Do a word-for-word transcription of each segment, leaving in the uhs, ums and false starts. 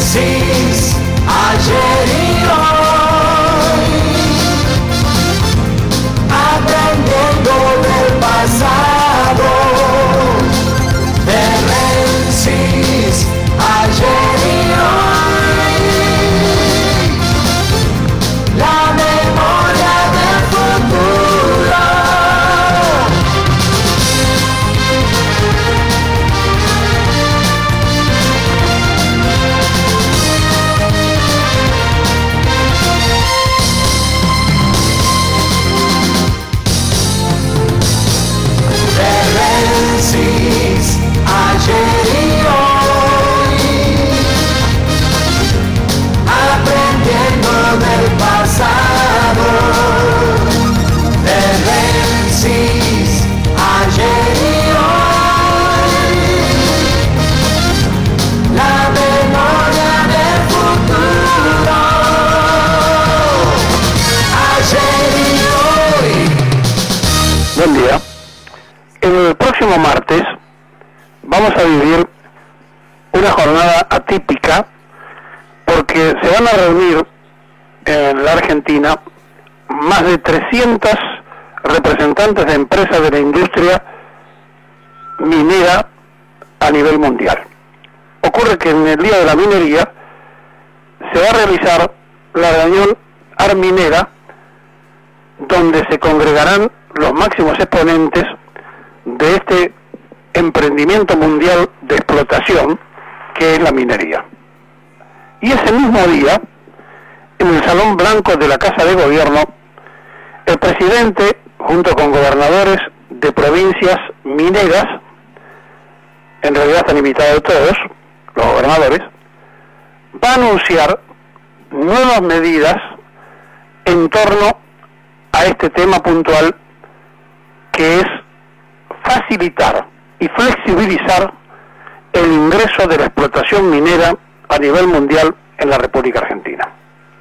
Referencias ayer y hoy, aprendiendo del pasado. Referencias ayer y hoy, la memoria del futuro. Referencias ayer y hoy, aprendiendo del pasado. Referencias ayer y hoy, la memoria del futuro. Ayer y hoy. Buen día. El próximo martes vamos a vivir una jornada atípica porque se van a reunir en la Argentina más de trescientos representantes de empresas de la industria minera a nivel mundial. Ocurre que en el Día de la Minería se va a realizar la reunión Arminera, donde se congregarán los máximos exponentes de este emprendimiento mundial de explotación que es la minería. Y ese mismo día, en el Salón Blanco de la Casa de Gobierno, el presidente, junto con gobernadores de provincias mineras, en realidad están invitados todos, los gobernadores, va a anunciar nuevas medidas en torno a este tema puntual, que es facilitar y flexibilizar el ingreso de la explotación minera a nivel mundial en la República Argentina.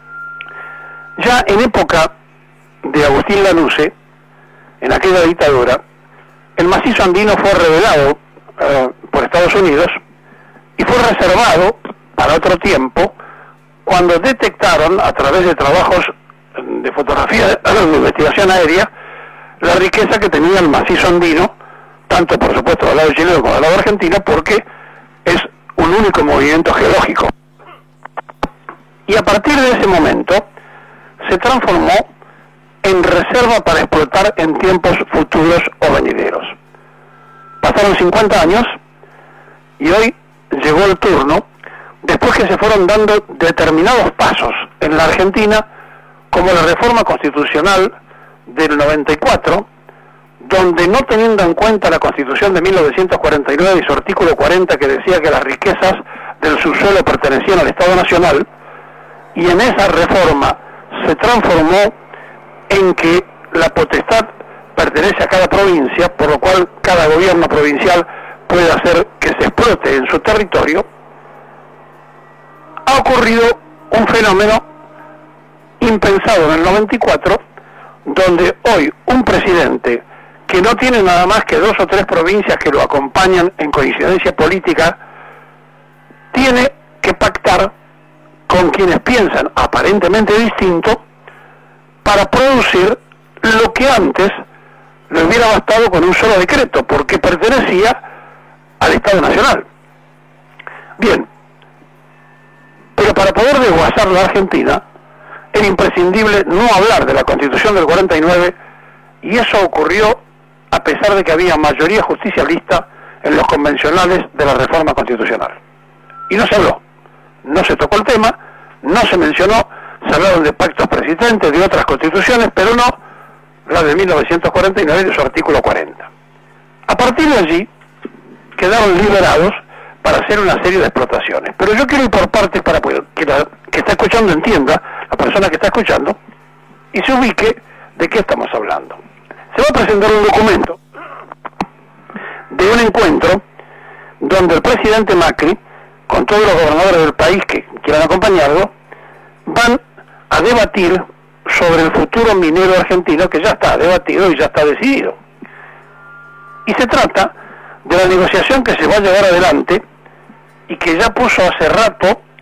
Ya en época de Agustín Lanusse, en aquella dictadura, el macizo andino fue revelado eh, por Estados Unidos y fue reservado para otro tiempo, cuando detectaron a través de trabajos de fotografía de, de investigación aérea la riqueza que tenía el macizo andino, tanto por supuesto del lado chileno como del lado argentino, porque es un único movimiento geológico. Y a partir de ese momento se transformó en reserva para explotar en tiempos futuros o venideros. Pasaron cincuenta años y hoy llegó el turno, después que se fueron dando determinados pasos en la Argentina, como la reforma constitucional del noventa y cuatro, donde, no teniendo en cuenta la Constitución de mil novecientos cuarenta y nueve y su artículo cuarenta, que decía que las riquezas del subsuelo pertenecían al Estado Nacional, y en esa reforma se transformó en que la potestad pertenece a cada provincia, por lo cual cada gobierno provincial puede hacer que se explote en su territorio, ha ocurrido un fenómeno impensado en el noventa y cuatro, donde hoy un presidente que no tiene nada más que dos o tres provincias que lo acompañan en coincidencia política, tiene que pactar con quienes piensan aparentemente distinto para producir lo que antes le hubiera bastado con un solo decreto, porque pertenecía al Estado Nacional. Bien, pero para poder desguazar la Argentina era imprescindible no hablar de la Constitución del cuarenta y nueve, y eso ocurrió a pesar de que había mayoría justicialista en los convencionales de la reforma constitucional. Y no se habló, no se tocó el tema, no se mencionó, se hablaron de pactos presidentes, de otras constituciones, pero no la de mil novecientos cuarenta y nueve de su artículo cuarenta. A partir de allí quedaron liberados para hacer una serie de explotaciones. Pero yo quiero ir por partes para que la que está escuchando entienda, la persona que está escuchando, y se ubique de qué estamos hablando. Se va a presentar un documento de un encuentro donde el presidente Macri, con todos los gobernadores del país que quieran acompañarlo, van a debatir sobre el futuro minero argentino, que ya está debatido y ya está decidido. Y se trata de la negociación que se va a llevar adelante y que ya puso hace rato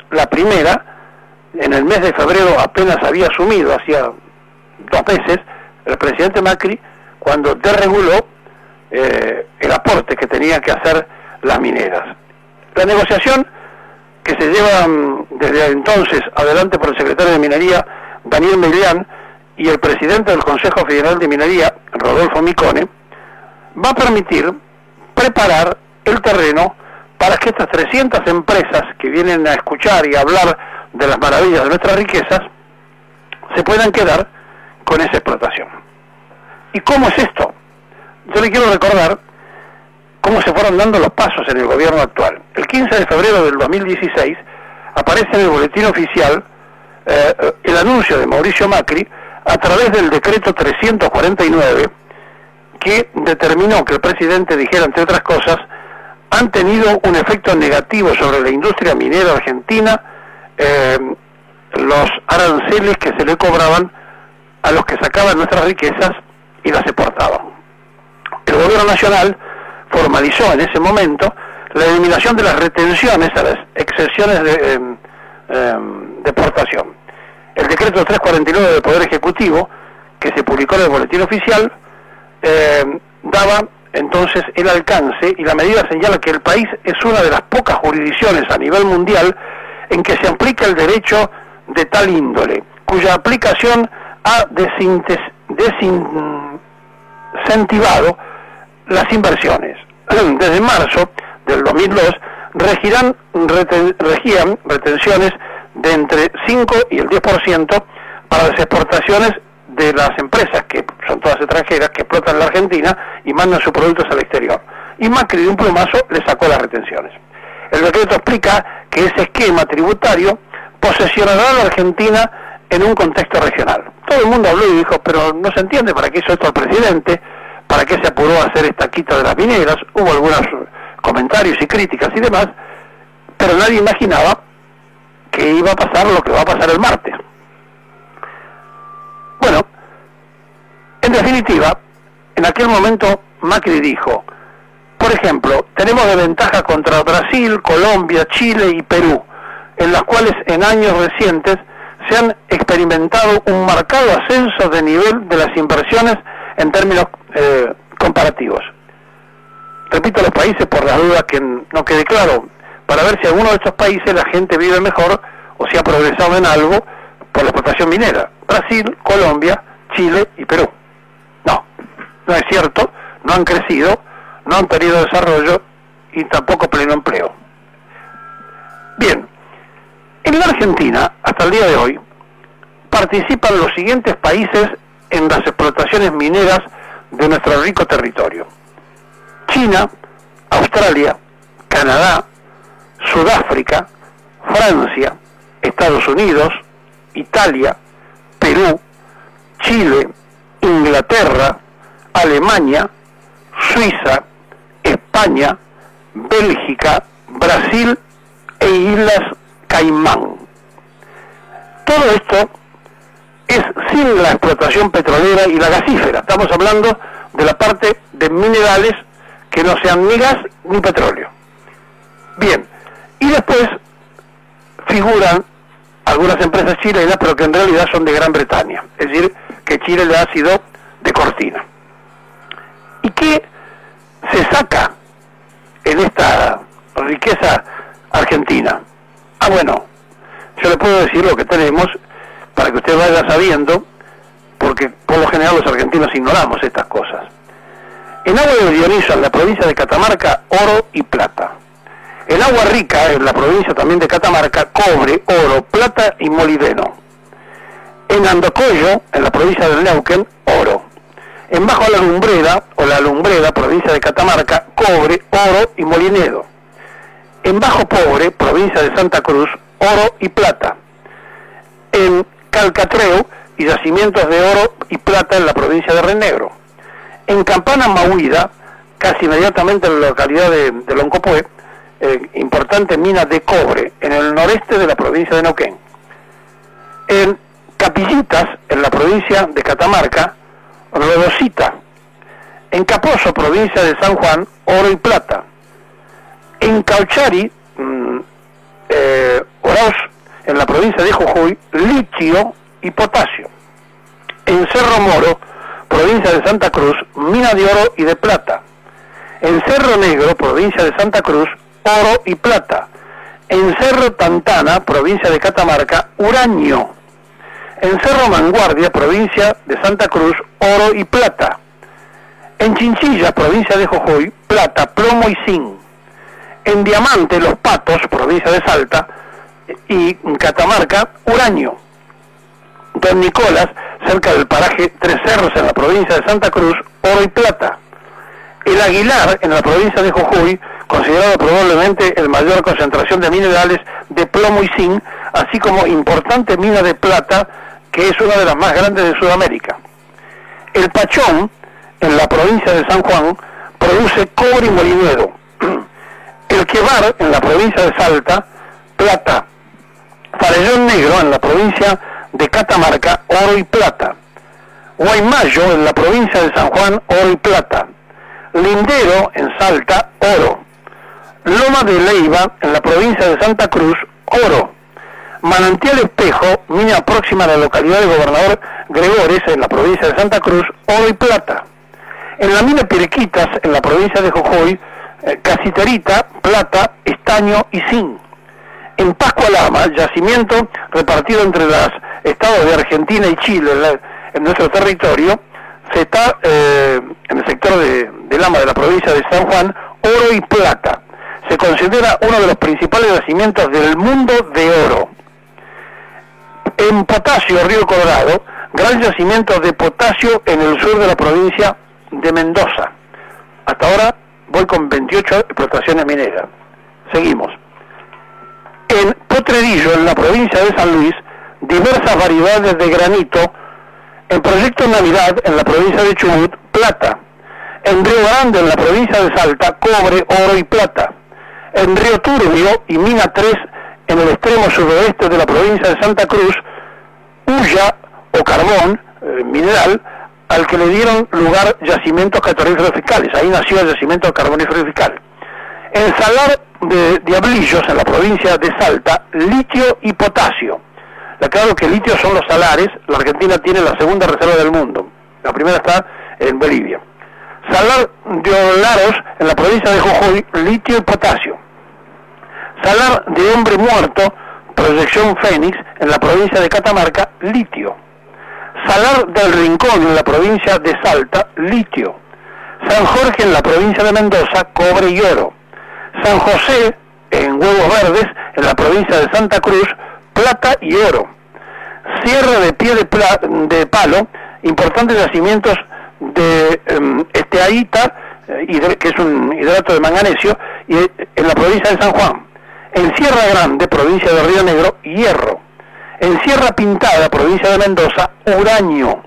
La primera, en el mes de febrero apenas había asumido, hacía dos meses, el presidente Macri, cuando desreguló eh, el aporte que tenían que hacer las mineras. La negociación que se lleva um, desde entonces adelante por el secretario de Minería, Daniel Millán, y el presidente del Consejo Federal de Minería, Rodolfo Micone, va a permitir preparar el terreno para que estas trescientas empresas que vienen a escuchar y a hablar de las maravillas de nuestras riquezas se puedan quedar con esa explotación. ¿Y cómo es esto? Yo le quiero recordar cómo se fueron dando los pasos en el gobierno actual. El quince de febrero del dos mil dieciséis aparece en el boletín oficial eh, el anuncio de Mauricio Macri a través del decreto trescientos cuarenta y nueve, que determinó que el presidente dijera, entre otras cosas, han tenido un efecto negativo sobre la industria minera argentina eh, los aranceles que se le cobraban a los que sacaban nuestras riquezas y las exportaban. El gobierno nacional formalizó en ese momento la eliminación de las retenciones a las exenciones de, eh, eh, de exportación. El decreto trescientos cuarenta y nueve del Poder Ejecutivo, que se publicó en el boletín oficial, eh, daba entonces el alcance, y la medida señala que el país es una de las pocas jurisdicciones a nivel mundial en que se aplica el derecho de tal índole, cuya aplicación ha desincentivado las inversiones. Desde marzo del dos mil dos regirán, reten, regían retenciones de entre cinco y el diez por ciento para las exportaciones de las empresas, que son todas extranjeras, que explotan la Argentina y mandan sus productos al exterior. Y Macri de un plumazo le sacó las retenciones. El decreto explica que ese esquema tributario posesionará a la Argentina en un contexto regional. Todo el mundo habló y dijo, pero no se entiende para qué hizo esto el presidente, para qué se apuró a hacer esta quita de las mineras. Hubo algunos comentarios y críticas y demás, pero nadie imaginaba que iba a pasar lo que va a pasar el martes. Bueno, en definitiva, en aquel momento Macri dijo, por ejemplo, tenemos de ventaja contra Brasil, Colombia, Chile y Perú, en las cuales en años recientes se han experimentado un marcado ascenso de nivel de las inversiones en términos eh, comparativos. Repito los países por las dudas que no quede claro, para ver si en alguno de estos países la gente vive mejor o si ha progresado en algo por la explotación minera. Brasil, Colombia, Chile y Perú. No, no es cierto, no han crecido, no han tenido desarrollo y tampoco pleno empleo. Bien, en la Argentina, hasta el día de hoy, participan los siguientes países en las explotaciones mineras de nuestro rico territorio: China, Australia, Canadá, Sudáfrica, Francia, Estados Unidos, Italia, Perú, Chile, Inglaterra, Alemania, Suiza, España, Bélgica, Brasil e Islas Caimán. Todo esto es sin la explotación petrolera y la gasífera. Estamos hablando de la parte de minerales que no sean ni gas ni petróleo. Bien, y después figuran algunas empresas chilenas, pero que en realidad son de Gran Bretaña, es decir, que Chile le ha sido de cortina. ¿Y qué se saca en esta riqueza argentina? Ah, bueno, yo le puedo decir lo que tenemos para que usted vaya sabiendo, porque por lo general los argentinos ignoramos estas cosas. En agua de Dioniso, en la provincia de Catamarca, oro y plata. En Agua Rica, en la provincia también de Catamarca, cobre, oro, plata y molibdeno. En Andocoyo, en la provincia de Neuquén, oro. En Bajo la Lumbrera, o la Lumbrera, provincia de Catamarca, cobre, oro y molinedo. En Bajo Pobre, provincia de Santa Cruz, oro y plata. En Calcatreu, y yacimientos de oro y plata en la provincia de Río Negro. En Campana Mahuida, casi inmediatamente en la localidad de, de Loncopué, eh, importante mina de cobre en el noreste de la provincia de Neuquén. En Capillitas, en la provincia de Catamarca, Rodosita. En Capozo, provincia de San Juan, oro y plata. En Cauchari, mmm, eh, Oraos provincia de Jujuy, litio y potasio. En Cerro Moro, provincia de Santa Cruz, mina de oro y de plata. En Cerro Negro, provincia de Santa Cruz, oro y plata. En Cerro Tantana, provincia de Catamarca, uranio. En Cerro Vanguardia, provincia de Santa Cruz, oro y plata. En Chinchilla, provincia de Jujuy, plata, plomo y zinc. En Diamante, Los Patos, provincia de Salta, y Catamarca, uranio. Don Nicolás, cerca del paraje Tres Cerros, en la provincia de Santa Cruz, oro y plata. El Aguilar, en la provincia de Jujuy, considerado probablemente el mayor concentración de minerales de plomo y zinc, así como importante mina de plata, que es una de las más grandes de Sudamérica. El Pachón, en la provincia de San Juan, produce cobre y molinero. El Quebar, en la provincia de Salta, plata. Farellón Negro, en la provincia de Catamarca, oro y plata. Guaymayo, en la provincia de San Juan, oro y plata. Lindero, en Salta, oro. Loma de Leiva, en la provincia de Santa Cruz, oro. Manantial Espejo, mina próxima a la localidad de Gobernador Gregores, en la provincia de Santa Cruz, oro y plata. En la mina Pirquitas, en la provincia de Jujuy, eh, casiterita, plata, estaño y zinc. En Pascualama, yacimiento repartido entre los estados de Argentina y Chile en, la, en nuestro territorio, se está eh, en el sector de, de Lama de la provincia de San Juan, oro y plata. Se considera uno de los principales yacimientos del mundo de oro. En Potasio, Río Colorado, gran yacimiento de potasio en el sur de la provincia de Mendoza. Hasta ahora voy con veintiocho explotaciones mineras. Seguimos. En Potrerillo, en la provincia de San Luis, diversas variedades de granito. En Proyecto Navidad, en la provincia de Chubut, plata. En Río Grande, en la provincia de Salta, cobre, oro y plata. En Río Turbio y Mina tres, en el extremo suroeste de la provincia de Santa Cruz, hulla o carbón eh, mineral, al que le dieron lugar yacimientos carboníferos fiscales. Ahí nació el yacimiento carbonífero fiscal. En Salar de Diablillos, en la provincia de Salta, litio y potasio. Claro que litio son los salares. La Argentina tiene la segunda reserva del mundo. La primera está en Bolivia. Salar de Olaros, en la provincia de Jujuy, litio y potasio. Salar de Hombre Muerto, proyección Fénix, en la provincia de Catamarca, litio. Salar del Rincón, en la provincia de Salta, litio. San Jorge, en la provincia de Mendoza, cobre y oro. San José, en Huevos Verdes, en la provincia de Santa Cruz, plata y oro. Sierra de Pie de, pla de Palo, importantes yacimientos de um, esteaíta, eh, que es un hidrato de manganesio, y en la provincia de San Juan. En Sierra Grande, provincia de Río Negro, hierro. En Sierra Pintada, provincia de Mendoza, uranio.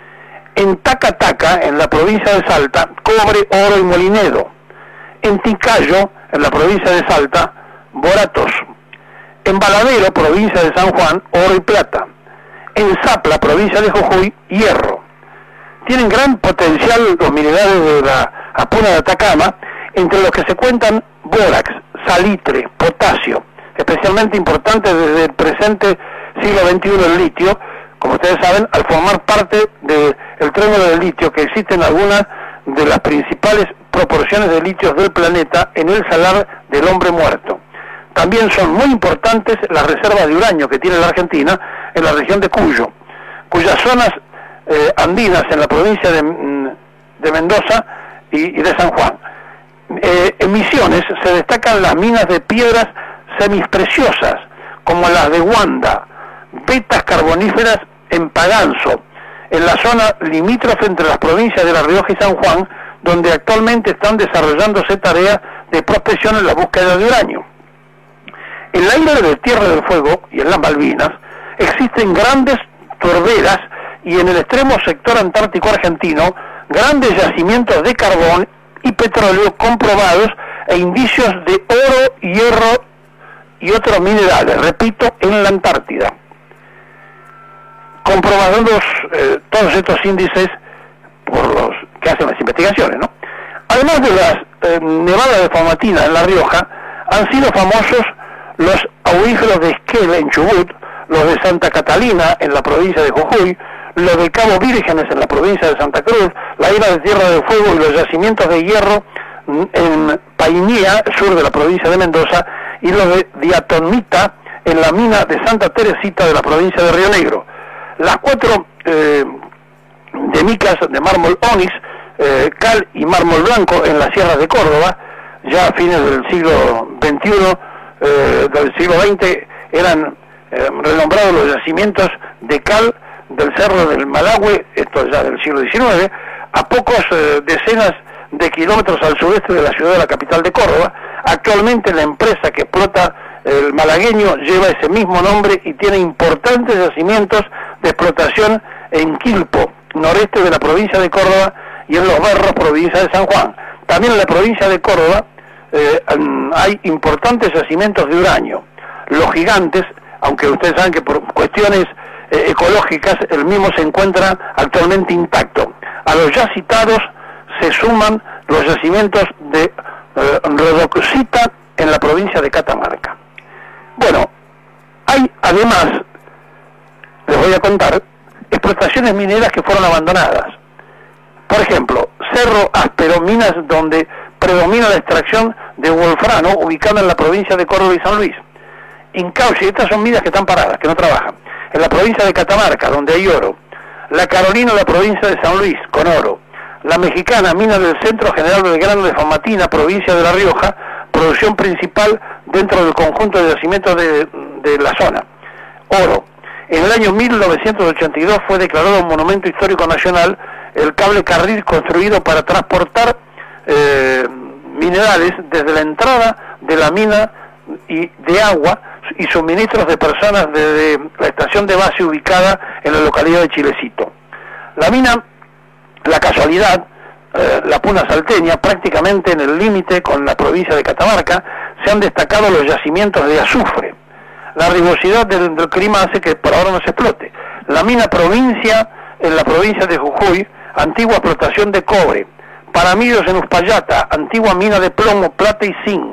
En Tacataca, en la provincia de Salta, cobre, oro y molinero. En Ticayo, en la provincia de Salta, boratos. En Baladero, provincia de San Juan, oro y plata. En Zapla, provincia de Jujuy, hierro. Tienen gran potencial los minerales de la Apuna de Atacama, entre los que se cuentan bórax, salitre, potasio, especialmente importante desde el presente siglo veintiuno el litio, como ustedes saben, al formar parte del triángulo del litio, que existen algunas de las principales proporciones de litios del planeta en el salar del Hombre Muerto. También son muy importantes las reservas de uranio que tiene la Argentina en la región de Cuyo, cuyas zonas eh, andinas en la provincia de, de Mendoza y, y de San Juan. Eh, en Misiones se destacan las minas de piedras semipreciosas, como las de Guanda, vetas carboníferas en Paganzo, en la zona limítrofe entre las provincias de La Rioja y San Juan, donde actualmente están desarrollándose tareas de prospección en la búsqueda de uranio. En la isla de Tierra del Fuego y en las Malvinas existen grandes torberas y en el extremo sector antártico argentino grandes yacimientos de carbón y petróleo comprobados e indicios de oro, hierro y otros minerales, repito, en la Antártida. Comprobados eh, todos estos índices por los que hacen las investigaciones, ¿no? Además de las eh, nevadas de Famatina en La Rioja, han sido famosos los auríferos de Esquel en Chubut, los de Santa Catalina en la provincia de Jujuy, los de Cabo Vírgenes en la provincia de Santa Cruz, la isla de Tierra del Fuego y los yacimientos de hierro en Painía, sur de la provincia de Mendoza, y los de Diatomita en la mina de Santa Teresita de la provincia de Río Negro. Las cuatro eh, de micas de mármol ónix, eh, cal y mármol blanco en las sierras de Córdoba, ya a fines del siglo veintiuno, eh, del siglo veinte, eran eh, renombrados los yacimientos de cal del Cerro del Malagüe, esto ya del siglo diecinueve, a pocos eh, decenas de kilómetros al sudeste de la ciudad de la capital de Córdoba. Actualmente la empresa que explota el malagueño lleva ese mismo nombre y tiene importantes yacimientos de explotación en Quilpo, noreste de la provincia de Córdoba, y en Los Berros, provincia de San Juan. También en la provincia de Córdoba eh, hay importantes yacimientos de uranio. Los Gigantes, aunque ustedes saben que por cuestiones eh, ecológicas el mismo se encuentra actualmente intacto. A los ya citados se suman los yacimientos de eh, Rodoxita en la provincia de Catamarca. Bueno, hay además, les voy a contar, explotaciones mineras que fueron abandonadas. Por ejemplo, Cerro Áspero, minas donde predomina la extracción de wolfrano, ubicada en la provincia de Córdoba y San Luis. Incauche, estas son minas que están paradas, que no trabajan. En la provincia de Catamarca, donde hay oro. La Carolina, la provincia de San Luis, con oro. La Mexicana, mina del Centro General del Grano de Famatina, provincia de La Rioja, producción principal dentro del conjunto de yacimientos de, de la zona. Oro. En el año mil novecientos ochenta y dos fue declarado un monumento histórico nacional el cable carril construido para transportar eh, minerales desde la entrada de la mina y de agua y suministros de personas desde la estación de base ubicada en la localidad de Chilecito. La mina, la casualidad, eh, la Puna Salteña, prácticamente en el límite con la provincia de Catamarca, se han destacado los yacimientos de azufre. La rigosidad del, del clima hace que por ahora no se explote. La mina Provincia, en la provincia de Jujuy, antigua explotación de cobre. Paramidos en Uspallata, antigua mina de plomo, plata y zinc.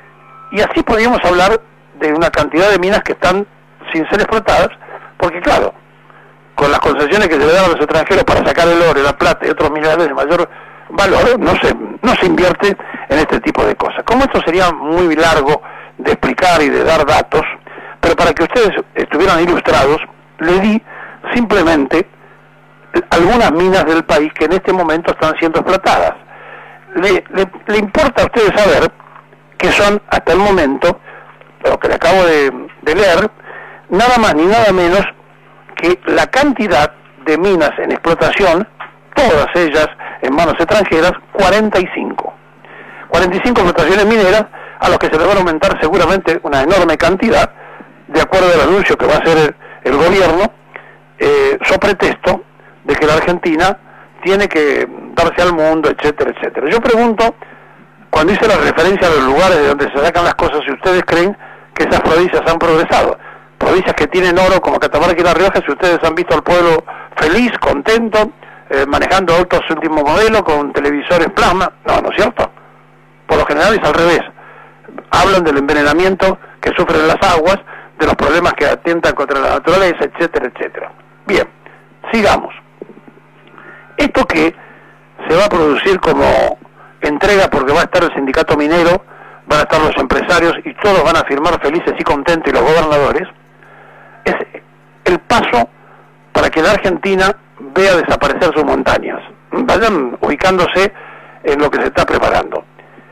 Y así podríamos hablar de una cantidad de minas que están sin ser explotadas, porque claro, con las concesiones que se le dan a los extranjeros para sacar el oro, la plata y otros minerales de mayor valor, no se, no se invierte en este tipo de cosas. Como esto sería muy largo de explicar y de dar datos, pero para que ustedes estuvieran ilustrados, le di simplemente algunas minas del país que en este momento están siendo explotadas. Le, le, le importa a ustedes saber que son, hasta el momento, lo que le acabo de, de leer, nada más ni nada menos que la cantidad de minas en explotación, todas ellas en manos extranjeras, cuarenta y cinco. cuarenta y cinco explotaciones mineras, a los que se les va a aumentar seguramente una enorme cantidad, de acuerdo al anuncio que va a hacer el, el gobierno, eh, so pretexto de que la Argentina tiene que darse al mundo, etcétera, etcétera. Yo pregunto, cuando hice la referencia a los lugares de donde se sacan las cosas, si ustedes creen que esas provincias han progresado. Provincias que tienen oro como Catamarca y La Rioja, si ustedes han visto al pueblo feliz, contento, eh, manejando autos último modelo, con televisores plasma, no, ¿no es cierto? Por lo general es al revés. Hablan del envenenamiento que sufren las aguas, de los problemas que atentan contra la naturaleza, etcétera, etcétera. Bien, sigamos. Esto que se va a producir como entrega, porque va a estar el sindicato minero, van a estar los empresarios y todos van a firmar felices y contentos, y los gobernadores, es el paso para que la Argentina vea desaparecer sus montañas. Vayan ubicándose en lo que se está preparando.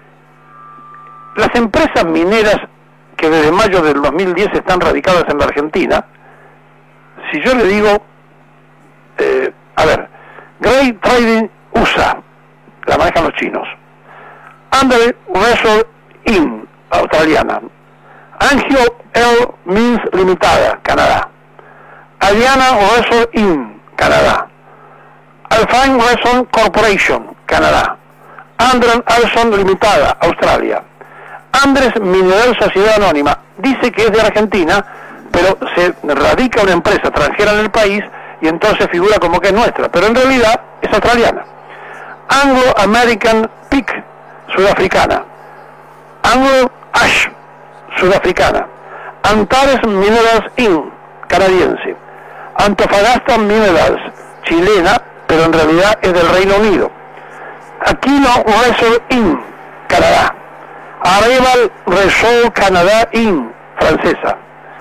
Las empresas mineras que desde mayo del dos mil diez están radicadas en la Argentina, si yo le digo, eh, a ver, Great Trading U S A, la manejan los chinos. Under Resource In, australiana. Anglo L Mills Limitada, Canadá. Aliana Resource In, Canadá. Alpine Resource Corporation, Canadá. Andron Alson Limitada, Australia. Andres Mineral Sociedad Anónima, dice que es de Argentina, pero se radica una empresa extranjera en el país y entonces figura como que es nuestra, pero en realidad es australiana. Anglo American Peak, sudafricana. Anglo Ash, sudafricana. Antares Minerals Incorporated, canadiense. Antofagasta Minerals, chilena, pero en realidad es del Reino Unido. Aquino Resort Incorporated, Canadá. Areval Resort Canadá Incorporated, francesa.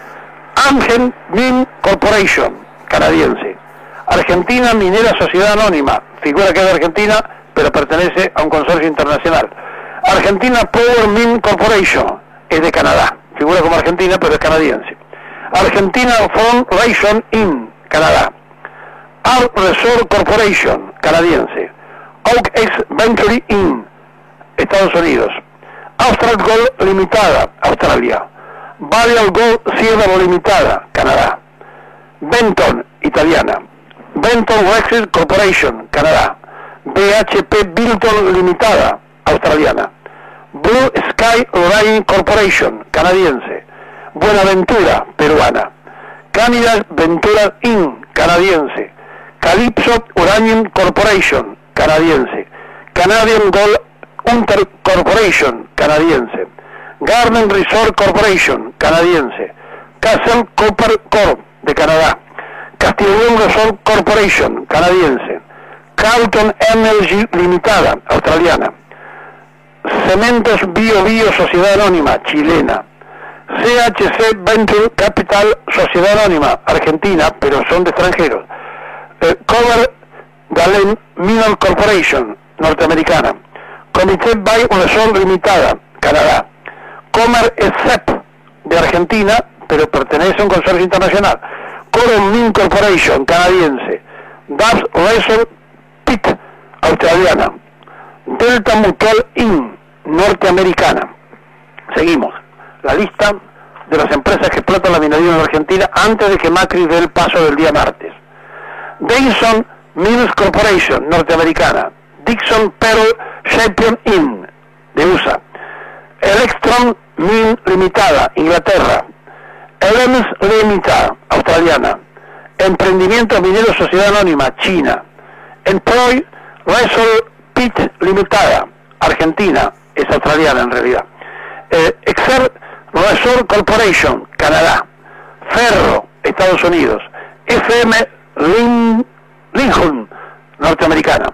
Amgen Min Corporation, canadiense. Argentina Minera Sociedad Anónima, figura que es de Argentina, pero pertenece a un consorcio internacional. Argentina Power Min Corporation, es de Canadá, figura como Argentina, pero es canadiense. Argentina Foundation Incorporated, Canadá. Art Resort Corporation, canadiense. Oak X Venture Incorporated, Estados Unidos. Austral Gold Limitada, Australia. Valial Gold Silver Limitada, Canadá. Benton, italiana. Benton Rexel Corporation, Canadá. B H P Bilton Limitada, australiana. Blue Sky Uranium Corporation, canadiense. Buenaventura, peruana. Candidas Ventura Incorporated, canadiense. Calypso Uranium Corporation, canadiense. Canadian Gold Hunter Corporation, canadiense. Garden Resort Corporation, canadiense. Castle Copper Corp, de Canadá. Castillon Resort Corporation, canadiense. Carlton Energy Limitada, australiana. Cementos Bio Bio Sociedad Anónima, chilena. C H C Venture Capital Sociedad Anónima, argentina, pero son de extranjeros. Eh, Cover Galen Mineral Corporation, norteamericana. Comité Bay Resort Limitada, Canadá. Comer S E P, de Argentina, pero pertenece a un consorcio internacional. Coron Min Corporation, canadiense. Dubs Resort Pitt, australiana. Delta Mutual Incorporated, norteamericana. Seguimos. La lista de las empresas que explotan la minería en Argentina antes de que Macri dé el paso del día martes. Dixon Mills Corporation, norteamericana. Dixon Pearl Champion Incorporated, de U S A. Electron Min Limitada, Inglaterra. Elements Limitada, australiana. Emprendimiento Minero Sociedad Anónima, China. Employ Resort Pitt Limitada, Argentina, es australiana en realidad. Eh, Exer Resort Corporation, Canadá. Ferro, Estados Unidos. F M Lin, Lincoln, norteamericana.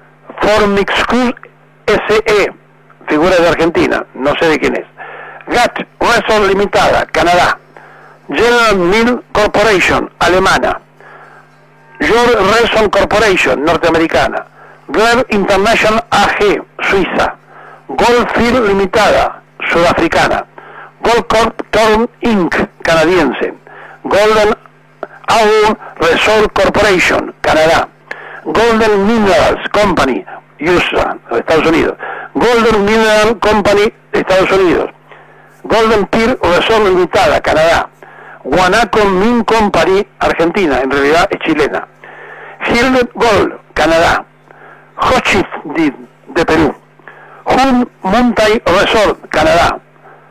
Formixcus S E, figura de Argentina, no sé de quién es. G A T Resort Limitada, Canadá. General Mill Corporation, alemana. George Resort Corporation, norteamericana. Grab International A G, Suiza. Goldfield Limitada, sudafricana. Goldcorp Torm Incorporated, canadiense. Golden Hour Resort Corporation, Canadá. Golden Minerals Company, U S A, Estados Unidos. Golden Mineral Company, Estados Unidos. Golden Pearl Resort Limitada, Canadá. Guanaco Min Company, Argentina, en realidad es chilena. Hildet Gold, Canadá. Hochschild de, de Perú. Hunt Mountain Resort, Canadá.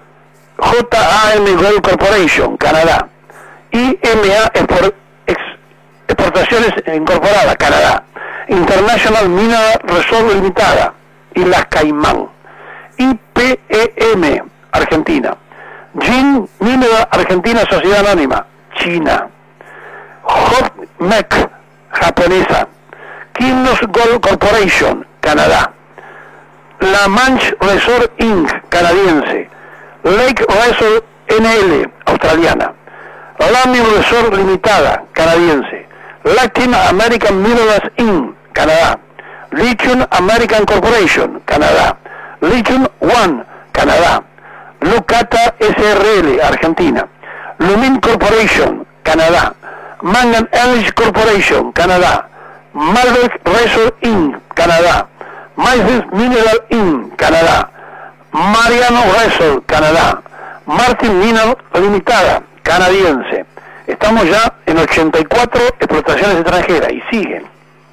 J A M Gold Corporation, Canadá. I M A Export, Ex, Exportaciones Incorporada, Canadá. International Mineral Resort Limitada, Islas Caimán. I P E M, Argentina. Jin Mineral Argentina Sociedad Anónima, China. Hot Mech, japonesa. Kinos Gold Corporation, Canadá. La Manche Resort Incorporated, canadiense. Lake Resort N L, australiana. Lamin Resort Limitada, canadiense. Latin American Minerals Incorporated, Canadá. Lithium American Corporation, Canadá. Lithium One, Canadá. Lucata S R L, Argentina. Lumin Corporation, Canadá. Mangan Energy Corporation, Canadá. Malbec Resort Incorporated, Canadá. Mises Mineral Incorporated, Canadá. Mariano Resort, Canadá. Martin Mineral Limitada, canadiense. Estamos ya en ochenta y cuatro explotaciones extranjeras y siguen.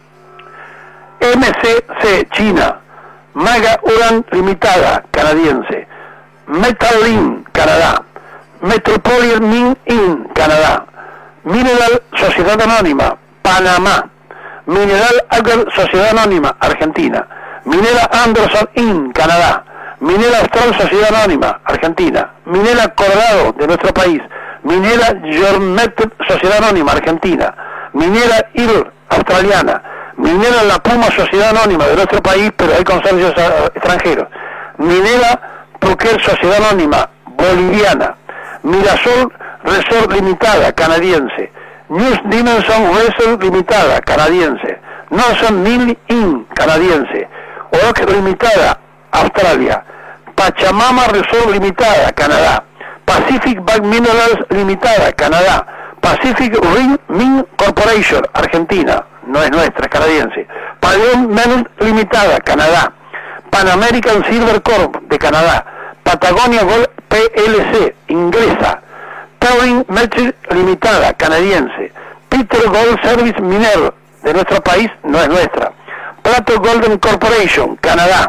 M C C, China. Mega Uran Limitada, canadiense. Metalin, Canadá. Metropolitan Min Incorporated, Canadá. Mineral Sociedad Anónima, Panamá. Mineral Agar Sociedad Anónima, Argentina. Minera Anderson Incorporated, Canadá. Minera Austral Sociedad Anónima, Argentina. Minera Colorado, de nuestro país. Minera Jornet, Sociedad Anónima, Argentina. Minera I R, australiana. Minera La Puma, Sociedad Anónima, de nuestro país, pero hay consorcios extranjeros. Minera Puquer, Sociedad Anónima, boliviana. Mirasol Resort Limitada, canadiense. News Dimension Resort Limitada, canadiense. Northern Mill Incorporated, canadiense. Oak Limitada, Australia. Pachamama Resort Limitada, Canadá. Pacific Bank Minerals Limitada, Canadá. Pacific Ring Min Corporation, Argentina, no es nuestra, es canadiense. Paleon Minerals Limitada, Canadá. Pan American Silver Corp, de Canadá. Patagonia Gold P L C, inglesa. Towing Metals Limitada, canadiense. Peter Gold Service Minero, de nuestro país, no es nuestra. Plato Golden Corporation, Canadá.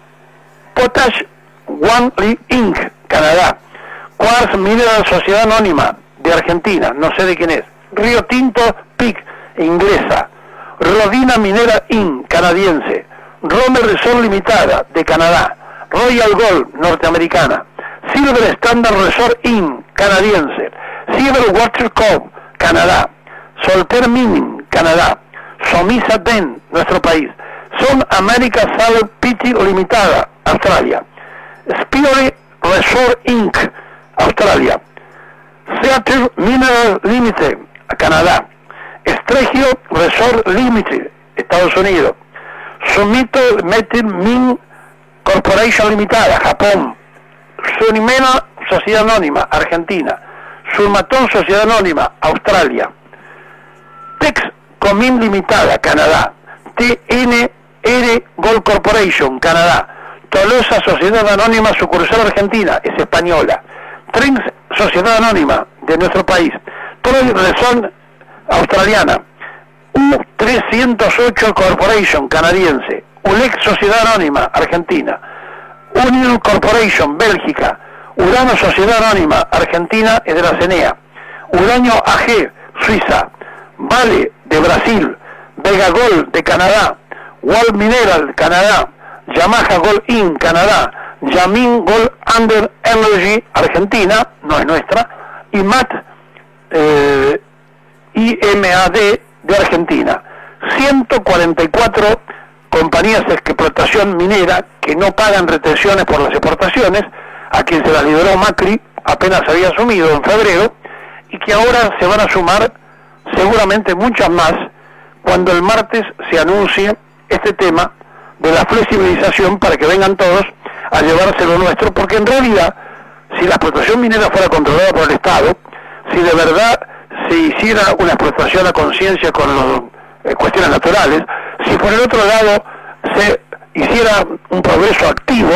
Potash One Incorporated, Canadá. Quartz Mineral Sociedad Anónima, de Argentina, no sé de quién es. Río Tinto P I C, inglesa. Rodina Minera Incorporated, canadiense. Romer Resort Limitada, de Canadá. Royal Gold, norteamericana. Silver Standard Resort Incorporated, canadiense. Silver Water Corp, Canadá. Solter Mining, Canadá. Somisa Ben, nuestro país. Son America South Pity Limitada, Australia. Spirit Resort Incorporated, Australia. Seattle Mineral Limited, Canadá. Stregio Resort Limited, Estados Unidos. Sumito Metal Min Corporation Limitada, Japón. Sunimena Sociedad Anónima, Argentina. Sulmatón Sociedad Anónima, Australia. Tex Comin Limitada, Canadá. T N R Gold Corporation, Canadá. Tolosa Sociedad Anónima, sucursal Argentina, es española. Trins Sociedad Anónima, de nuestro país. Troy Resort, australiana. U trescientos ocho Corporation, canadiense. U L E C Sociedad Anónima, Argentina. Union Corporation, Bélgica. Urano Sociedad Anónima, Argentina, es de la CENEA. Uranio A G, Suiza. Vale, de Brasil. Vega Gold, de Canadá. Wall Mineral, Canadá. Yamaha Gold Incorporated, Canadá. Yamin Gold Under Energy, Argentina, no es nuestra. Y M A T, eh, I M A D, de Argentina. ciento cuarenta y cuatro compañías de explotación minera que no pagan retenciones por las exportaciones, a quien se las liberó Macri, apenas había asumido en febrero, y que ahora se van a sumar seguramente muchas más cuando el martes se anuncie este tema de la flexibilización para que vengan todos a llevarse lo nuestro, porque en realidad, si la explotación minera fuera controlada por el Estado, si de verdad se hiciera una explotación a conciencia con las eh, cuestiones naturales, si por el otro lado se hiciera un progreso activo,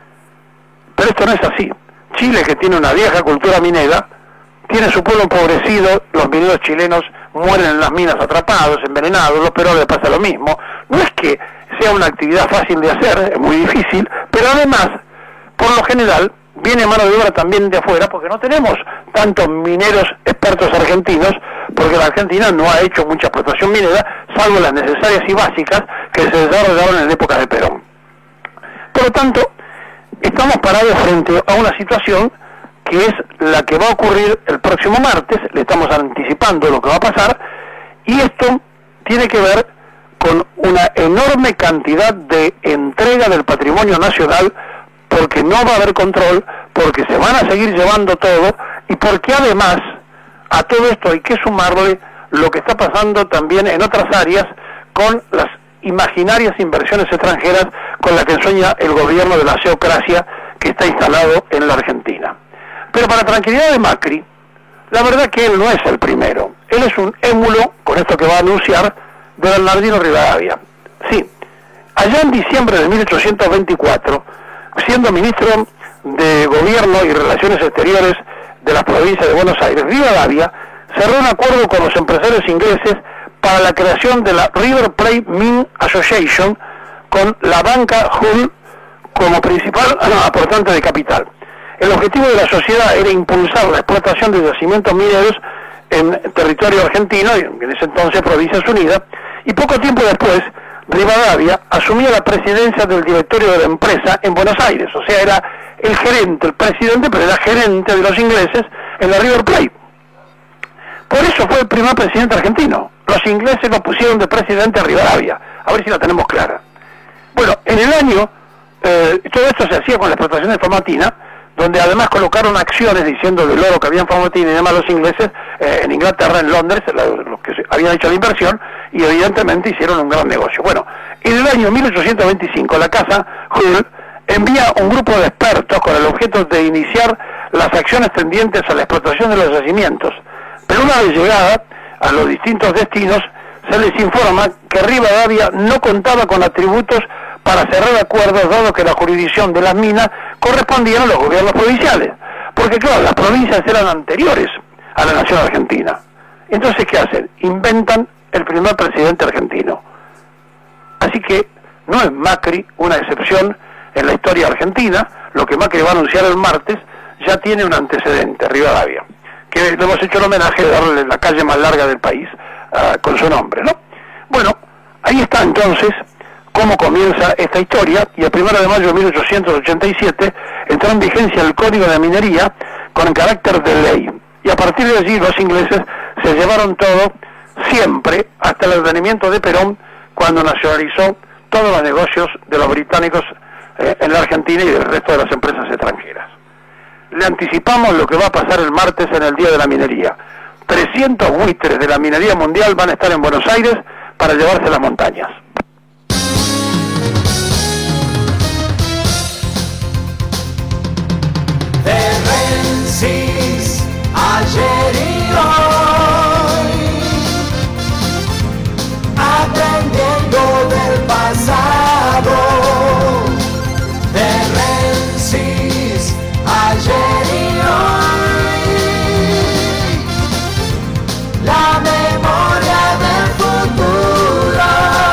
pero esto no es así. Chile, que tiene una vieja cultura minera, tiene su pueblo empobrecido, los mineros chilenos mueren en las minas atrapados, envenenados, los peruanos pasa lo mismo. No es que sea una actividad fácil de hacer, es muy difícil, pero además, por lo general, viene mano de obra también de afuera, porque no tenemos tantos mineros expertos argentinos, porque la Argentina no ha hecho mucha explotación minera, salvo las necesarias y básicas que se desarrollaron en épocas de Perón. Por lo tanto, estamos parados frente a una situación que es la que va a ocurrir el próximo martes, le estamos anticipando lo que va a pasar, y esto tiene que ver con una enorme cantidad de entrega del patrimonio nacional, porque no va a haber control, porque se van a seguir llevando todo, y porque además a todo esto hay que sumarle lo que está pasando también en otras áreas con las imaginarias inversiones extranjeras con las que sueña el gobierno de la geocracia que está instalado en la Argentina. Pero para tranquilidad de Macri, la verdad que él no es el primero. Él es un émulo, con esto que va a anunciar, de Bernardino Rivadavia. Sí, allá en diciembre de mil ochocientos veinticuatro, siendo ministro de Gobierno y Relaciones Exteriores de la provincia de Buenos Aires, Rivadavia cerró un acuerdo con los empresarios ingleses para la creación de la River Plate Mine Association, con la banca Hull como principal aportante de capital. El objetivo de la sociedad era impulsar la explotación de yacimientos mineros en territorio argentino, en ese entonces Provincias Unidas, y poco tiempo después Rivadavia asumía la presidencia del directorio de la empresa en Buenos Aires, o sea, era el gerente, el presidente, pero era gerente de los ingleses en la River Plate. el primer presidente argentino. Los ingleses lo pusieron de presidente a Rivadavia. A ver si la tenemos clara. Bueno, en el año, eh, todo esto se hacía con la explotación de Famatina, donde además colocaron acciones diciendo del oro que había en Famatina y demás los ingleses, eh, en Inglaterra, en Londres, la, los que se, habían hecho la inversión, y evidentemente hicieron un gran negocio. Bueno, en el año mil ochocientos veinticinco, la Casa Hull envía un grupo de expertos con el objeto de iniciar las acciones tendientes a la explotación de los yacimientos. Pero una vez llegada a los distintos destinos, se les informa que Rivadavia no contaba con atributos para cerrar acuerdos, dado que la jurisdicción de las minas correspondían a los gobiernos provinciales. Porque claro, las provincias eran anteriores a la nación argentina. Entonces, ¿qué hacen? Inventan el primer presidente argentino. Así que no es Macri una excepción en la historia argentina. Lo que Macri va a anunciar el martes ya tiene un antecedente, Rivadavia, que le hemos hecho el homenaje de darle la calle más larga del país uh, con su nombre, ¿no? Bueno, ahí está entonces cómo comienza esta historia, y el primero de mayo de mil ochocientos ochenta y siete entró en vigencia el Código de Minería con carácter de ley, y a partir de allí los ingleses se llevaron todo, siempre, hasta el advenimiento de Perón, cuando nacionalizó todos los negocios de los británicos eh, en la Argentina y del resto de las empresas extranjeras. Le anticipamos lo que va a pasar el martes en el Día de la Minería. trescientos buitres de la minería mundial van a estar en Buenos Aires para llevarse las montañas. Rensis, ayer y hoy, aprendiendo del pasado. De Rensis, ayer y hoy, la memoria del futuro.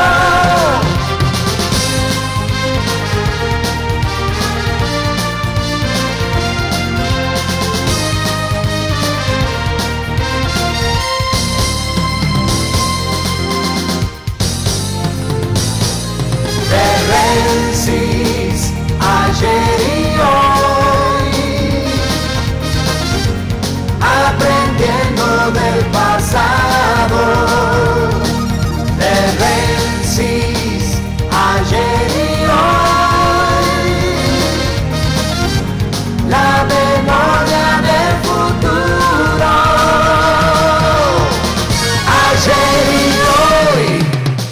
Rensis, ayer y hoy, aprendiendo del pasado. De Rensis, ayer y hoy, la memoria del futuro. Ayer y hoy.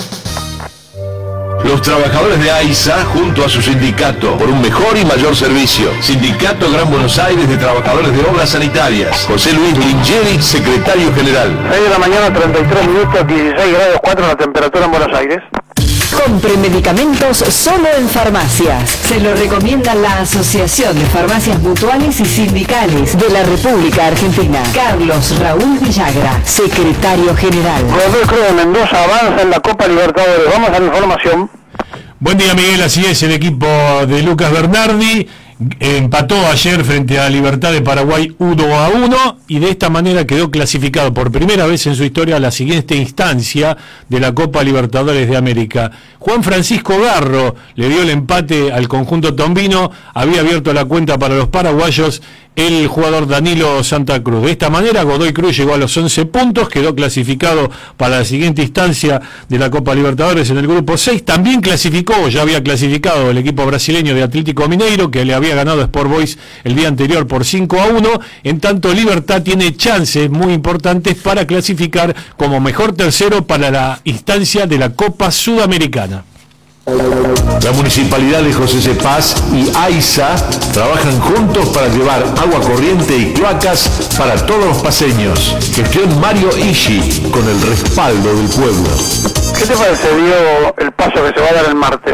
Los trabajadores de AISA, junto a su sindicato, por un mejor y mayor servicio. Sindicato Gran Buenos Aires de Trabajadores de Obras Sanitarias. José Luis Lingeri, secretario general. seis de la mañana, treinta y tres minutos, dieciséis grados cuatro la temperatura en Buenos Aires. Compre medicamentos solo en farmacias. Se lo recomienda la Asociación de Farmacias Mutuales y Sindicales de la República Argentina. Carlos Raúl Villagra, secretario general. Godoy Cruz de Mendoza avanza en la Copa Libertadores. Vamos a la información. Buen día, Miguel. Así es, el equipo de Lucas Bernardi empató ayer frente a Libertad de Paraguay uno a uno y de esta manera quedó clasificado por primera vez en su historia a la siguiente instancia de la Copa Libertadores de América. Juan Francisco Garro le dio el empate al conjunto tombino, había abierto la cuenta para los paraguayos el jugador Danilo Santa Cruz. De esta manera Godoy Cruz llegó a los once puntos, quedó clasificado para la siguiente instancia de la Copa Libertadores en el grupo seis. También clasificó, ya había clasificado el equipo brasileño de Atlético Mineiro, que le había ganado a Sport Boys el día anterior por cinco a uno. En tanto, Libertad tiene chances muy importantes para clasificar como mejor tercero para la instancia de la Copa Sudamericana. La Municipalidad de José Cepaz y AISA trabajan juntos para llevar agua corriente y cloacas para todos los paseños. Gestión Mario Ishi, con el respaldo del pueblo. ¿Qué te parece, Diego, el paso que se va a dar el martes?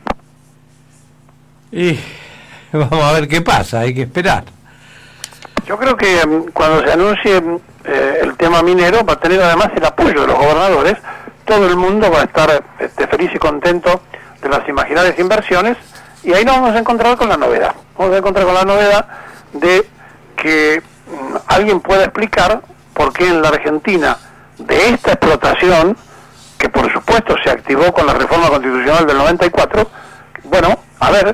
Y vamos a ver qué pasa, hay que esperar. Yo creo que um, cuando se anuncie eh, el tema minero va a tener además el apoyo de los gobernadores. Todo el mundo va a estar este, feliz y contento de las imaginarias inversiones, y ahí nos vamos a encontrar con la novedad. Vamos a encontrar con la novedad de que mmm, alguien pueda explicar por qué en la Argentina de esta explotación, que por supuesto se activó con la reforma constitucional del noventa y cuatro, bueno, a ver,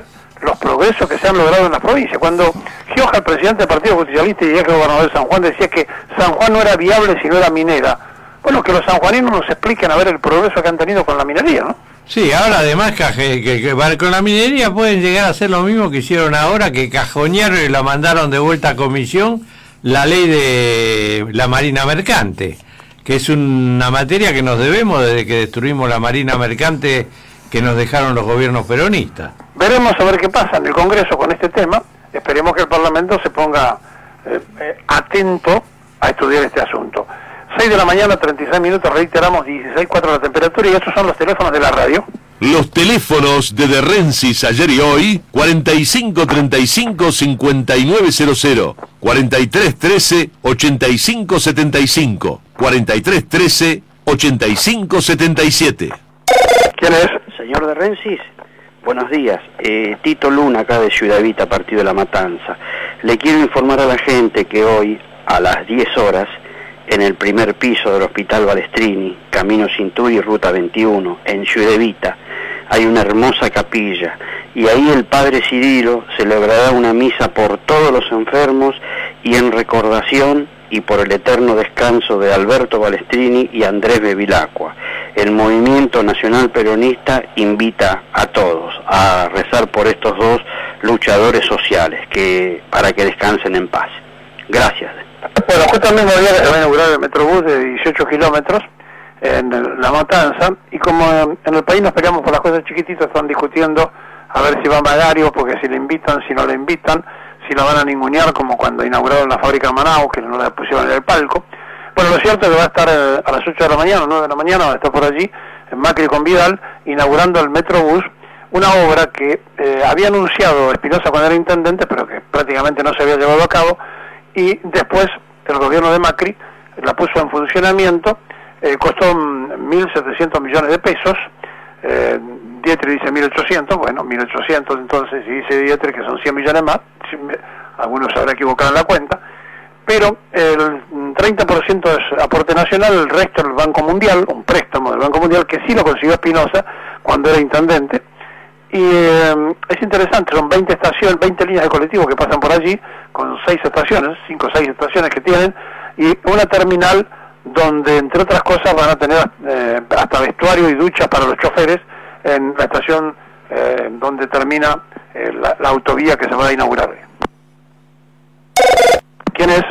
los progresos que se han logrado en las provincias. Cuando Gioja, el presidente del Partido Justicialista y ex gobernador de San Juan, decía que San Juan no era viable si no era minera, bueno, que los sanjuaninos nos expliquen a ver el progreso que han tenido con la minería, ¿no? Sí, ahora además que, que, que con la minería pueden llegar a hacer lo mismo que hicieron ahora, que cajonearon y la mandaron de vuelta a comisión la ley de la Marina Mercante, que es una materia que nos debemos desde que destruimos la Marina Mercante que nos dejaron los gobiernos peronistas. Veremos a ver qué pasa en el Congreso con este tema. Esperemos que el Parlamento se ponga eh, eh, atento a estudiar este asunto. seis de la mañana, treinta y seis minutos, reiteramos, dieciséis cuatro la temperatura, y estos son los teléfonos de la radio. Los teléfonos de De Rensis ayer y hoy, cuarenta y cinco treinta y cinco cincuenta y nueve cero cero, cuarenta y tres trece ochenta y cinco setenta y cinco, cuarenta y tres trece ochenta y cinco setenta y siete. ¿Quién es? Señor De Rensis, buenos días. Eh, Tito Luna, acá de Ciudad Evita, partido de La Matanza. Le quiero informar a la gente que hoy, a las diez horas, en el primer piso del Hospital Balestrini, Camino Cinturi, Ruta veintiuno, en Ciudad Evita, hay una hermosa capilla, y ahí el Padre Cirilo celebrará una misa por todos los enfermos y en recordación y por el eterno descanso de Alberto Balestrini y Andrés Bevilacqua. El Movimiento Nacional Peronista invita a todos a rezar por estos dos luchadores sociales, que para que descansen en paz. Gracias. Bueno, justo el mismo día que se va a inaugurar el Metrobús de dieciocho kilómetros en La Matanza, y como en el país nos peleamos por las cosas chiquititas, están discutiendo a ver si va Magario, porque si le invitan, si no le invitan, si la van a ningunear, como cuando inauguraron la fábrica de Manaus, que no la pusieron en el palco. Bueno, lo cierto es que va a estar a las ocho de la mañana, nueve de la mañana, va a estar por allí, en Macri con Vidal, inaugurando el Metrobús, una obra que eh, había anunciado Espinosa cuando era intendente, pero que prácticamente no se había llevado a cabo, y después el gobierno de Macri la puso en funcionamiento. Eh, costó mil setecientos millones de pesos, eh, Dietri dice mil ochocientos, bueno, mil ochocientos entonces, y dice Dietri que son cien millones más, algunos se habrán equivocado en la cuenta, pero el treinta por ciento es aporte nacional, el resto el Banco Mundial, un préstamo del Banco Mundial que sí lo consiguió Espinosa cuando era intendente, y eh, es interesante, son veinte estaciones, veinte líneas de colectivo que pasan por allí, con seis estaciones, cinco o seis estaciones que tienen, y una terminal donde, entre otras cosas, van a tener eh, hasta vestuario y duchas para los choferes en la estación eh, donde termina eh, la, la autovía que se va a inaugurar. ¿Quién es?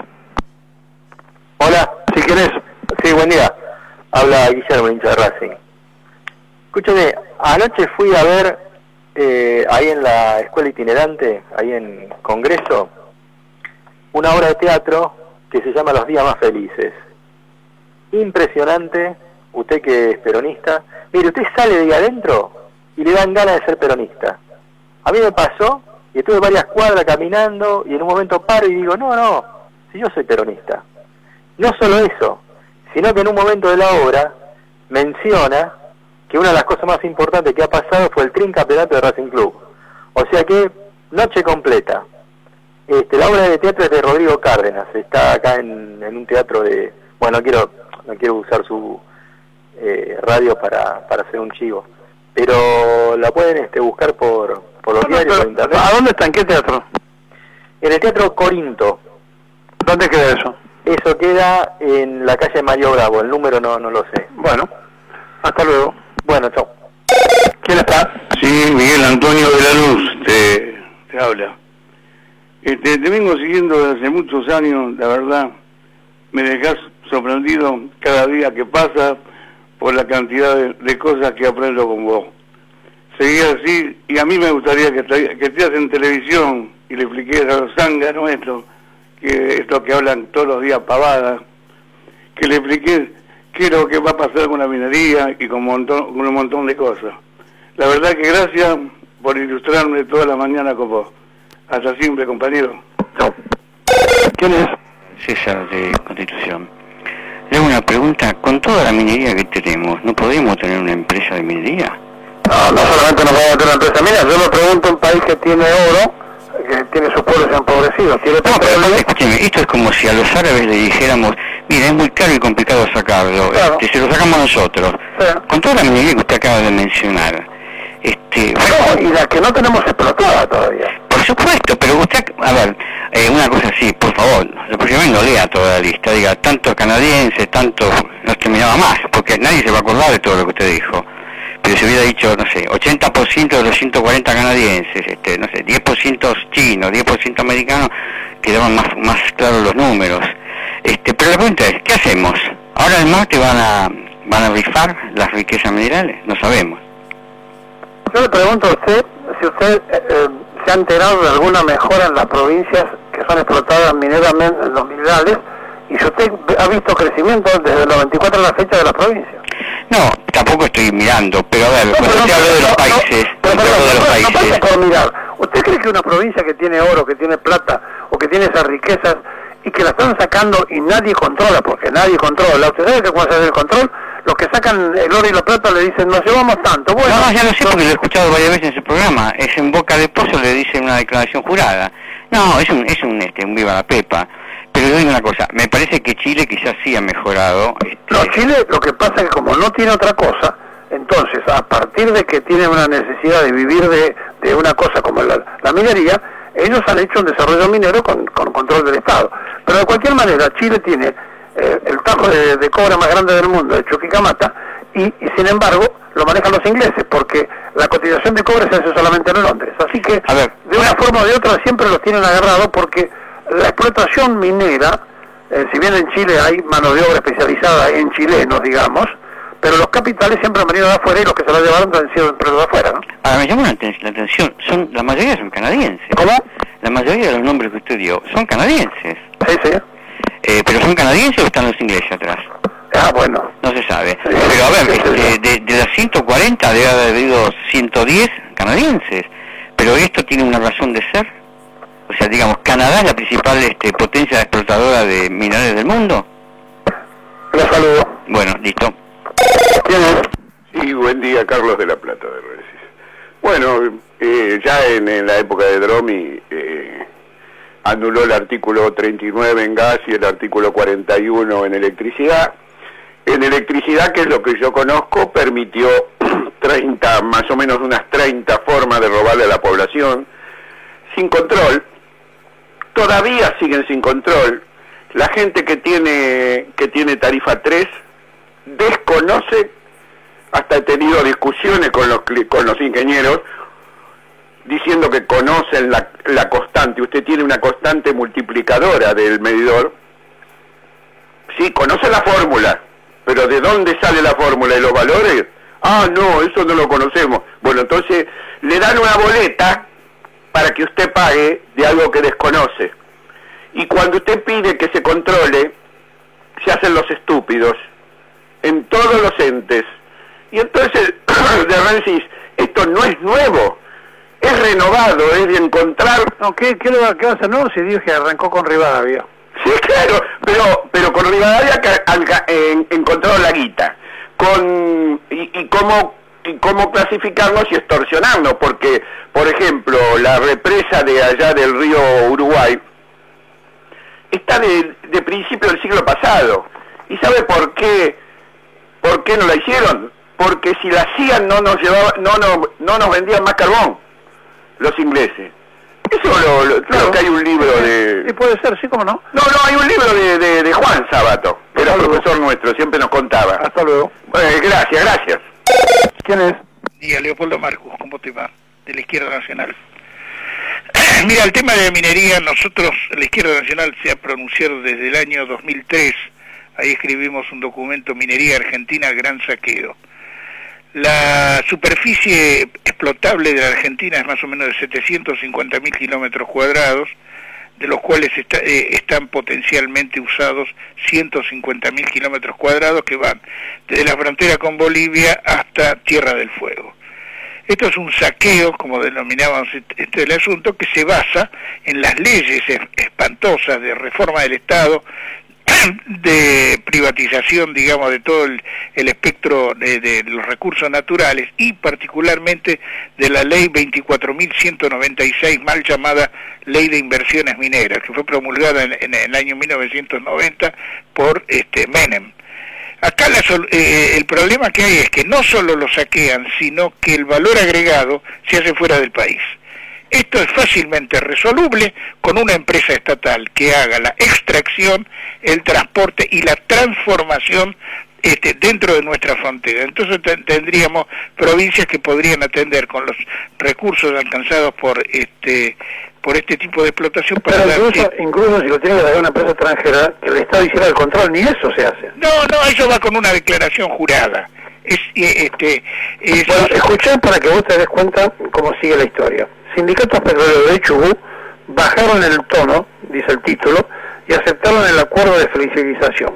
Hola, ¿sí quién es? Sí, buen día. Habla Guillermo, hincha de Racing. Escúchame, anoche fui a ver eh, ahí en la escuela itinerante, ahí en Congreso, una obra de teatro que se llama Los Días Más Felices. Impresionante, usted que es peronista. Mire, usted sale de ahí adentro y le dan ganas de ser peronista. A mí me pasó, y estuve varias cuadras caminando, y en un momento paro y digo, no, no, si yo soy peronista. No solo eso, sino que en un momento de la obra menciona que una de las cosas más importantes que ha pasado fue el tricampeonato de Racing Club. O sea que, noche completa. Este, la obra de teatro es de Rodrigo Cárdenas, está acá en, en un teatro de... Bueno, no quiero, no quiero usar su eh, radio para, para hacer un chivo, pero la pueden este, buscar por, por los no, diarios, no, por internet. ¿A dónde está? ¿En qué teatro? En el Teatro Corinto. ¿Dónde queda eso? Eso queda en la calle Mario Bravo, el número no, no lo sé. Bueno, hasta luego. Bueno, chao. ¿Quién está? Sí, Miguel Antonio de la Luz te, te habla. Este, te vengo siguiendo desde hace muchos años, la verdad, me dejas sorprendido cada día que pasa por la cantidad de, de cosas que aprendo con vos. Seguí así, y a mí me gustaría que, te, que estés en televisión y le expliques a los zánganos esto, que esto que hablan todos los días pavadas, que le expliques qué es lo que va a pasar con la minería y con, montón, con un montón de cosas. La verdad que gracias por ilustrarme toda la mañana con vos. Hasta siempre, compañero. No. ¿Quién es? César de Constitución. Le hago una pregunta, con toda la minería que tenemos, ¿no podemos tener una empresa de minería? No, no solamente nos vamos a tener una empresa minera, yo me pregunto un país que tiene oro, que tiene sus pueblos empobrecidos, tiene no, pero escúcheme, esto es como si a los árabes le dijéramos, mira, es muy caro y complicado sacarlo, claro. este, se lo sacamos nosotros. Sí. Con toda la minería que usted acaba de mencionar, Este, no, y la que no tenemos explotada todavía. Por supuesto, pero usted, a ver, eh, una cosa así, por favor, el próximo no lea toda la lista, diga, tanto canadiense, tanto, no terminaba más, porque nadie se va a acordar de todo lo que usted dijo. Pero si hubiera dicho, no sé, ochenta por ciento de los ciento cuarenta canadienses, este, no sé, diez por ciento chinos, diez por ciento americanos, quedaban más, más claros los números. Este, pero la pregunta es, ¿qué hacemos? Ahora el martes van a, van a rifar las riquezas minerales, no sabemos. Yo le pregunto a usted si usted eh, eh, se ha enterado de alguna mejora en las provincias que son explotadas mineramente, los minerales, y si usted ha visto crecimiento desde el noventa y cuatro a la fecha de las provincias. No, tampoco estoy mirando, pero a ver, No, cuando pero usted no, habló de los no, países, no, pero, cuando habló de los no, no países... pasa por mirar. ¿Usted cree que una provincia que tiene oro, que tiene plata, o que tiene esas riquezas, y que la están sacando y nadie controla, porque nadie controla? ¿Usted sabe que cuando se hace el control, los que sacan el oro y la plata le dicen, nos llevamos tanto? Bueno, no, no, ya lo sé porque lo he escuchado varias veces en su programa. Es en boca de pozo, le dicen una declaración jurada. No, es un, es un, este, un viva la pepa. Pero le digo una cosa, me parece que Chile quizás sí ha mejorado. Este... No, Chile lo que pasa es que como no tiene otra cosa, entonces a partir de que tiene una necesidad de vivir de, de una cosa como la, la minería, ellos han hecho un desarrollo minero con, con control del Estado. Pero de cualquier manera, Chile tiene eh, el tajo de, de cobre más grande del mundo, de Chuquicamata, y, y sin embargo lo manejan los ingleses, porque la cotización de cobre se hace solamente en Londres. Así que, a ver, de una forma o de otra, siempre los tienen agarrados, porque la explotación minera, eh, si bien en Chile hay mano de obra especializada en chilenos, digamos, pero los capitales siempre han venido de afuera y los que se la llevaron han sido empresas de afuera, ¿no? Ahora, me llama la, aten la atención, son la mayoría son canadienses. ¿Cómo? La mayoría de los nombres que usted dio son canadienses. Sí, sí. Eh, ¿Pero son canadienses o están los ingleses atrás? Ah, bueno. No se sabe. Sí, pero a ver, sí, sí, este, de, de las ciento cuarenta debe haber habido ciento diez canadienses. Pero esto tiene una razón de ser. O sea, digamos, Canadá es la principal este, potencia explotadora de minerales del mundo. Les saludo. Bueno, listo. ¿Quién es? Sí, buen día, Carlos de la Plata de Resis. Bueno, eh, ya en, en la época de Dromi eh, anuló el artículo treinta y nueve en gas y el artículo cuarenta y uno en electricidad. En electricidad, que es lo que yo conozco, permitió treinta, más o menos unas treinta formas de robarle a la población, sin control. Todavía siguen sin control. La gente que tiene, que tiene tarifa tres desconoce, hasta he tenido discusiones con los, con los ingenieros, diciendo que conocen la, la constante. Usted tiene una constante multiplicadora del medidor. Sí, conoce la fórmula, pero ¿de dónde sale la fórmula y los valores? Ah, no, eso no lo conocemos. Bueno, entonces le dan una boleta para que usted pague de algo que desconoce. Y cuando usted pide que se controle, se hacen los estúpidos en todos los entes. Y entonces, de Rensis, esto no es nuevo, es renovado, es de encontrar... No, ¿qué, qué, va, qué va a ser nuevo si dijo que arrancó con Rivadavia? Sí, claro, pero pero con Rivadavia que alca, eh, encontró la guita. Con y, y cómo y cómo clasificarnos y extorsionarnos, porque, por ejemplo, la represa de allá del río Uruguay está de, de principio del siglo pasado. ¿Y sabe por qué? ¿Por qué no la hicieron? Porque si la hacían no nos llevaba, no, no, no nos vendían más carbón los ingleses. Eso lo, lo, claro que hay un libro de... Sí, puede ser, sí, ¿cómo no? No, no, hay un libro de, de, de Juan Sábato, que era profesor nuestro, siempre nos contaba. Hasta luego. Eh, gracias, gracias. ¿Quién es? Día, Leopoldo Marcos, ¿cómo te va? De la Izquierda Nacional. Mira, el tema de la minería, nosotros, la Izquierda Nacional se ha pronunciado desde el año dos mil tres, ahí escribimos un documento, Minería Argentina, Gran Saqueo. La superficie explotable de la Argentina es más o menos de setecientos cincuenta mil kilómetros cuadrados, de los cuales está, eh, están potencialmente usados ciento cincuenta mil kilómetros cuadrados que van desde la frontera con Bolivia hasta Tierra del Fuego. Esto es un saqueo, como denominábamos este el asunto, que se basa en las leyes espantosas de reforma del Estado, de privatización, digamos, de todo el, el espectro de, de los recursos naturales y particularmente de la ley veinticuatro mil ciento noventa y seis, mal llamada Ley de Inversiones Mineras, que fue promulgada en, en el año mil novecientos noventa por este Menem. Acá la sol- eh, el problema que hay es que no solo lo saquean, sino que el valor agregado se hace fuera del país. Esto es fácilmente resoluble con una empresa estatal que haga la extracción, el transporte y la transformación este, dentro de nuestra frontera. Entonces te- tendríamos provincias que podrían atender con los recursos alcanzados por este por este tipo de explotación para Pero dar- incluso, incluso si lo tiene que dar una empresa extranjera, que el Estado hiciera el control, ni eso se hace. No, no, eso va con una declaración jurada. Es, eh, este, es... Bueno, escuchá para que vos te des cuenta cómo sigue la historia. Sindicatos petroleros de Chubut bajaron el tono, dice el título, y aceptaron el acuerdo de flexibilización.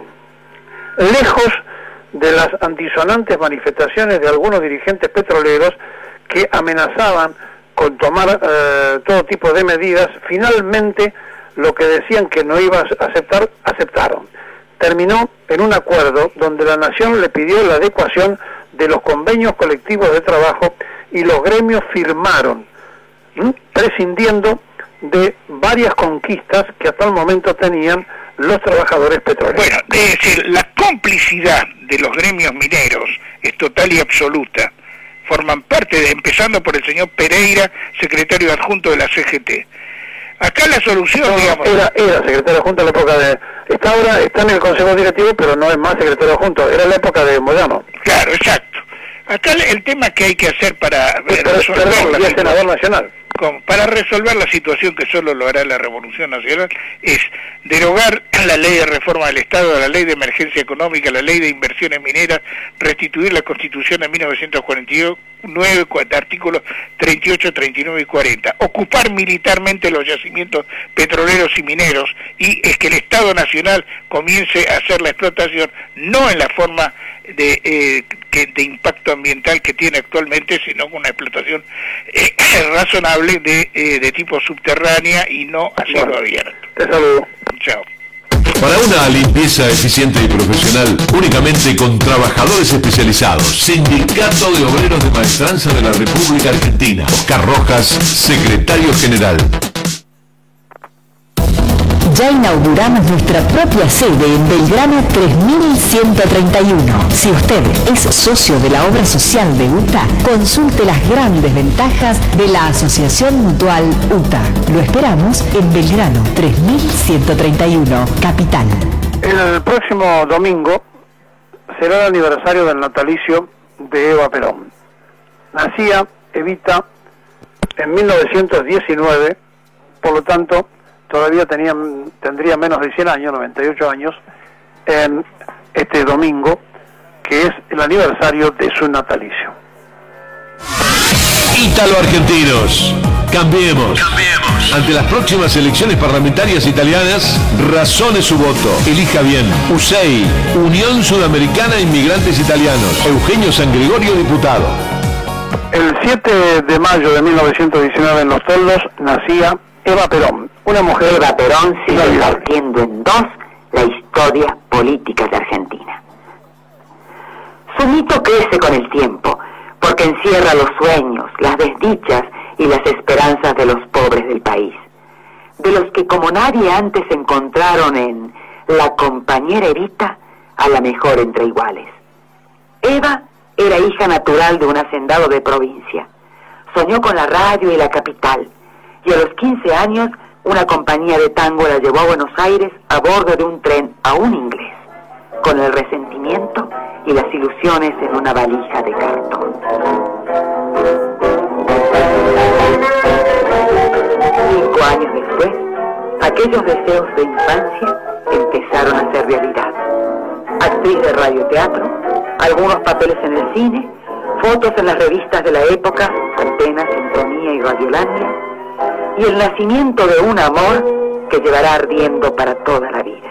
Lejos de las antisonantes manifestaciones de algunos dirigentes petroleros que amenazaban con tomar eh, todo tipo de medidas, finalmente lo que decían que no iba a aceptar, aceptaron. Terminó en un acuerdo donde la Nación le pidió la adecuación de los convenios colectivos de trabajo y los gremios firmaron, ¿m? prescindiendo de varias conquistas que hasta el momento tenían los trabajadores petroleros. Bueno, es decir, la complicidad de los gremios mineros es total y absoluta. Forman parte, de, empezando por el señor Pereira, secretario adjunto de la C G T. Acá la solución, No, digamos... Era, era secretario adjunto en la época de... Está ahora, está en el Consejo Directivo, pero no es más secretario adjunto. Era la época de Moyano. Claro, exacto. Acá el, el tema que hay que hacer para Pero, resolver perdón, la y es senador situación... nacional. Con- para resolver la situación que solo lo hará la Revolución Nacional, es derogar la ley de reforma del Estado, la ley de emergencia económica, la ley de inversiones mineras, restituir la Constitución de mil novecientos cuarenta y nueve, artículos treinta y ocho, treinta y nueve y cuarenta, ocupar militarmente los yacimientos petroleros y mineros, y es que el Estado Nacional comience a hacer la explotación, no en la forma de, eh, que, de impacto ambiental que tiene actualmente, sino con una explotación eh, razonable de, eh, de tipo subterránea y no a cielo Bueno, abierto. Te saludo. Chao. Para una limpieza eficiente y profesional, únicamente con trabajadores especializados. Sindicato de Obreros de Maestranza de la República Argentina. Oscar Rojas, secretario general. Ya inauguramos nuestra propia sede en Belgrano tres mil ciento treinta y uno. Si usted es socio de la obra social de U T A, consulte las grandes ventajas de la Asociación Mutual U T A. Lo esperamos en Belgrano tres mil ciento treinta y uno, Capital. El próximo domingo será el aniversario del natalicio de Eva Perón. Nacía Evita en mil novecientos diecinueve, por lo tanto todavía tenía, tendría menos de cien años, noventa y ocho años, en este domingo, que es el aniversario de su natalicio. Ítalo-argentinos. Cambiemos. Cambiemos. Ante las próximas elecciones parlamentarias italianas, razone su voto. Elija bien. U S E I, Unión Sudamericana de Inmigrantes Italianos. Eugenio San Gregorio, diputado. El siete de mayo de mil novecientos diecinueve en Los Toldos nacía Eva Perón, una mujer... Eva Perón sigue inolvidable. partiendo en dos la historia política de Argentina. Su mito crece con el tiempo, porque encierra los sueños, las desdichas y las esperanzas de los pobres del país, de los que como nadie antes encontraron en la compañera Evita a la mejor entre iguales. Eva era hija natural de un hacendado de provincia. Soñó con la radio y la capital, y a los quince años una compañía de tango la llevó a Buenos Aires a bordo de un tren aún inglés, con el resentimiento y las ilusiones en una valija de cartón. Cinco años después, aquellos deseos de infancia empezaron a ser realidad. Actriz de radioteatro, algunos papeles en el cine, fotos en las revistas de la época, Atenas, Sintonía y Radiolandia, y el nacimiento de un amor que llevará ardiendo para toda la vida.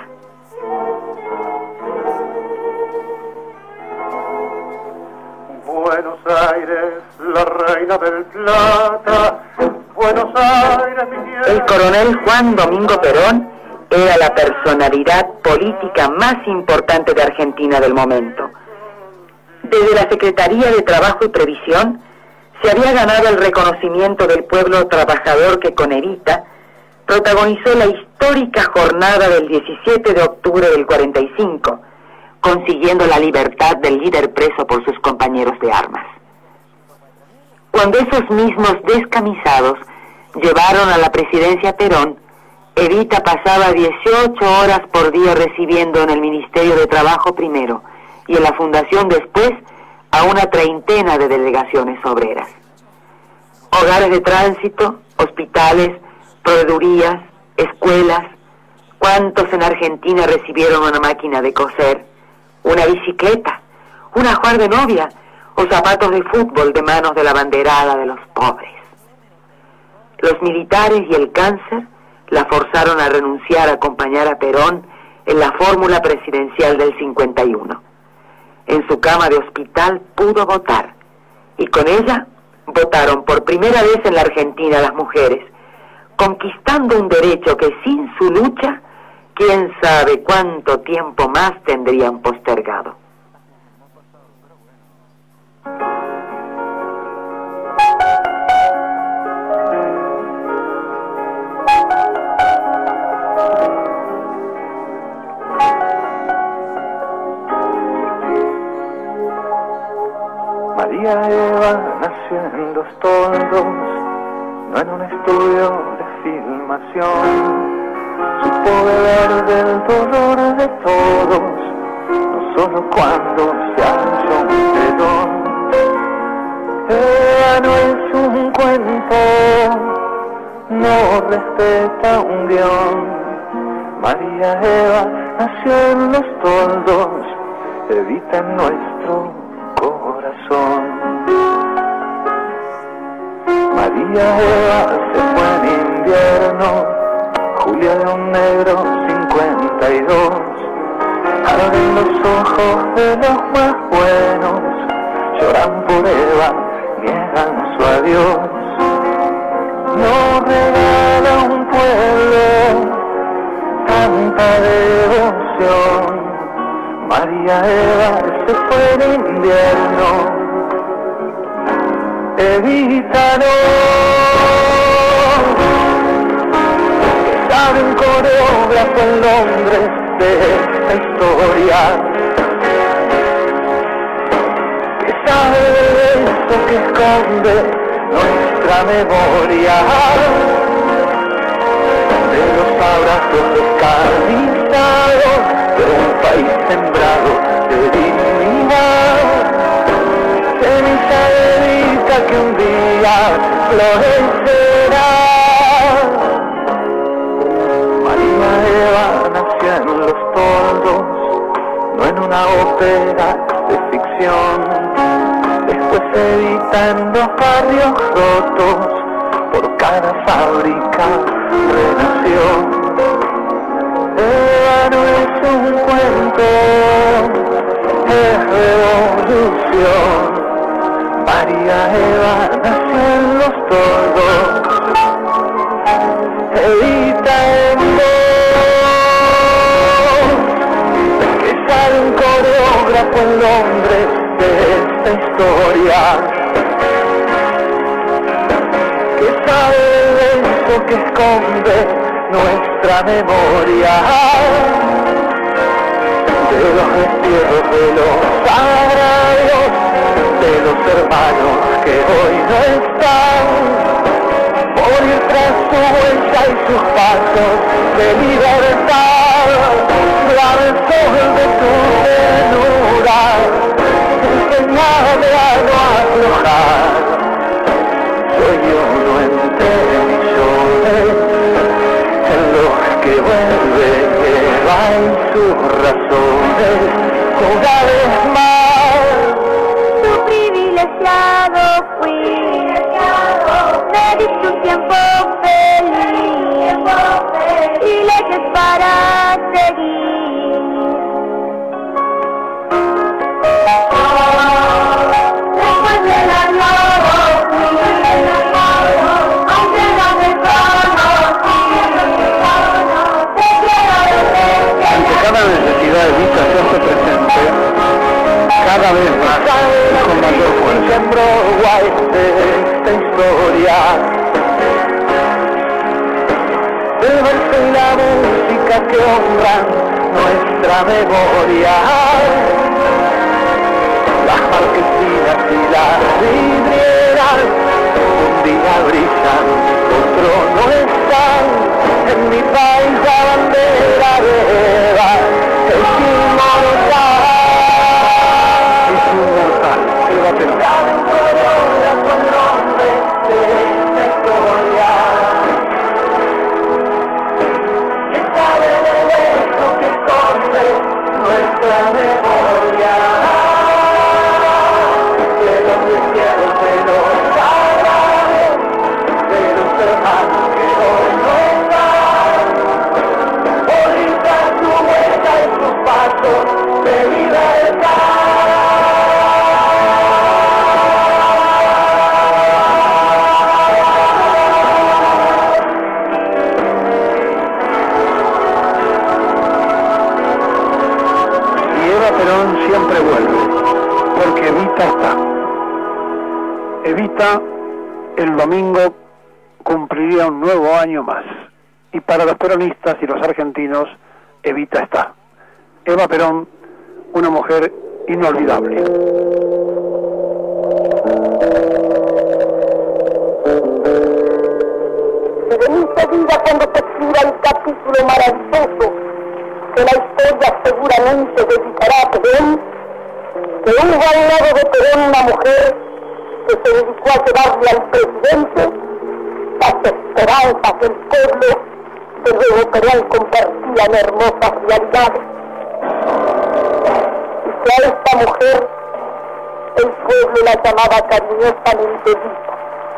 Buenos Aires, la reina del plata, Buenos Aires, mi tierra. El coronel Juan Domingo Perón era la personalidad política más importante de Argentina del momento. Desde la Secretaría de Trabajo y Previsión se había ganado el reconocimiento del pueblo trabajador que con Evita protagonizó la histórica jornada del diecisiete de octubre del cuarenta y cinco, consiguiendo la libertad del líder preso por sus compañeros de armas. Cuando esos mismos descamisados llevaron a la presidencia a Perón, Evita pasaba dieciocho horas por día recibiendo en el Ministerio de Trabajo primero y en la Fundación después a una treintena de delegaciones obreras. Hogares de tránsito, hospitales, proveedurías, escuelas. ¿Cuántos en Argentina recibieron una máquina de coser, una bicicleta, un ajuar de novia o zapatos de fútbol de manos de la banderada de los pobres? Los militares y el cáncer la forzaron a renunciar a acompañar a Perón en la fórmula presidencial del cincuenta y uno. En su cama de hospital pudo votar, y con ella votaron por primera vez en la Argentina las mujeres, conquistando un derecho que sin su lucha, quién sabe cuánto tiempo más tendrían postergado. María Eva nació en Los Toldos, no en un estudio de filmación. Supo beber del dolor de todos, no solo cuando se halló un pedón. Eva no es un cuento, no respeta un guión. María Eva nació en Los Toldos, Evita en nuestro corazón. María Eva se fue en invierno, Julia de un negro cincuenta y dos. Abren los ojos de los más buenos, lloran por Eva, niegan su adiós. No regala un pueblo tanta devoción. María Eva se fue en invierno, Evita no, que sabe un coreógrafo en Londres de esta historia, que sabe de eso que esconde nuestra memoria, de los abrazos descarnizados de un país sembrado de dignidad, semilla de vida que un día florecerá. María Eva nació en Los Toldos, no en una ópera de ficción. Después Evita en los barrios rotos, por cada fábrica renació. Eva no es un cuento, es revolución. María Eva nació en Los Toldos, Evita en voz, que sale un coreógrafo en Londres de esta historia, que sabe del beso que esconde nuestra memoria, de los destierros de los sagrados, de los hermanos que hoy no están, por ir tras su huella y sus pasos de libertad. Clave el sol de tu ternura, enseñame a no aflojar. Soy uno entre millones, que vuelve Eva y sus razones una vez más. Tu privilegiado fui, me diste un tiempo feliz y leyes para seguir. Después de la gloria fui, aunque no me Cada necesidad de vista se hace presente cada vez más y con mayor fuerza. En Broadway de esta historia, el verso y la música que honran nuestra memoria. Las marquesinas y las vidrieras un día brillan, otro no están. En mi país la bandera de Eva es inmortal. Es inmortal, Eva Perón. Con nombre de esta historia. Que sabe de eso que esconde nuestra memoria. De los desiertos, de los sagrados, de los hermanos que hoy no están. Ahorita su vuelta y sus pasos de libertad. Perón siempre vuelve, porque Evita está. Evita el domingo cumpliría un nuevo año más. Y para los peronistas y los argentinos, Evita está. Eva Perón, una mujer inolvidable. Se ven enseguida cuando se escriba el capítulo maravilloso que la historia seguramente dedicará a Perón, que hubo al lado de Perón una mujer que se dedicó a llevarle al presidente las esperanzas del pueblo que luego Perón convertía en hermosas realidades. Y que a esta mujer el pueblo la llamaba cariñosamente Evita.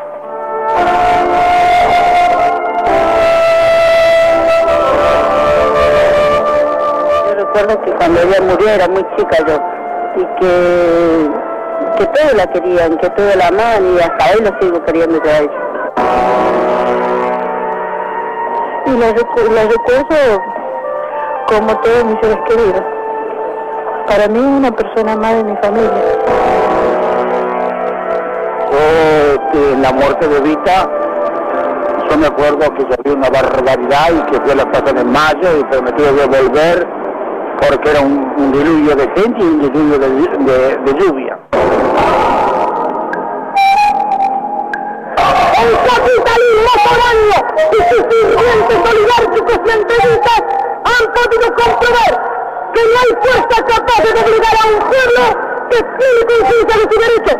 Recuerdo que cuando ella murió era muy chica yo, y que, que todos la querían, que todos la amaban, y hasta hoy la sigo queriendo yo a ella. Y la, recu la recuerdo como todos mis seres queridos. Para mí una persona más de mi familia. Oh, en la muerte de Evita, yo me acuerdo que salió una barbaridad y que fue a la Plaza de Mayo y prometió devolver porque era un, un diluvio de gente y un diluvio de, de, de lluvia. El capitalismo foráneo y sus dirigentes oligárquicos y entrevistas han podido comprobar que no hay fuerza capaz de obligar a un pueblo que tiene conciencia de su derecho.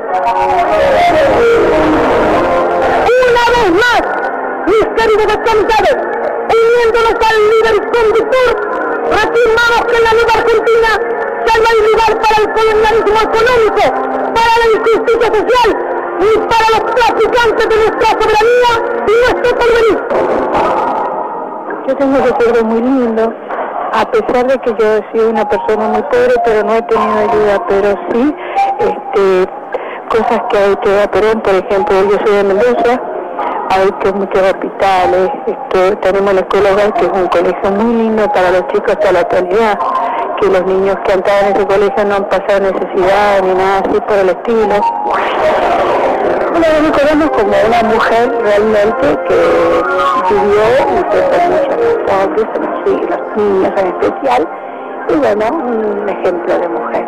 Una vez más, mis queridos descansados, uniéndonos al líder y conductor, afirmamos que en la nueva Argentina ya no hay lugar para el colonialismo económico, para la injusticia social, ni para los traficantes de nuestra soberanía y nuestro porvenir. Yo tengo recuerdos muy lindos, a pesar de que yo he sido una persona muy pobre, pero no he tenido ayuda, pero sí este, cosas que ha hecho Eva Perón. Por ejemplo, yo soy de Mendoza, ha hecho muchos hospitales, esto, tenemos la escuela Hogar, que es un colegio muy lindo para los chicos hasta la actualidad, que los niños que han estado en ese colegio no han pasado necesidad ni nada así por el estilo. La recordamos como una mujer realmente que vivió y fue por muchos pobres, sí, los niños en especial, y bueno, un ejemplo de mujer.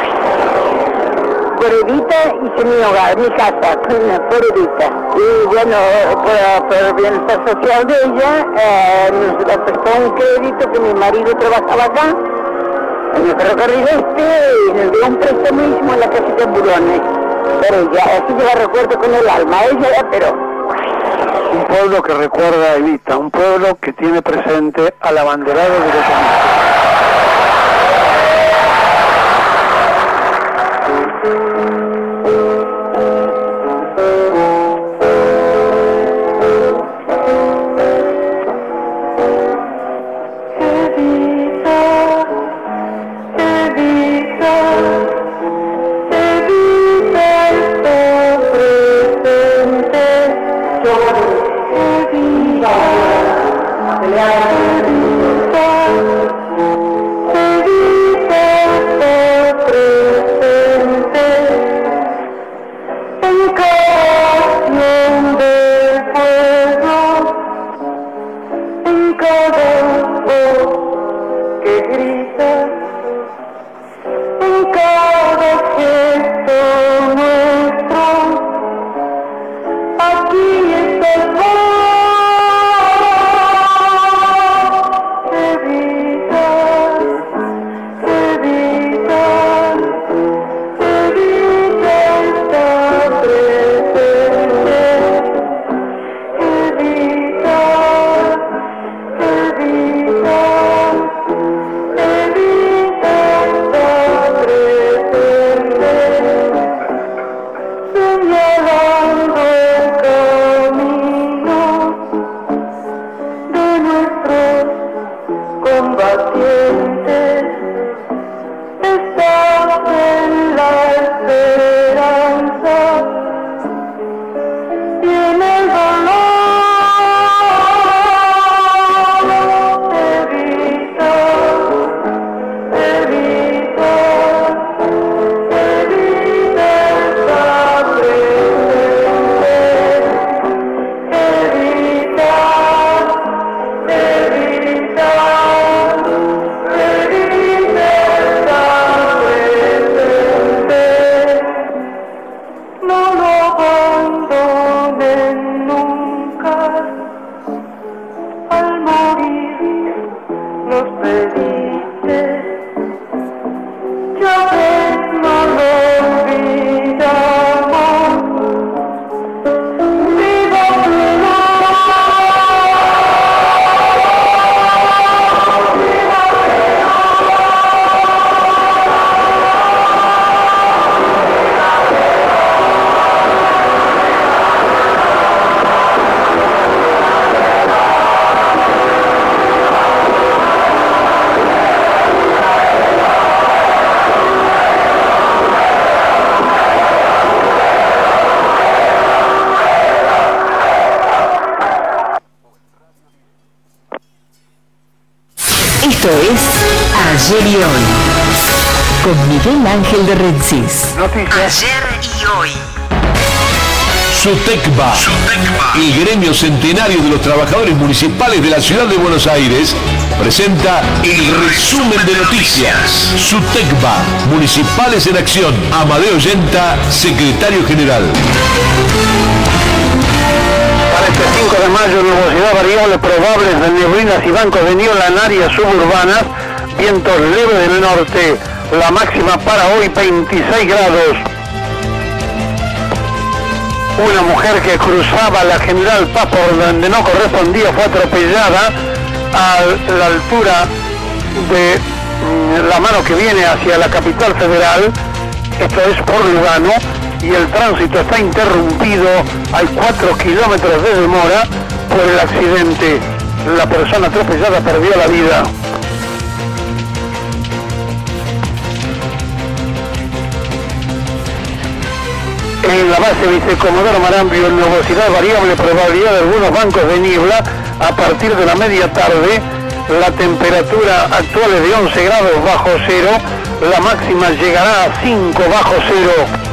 Por Evita hice mi hogar, mi casa, por Evita. Y bueno, por, por el bienestar social de ella, eh, nos prestó un crédito que mi marido trabajaba acá, en el ferrocarril este, y nos dio un préstamo mismo en la casita en Burones. Pero ella, así yo la recuerdo con el alma, ella era Perón. Un pueblo que recuerda a Evita, un pueblo que tiene presente al abanderado de los comunistas. Que grita Ayer y hoy. Con Miguel Ángel de Rensis. Noticias. Ayer y hoy. SUTECBA, el gremio centenario de los trabajadores municipales de la ciudad de Buenos Aires, presenta el resumen de noticias. SUTECBA, Municipales en Acción. Amadeo Yenta, secretario general. Para este cinco de mayo, nubosidad variable, probables de neblinas y bancos de niebla en áreas suburbanas, vientos leves del norte. La máxima para hoy veintiséis grados. Una mujer que cruzaba la General Paz por donde no correspondía fue atropellada a la altura de la mano que viene hacia la capital federal. Esto es por Lugano, y el tránsito está interrumpido. Hay cuatro kilómetros de demora por el accidente. La persona atropellada perdió la vida. En la base Vicecomodoro Marambio, nubosidad variable, probabilidad de algunos bancos de niebla a partir de la media tarde. La temperatura actual es de once grados bajo cero, la máxima llegará a cinco bajo cero.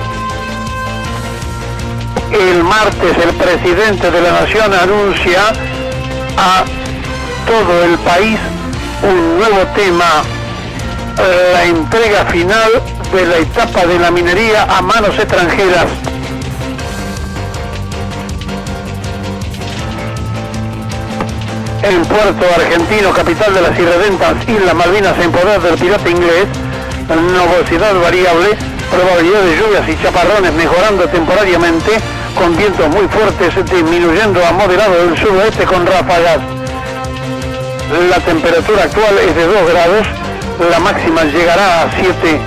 El martes el presidente de la Nación anuncia a todo el país un nuevo tema, la entrega final de la etapa de la minería a manos extranjeras. En Puerto Argentino, capital de las irredentas Islas Malvinas, en poder del pirata inglés, nubosidad variable, probabilidad de lluvias y chaparrones mejorando temporariamente, con vientos muy fuertes disminuyendo a moderado del suroeste con ráfagas. La temperatura actual es de dos grados, la máxima llegará a siete.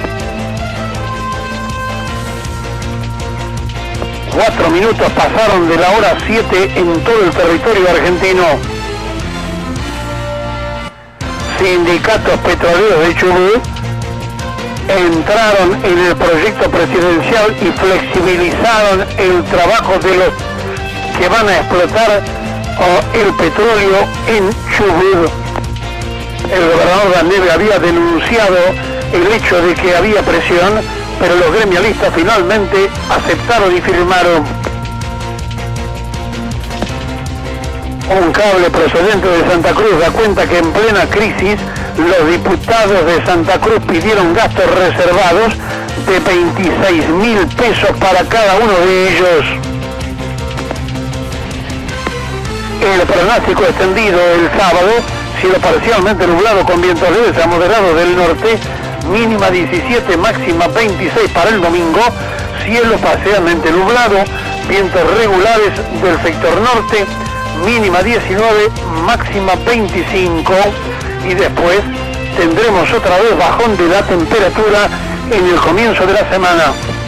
Cuatro minutos pasaron de la hora siete en todo el territorio argentino. Sindicatos petroleros de Chubut entraron en el proyecto presidencial y flexibilizaron el trabajo de los que van a explotar oh, el petróleo en Chubut. El gobernador Daneve había denunciado el hecho de que había presión, pero los gremialistas finalmente aceptaron y firmaron. Un cable procedente de Santa Cruz da cuenta que en plena crisis los diputados de Santa Cruz pidieron gastos reservados de veintiséis mil pesos para cada uno de ellos. El pronóstico extendido el sábado, cielo parcialmente nublado con vientos leves a moderados del norte, mínima diecisiete, máxima veintiséis para el domingo, cielo parcialmente nublado, vientos regulares del sector norte, mínima diecinueve, máxima veinticinco, y después tendremos otra vez bajón de la temperatura en el comienzo de la semana.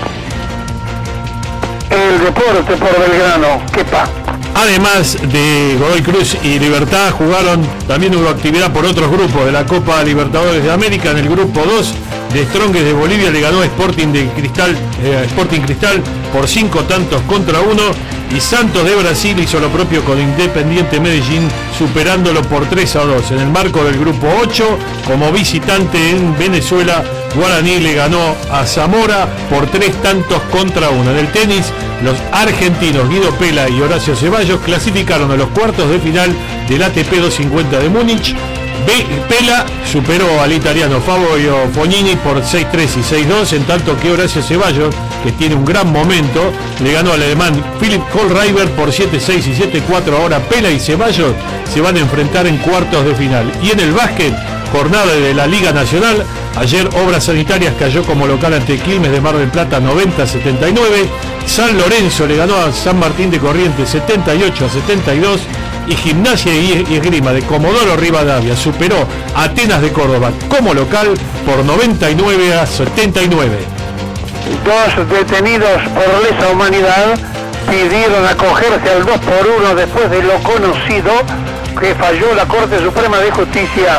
El deporte por Belgrano, quepa. Además de Godoy Cruz y Libertad, jugaron, también hubo actividad por otros grupos de la Copa Libertadores de América. En el grupo dos, de Strongest de Bolivia le ganó Sporting de Cristal, eh, Sporting Cristal por cinco tantos contra uno, y Santos de Brasil hizo lo propio con Independiente Medellín, superándolo por tres a dos. En el marco del grupo ocho, como visitante en Venezuela, Guaraní le ganó a Zamora por tres tantos contra uno. En el tenis, los argentinos Guido Pela y Horacio Ceballos clasificaron a los cuartos de final del A T P doscientos cincuenta de Múnich. Pela superó al italiano Fabio Fognini por seis tres y seis dos, en tanto que Horacio Ceballos, que tiene un gran momento, le ganó al alemán Philipp Kohlreiber por siete seis y siete cuatro. Ahora Pela y Ceballos se van a enfrentar en cuartos de final. Y en el básquet, jornada de la Liga Nacional, ayer Obras Sanitarias cayó como local ante Quilmes de Mar del Plata noventa a setenta y nueve, San Lorenzo le ganó a San Martín de Corrientes setenta y ocho a setenta y dos, y Gimnasia y Esgrima de Comodoro Rivadavia superó a Atenas de Córdoba como local por noventa y nueve a setenta y nueve. Dos detenidos por lesa humanidad pidieron acogerse al dos por uno después de lo conocido que falló la Corte Suprema de Justicia.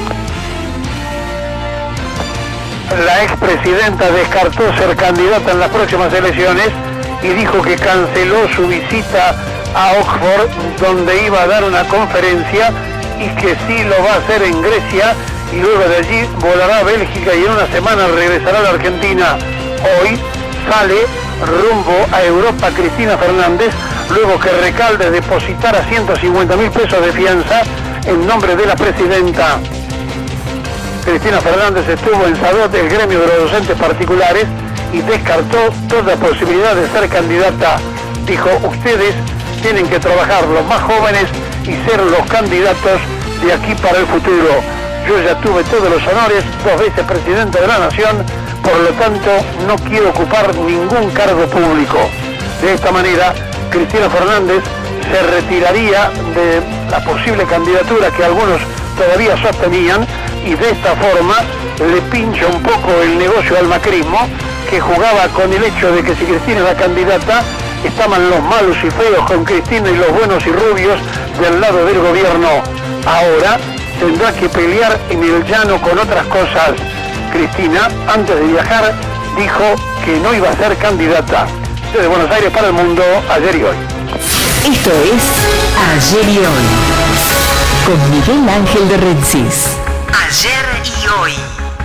La expresidenta descartó ser candidata en las próximas elecciones y dijo que canceló su visita a Oxford, donde iba a dar una conferencia, y que sí lo va a hacer en Grecia y luego de allí volará a Bélgica y en una semana regresará a la Argentina. Hoy sale rumbo a Europa Cristina Fernández, luego que Recalde depositara ciento cincuenta mil pesos de fianza en nombre de la presidenta. Cristina Fernández estuvo en Sadot, el gremio de los docentes particulares, y descartó toda posibilidad de ser candidata. Dijo, ustedes tienen que trabajar, los más jóvenes, y ser los candidatos de aquí para el futuro. Yo ya tuve todos los honores, dos veces presidente de la Nación, por lo tanto no quiero ocupar ningún cargo público. De esta manera, Cristina Fernández se retiraría de la posible candidatura que algunos todavía sostenían, y de esta forma le pincha un poco el negocio al macrismo, que jugaba con el hecho de que si Cristina era candidata, estaban los malos y feos con Cristina y los buenos y rubios del lado del gobierno. Ahora tendrá que pelear en el llano con otras cosas. Cristina, antes de viajar, dijo que no iba a ser candidata. Desde Buenos Aires para el mundo, ayer y hoy. Esto es Ayer y Hoy, con Miguel Ángel de Rensis. Ayer y Hoy.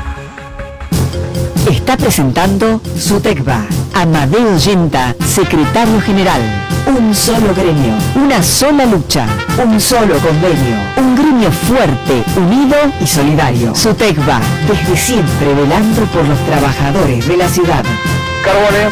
Está presentando Sutecba. Amadeo Yenta, secretario general. Un solo gremio, una sola lucha, un solo convenio. Un gremio fuerte, unido y solidario. Sutecba, desde siempre velando por los trabajadores de la ciudad. Carbone.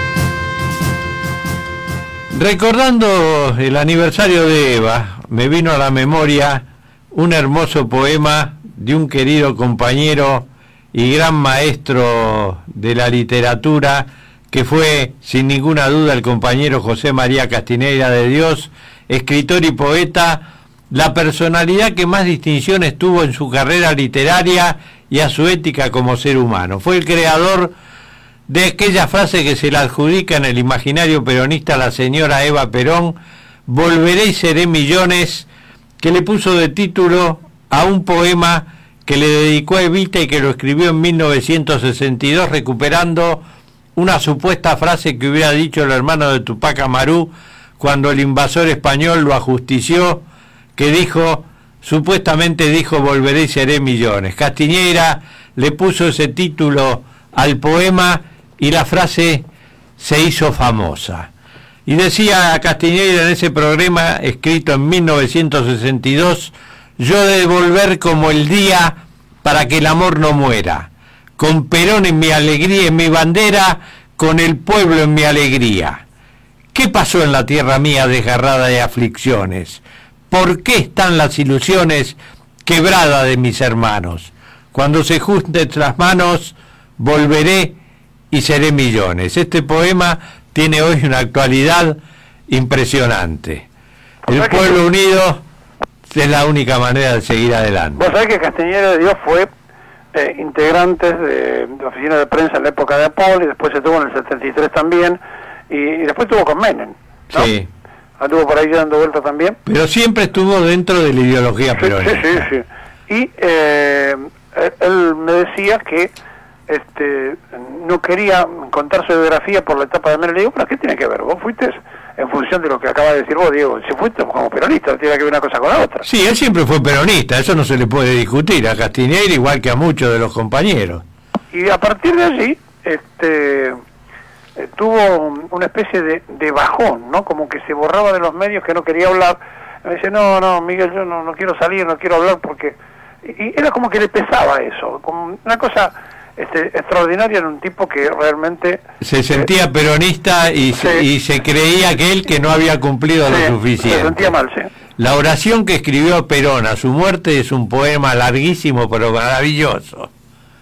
Recordando el aniversario de Eva, me vino a la memoria un hermoso poema de un querido compañero y gran maestro de la literatura, que fue sin ninguna duda el compañero José María Castiñeira de Dios, escritor y poeta, la personalidad que más distinciones tuvo en su carrera literaria y a su ética como ser humano. Fue el creador de aquella frase que se le adjudica en el imaginario peronista a la señora Eva Perón, volveré y seré millones, que le puso de título a un poema que le dedicó a Evita y que lo escribió en mil novecientos sesenta y dos, recuperando una supuesta frase que hubiera dicho el hermano de Tupac Amaru cuando el invasor español lo ajustició, que dijo, supuestamente dijo, volveré y seré millones. Castiñeira le puso ese título al poema y la frase se hizo famosa. Y decía Castiñeira en ese programa, escrito en mil novecientos sesenta y dos, yo he de volver como el día para que el amor no muera, con Perón en mi alegría, en mi bandera, con el pueblo en mi alegría. ¿Qué pasó en la tierra mía desgarrada de aflicciones? ¿Por qué están las ilusiones quebradas de mis hermanos? Cuando se junten las manos, volveré y seré millones. Este poema tiene hoy una actualidad impresionante. El pueblo unido es la única manera de seguir adelante. Vos sabés que Castiñeira de Dios fue eh, integrante de la oficina de prensa en la época de Apol, y después se tuvo en el setenta y tres también, y, y después estuvo con Menem, ¿no? Sí. Anduvo por ahí dando vueltas también. Pero siempre estuvo dentro de la ideología peronista. Sí, sí, sí. Y eh, él me decía que este no quería contar su biografía por la etapa de Menem. Le digo, ¿pero qué tiene que ver? Vos fuiste en función de lo que acaba de decir vos, Diego, si fuiste como peronista, no tiene que ver una cosa con la otra. Sí, él siempre fue peronista, eso no se le puede discutir a Castiñeira, igual que a muchos de los compañeros. Y a partir de allí, este tuvo una especie de, de bajón, ¿no? Como que se borraba de los medios, que no quería hablar. Me dice, no, no, Miguel, yo no, no quiero salir, no quiero hablar porque... Y era como que le pesaba eso, como una cosa este, extraordinaria en un tipo que realmente... Se sentía eh, peronista y se, y se creía que él que no había cumplido sí, lo suficiente. Se sentía mal, sí. La oración que escribió Perón a su muerte es un poema larguísimo pero maravilloso.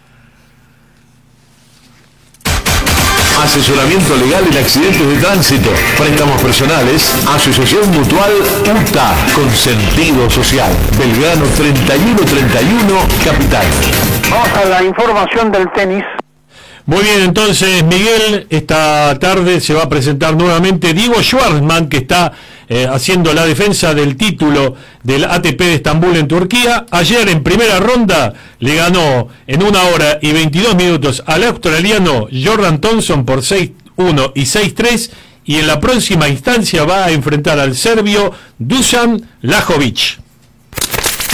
Asesoramiento legal en accidentes de tránsito, préstamos personales, asociación mutual U T A, con sentido social. Belgrano treinta y uno treinta y uno, Capital. Vamos a la información del tenis. Muy bien, entonces, Miguel, esta tarde se va a presentar nuevamente Diego Schwartzman, que está eh, haciendo la defensa del título del A T P de Estambul en Turquía. Ayer, en primera ronda, le ganó en una hora y veintidós minutos al australiano Jordan Thompson por seis uno y seis tres, y en la próxima instancia va a enfrentar al serbio Dusan Lajovic.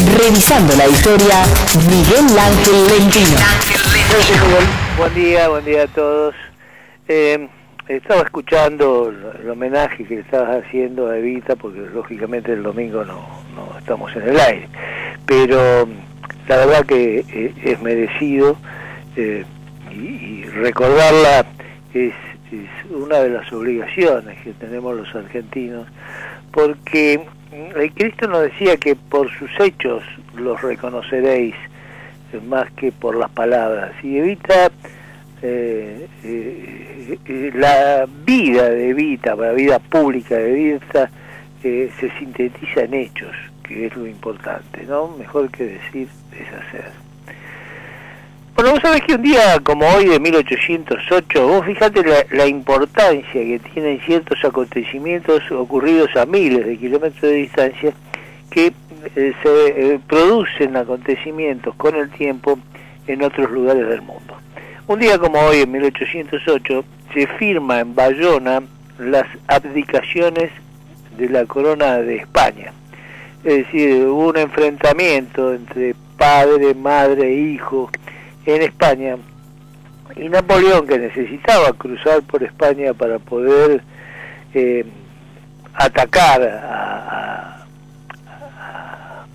Revisando la historia, Miguel Ángel Lentino. Buen día, buen día a todos. Eh, estaba escuchando el homenaje que le estabas haciendo a Evita, porque lógicamente el domingo no, no estamos en el aire, pero la verdad que eh, es merecido eh, y, y recordarla es, es una de las obligaciones que tenemos los argentinos, porque el Cristo nos decía que por sus hechos los reconoceréis más que por las palabras, y Evita eh, eh, eh, la vida de Evita, la vida pública de Evita eh, se sintetiza en hechos, que es lo importante, ¿no? Mejor que decir es hacer. Bueno, vos sabés que un día como hoy de mil ochocientos ocho, vos fijate la, la importancia que tienen ciertos acontecimientos ocurridos a miles de kilómetros de distancia, que eh, se eh, producen acontecimientos con el tiempo en otros lugares del mundo. Un día como hoy, en mil ochocientos ocho, se firma en Bayona las abdicaciones de la corona de España. Es decir, hubo un enfrentamiento entre padre, madre e hijo en España, y Napoleón, que necesitaba cruzar por España para poder eh, atacar a, a, a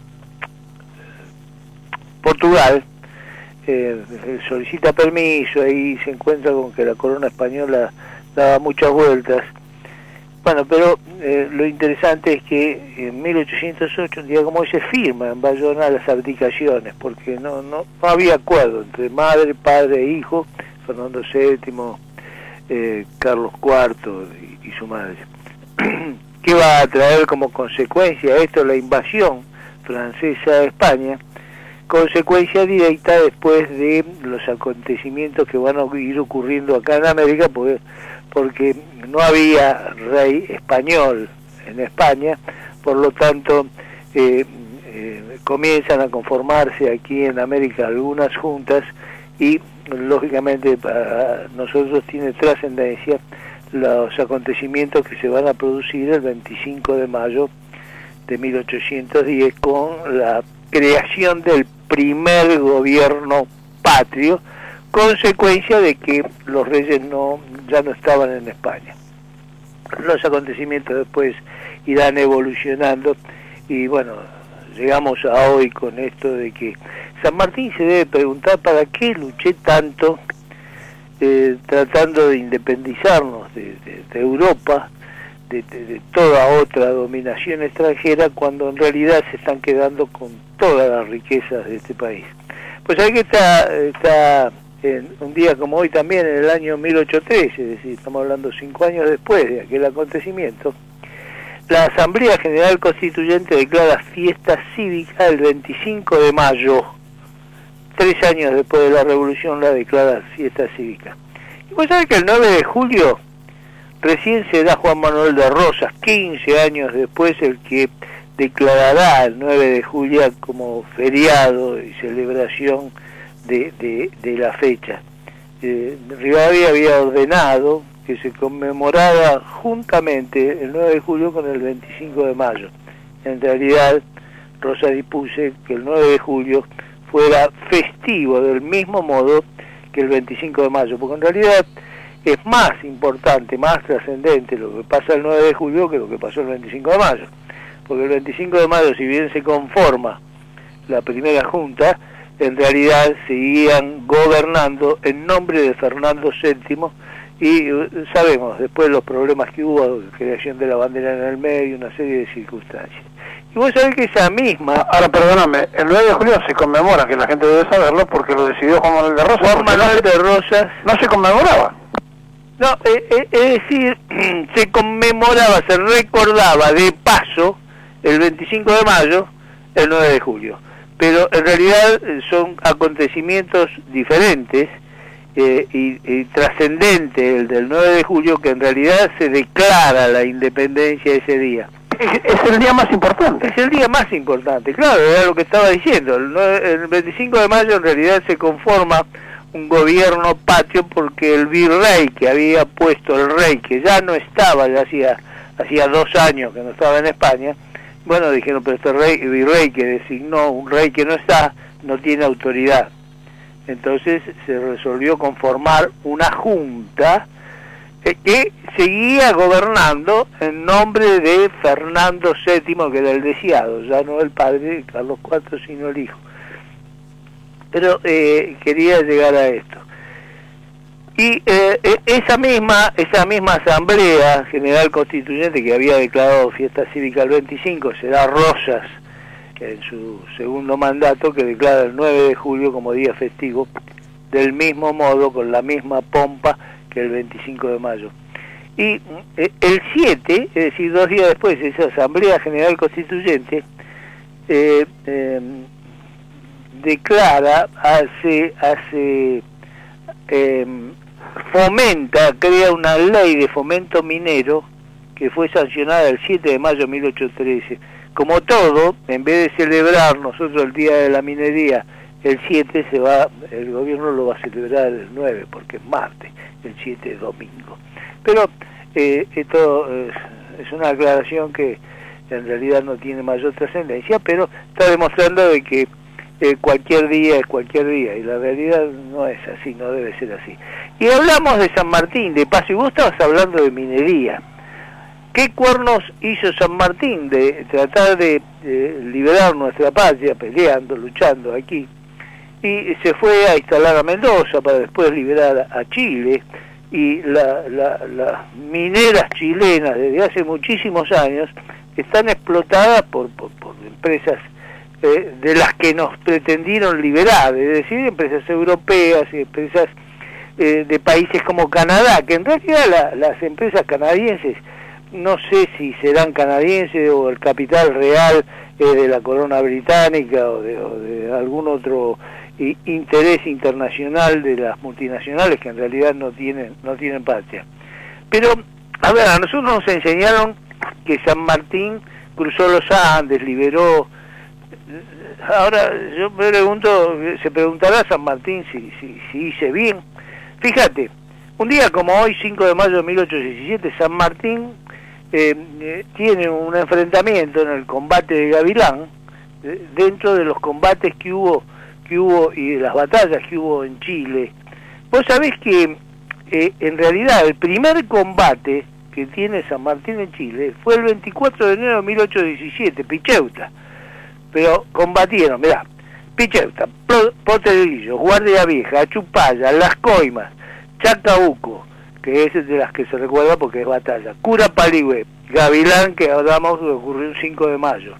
Portugal, eh, solicita permiso, ahí se encuentra con que la corona española daba muchas vueltas. Bueno, pero eh, lo interesante es que en mil ochocientos ocho, un día como hoy, se firma en Bayona las abdicaciones, porque no, no, no había acuerdo entre madre, padre e hijo, Fernando séptimo, eh, Carlos cuarto y, y su madre. ¿Qué va a traer como consecuencia esto? La invasión francesa a España, consecuencia directa después de los acontecimientos que van a ir ocurriendo acá en América, porque porque no había rey español en España, por lo tanto eh, eh, comienzan a conformarse aquí en América algunas juntas, y lógicamente para nosotros tiene trascendencia los acontecimientos que se van a producir el veinticinco de mayo de mil ochocientos diez con la creación del primer gobierno patrio, consecuencia de que los reyes no ya no estaban en España. Los acontecimientos después irán evolucionando, y bueno, llegamos a hoy con esto de que San Martín se debe preguntar para qué luché tanto eh, tratando de independizarnos de, de, de Europa, de, de, de toda otra dominación extranjera, cuando en realidad se están quedando con todas las riquezas de este país. Pues hay que está, está en un día como hoy también, en el año mil ochocientos trece, es decir, estamos hablando cinco años después de aquel acontecimiento, la Asamblea General Constituyente declara fiesta cívica el veinticinco de mayo, tres años después de la Revolución la declara fiesta cívica. Y vos sabés que el nueve de julio recién será Juan Manuel de Rosas, quince años después, el que declarará el nueve de julio como feriado y celebración De, de, de la fecha. Eh, Rivadavia había ordenado que se conmemorara juntamente el nueve de julio con el veinticinco de mayo. En realidad, Rosa dispuse que el nueve de julio fuera festivo del mismo modo que el veinticinco de mayo, porque en realidad es más importante, más trascendente lo que pasa el nueve de julio que lo que pasó el veinticinco de mayo, porque el veinticinco de mayo, si bien se conforma la primera junta, en realidad seguían gobernando en nombre de Fernando séptimo, y uh, sabemos después los problemas que hubo, creación de la bandera en el medio, una serie de circunstancias. Y vos sabés que esa misma... Ahora, perdóname, el nueve de julio se conmemora, que la gente debe saberlo, porque lo decidió Juan Manuel de Rosas. Juan Manuel de Rosas... No se conmemoraba. No, eh, eh, es decir, se conmemoraba, se recordaba de paso el veinticinco de mayo, el nueve de julio. Pero en realidad son acontecimientos diferentes eh, y, y trascendente el del nueve de julio, que en realidad se declara la independencia ese día. Es, es el día más importante. Es el día más importante, claro, era lo que estaba diciendo. El, el veinticinco de mayo en realidad se conforma un gobierno patrio, porque el virrey que había puesto el rey, que ya no estaba, ya hacía, hacía dos años que no estaba en España, Bueno, dijeron, pero este rey, virrey que designó, un rey que no está, no tiene autoridad. Entonces se resolvió conformar una junta eh, que seguía gobernando en nombre de Fernando séptimo, que era el deseado, ya no el padre de Carlos cuarto, sino el hijo. Pero eh, quería llegar a esto. Y eh, esa misma esa misma Asamblea General Constituyente que había declarado fiesta cívica el veinticinco, será Rosas en su segundo mandato, que declara el nueve de julio como día festivo, del mismo modo, con la misma pompa que el veinticinco de mayo. Y eh, el siete, es decir, dos días después, esa Asamblea General Constituyente eh, eh, declara, hace, hace eh, fomenta, crea una ley de fomento minero que fue sancionada el siete de mayo de mil ochocientos trece. Como todo, en vez de celebrar nosotros el Día de la Minería el siete, se va, el gobierno lo va a celebrar el nueve, porque es martes, el siete es domingo. Pero eh, esto eh, es una aclaración que en realidad no tiene mayor trascendencia, pero está demostrando de que eh, cualquier día es cualquier día, y la realidad no es así, no debe ser así. Y hablamos de San Martín, de paso, y vos estabas hablando de minería. ¿Qué cuernos hizo San Martín de tratar de eh, liberar nuestra patria, peleando, luchando aquí? Y se fue a instalar a Mendoza para después liberar a Chile, y la, la, las mineras chilenas desde hace muchísimos años están explotadas por, por, por empresas eh, de las que nos pretendieron liberar, es decir, empresas europeas y empresas eh, de países como Canadá, que en realidad la, las empresas canadienses, no sé si serán canadienses o el capital real es de la corona británica o de, o de algún otro i, interés internacional de las multinacionales que en realidad no tienen no tienen patria. Pero, a ver, a nosotros nos enseñaron que San Martín cruzó los Andes, liberó. Ahora yo me pregunto, se preguntará San Martín si, si, si hice bien. Fíjate, un día como hoy, cinco de mayo de mil ochocientos diecisiete, San Martín Eh, eh, tiene un enfrentamiento en el combate de Gavilán, eh, dentro de los combates que hubo que hubo y de las batallas que hubo en Chile. Vos sabés que eh, en realidad el primer combate que tiene San Martín en Chile fue el veinticuatro de enero de mil ochocientos diecisiete, Picheuta. Pero combatieron, mirá, Picheuta, Potrerillo, Guardia Vieja, Achupalla, Las Coimas, Chacabuco, que es de las que se recuerda porque es batalla, Cura Paligüe, Gavilán, que hablamos que ocurrió el cinco de mayo,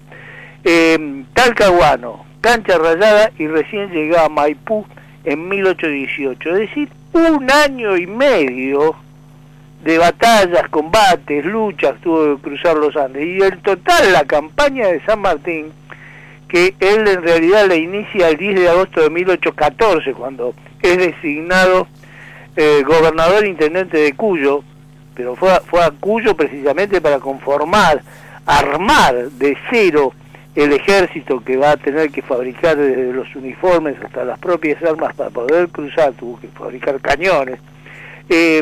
eh, Talcahuano, Cancha Rayada, y recién llegaba a Maipú en mil ochocientos dieciocho, es decir, un año y medio de batallas, combates, luchas, tuvo que cruzar los Andes, y en total la campaña de San Martín, que él en realidad la inicia el diez de agosto de mil ochocientos catorce, cuando es designado Eh, gobernador intendente de Cuyo, pero fue a, fue a Cuyo precisamente para conformar, armar de cero el ejército que va a tener que fabricar desde los uniformes hasta las propias armas para poder cruzar, tuvo que fabricar cañones. Eh,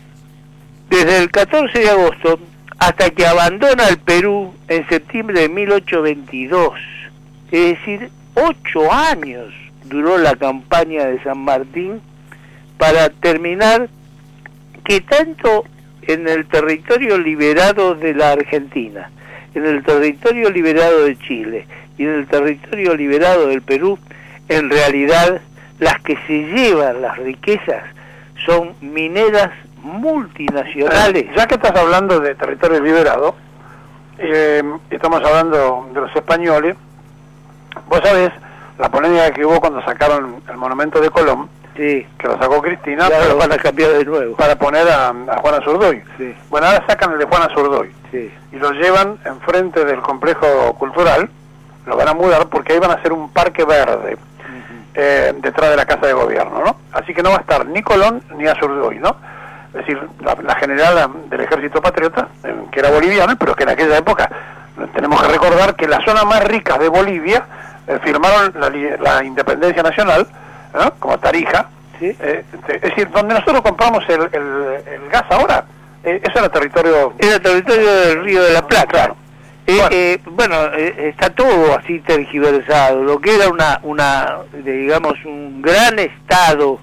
desde el catorce de agosto hasta que abandona el Perú en septiembre de mil ochocientos veintidós, es decir, ocho años duró la campaña de San Martín, para terminar que tanto en el territorio liberado de la Argentina, en el territorio liberado de Chile y en el territorio liberado del Perú, en realidad las que se llevan las riquezas son mineras multinacionales. Ya que estás hablando de territorio liberado, eh, estamos hablando de los españoles, vos sabés la polémica que hubo cuando sacaron el monumento de Colón, sí, que lo sacó Cristina, ya pero lo van a cambiar de nuevo para poner a, a Juana Zurduy. Sí. Bueno, ahora sacan el de Juana Zurduy, sí, y lo llevan enfrente del complejo cultural, lo van a mudar porque ahí van a hacer un parque verde, uh-huh, eh, detrás de la Casa de Gobierno, ¿no? Así que no va a estar ni Colón ni a Zurduy, ¿no? Es decir, la, la general del Ejército Patriota, eh, que era boliviana, pero que en aquella época tenemos que recordar que las zonas más ricas de Bolivia eh, firmaron la, la independencia nacional, ¿no? Como Tarija, ¿sí? eh, es decir, donde nosotros compramos el, el, el gas ahora, eh, eso era territorio... Era territorio del Río de la Plata. Claro. Eh, bueno, eh, bueno eh, está todo así tergiversado. Lo que era una, una digamos, un gran estado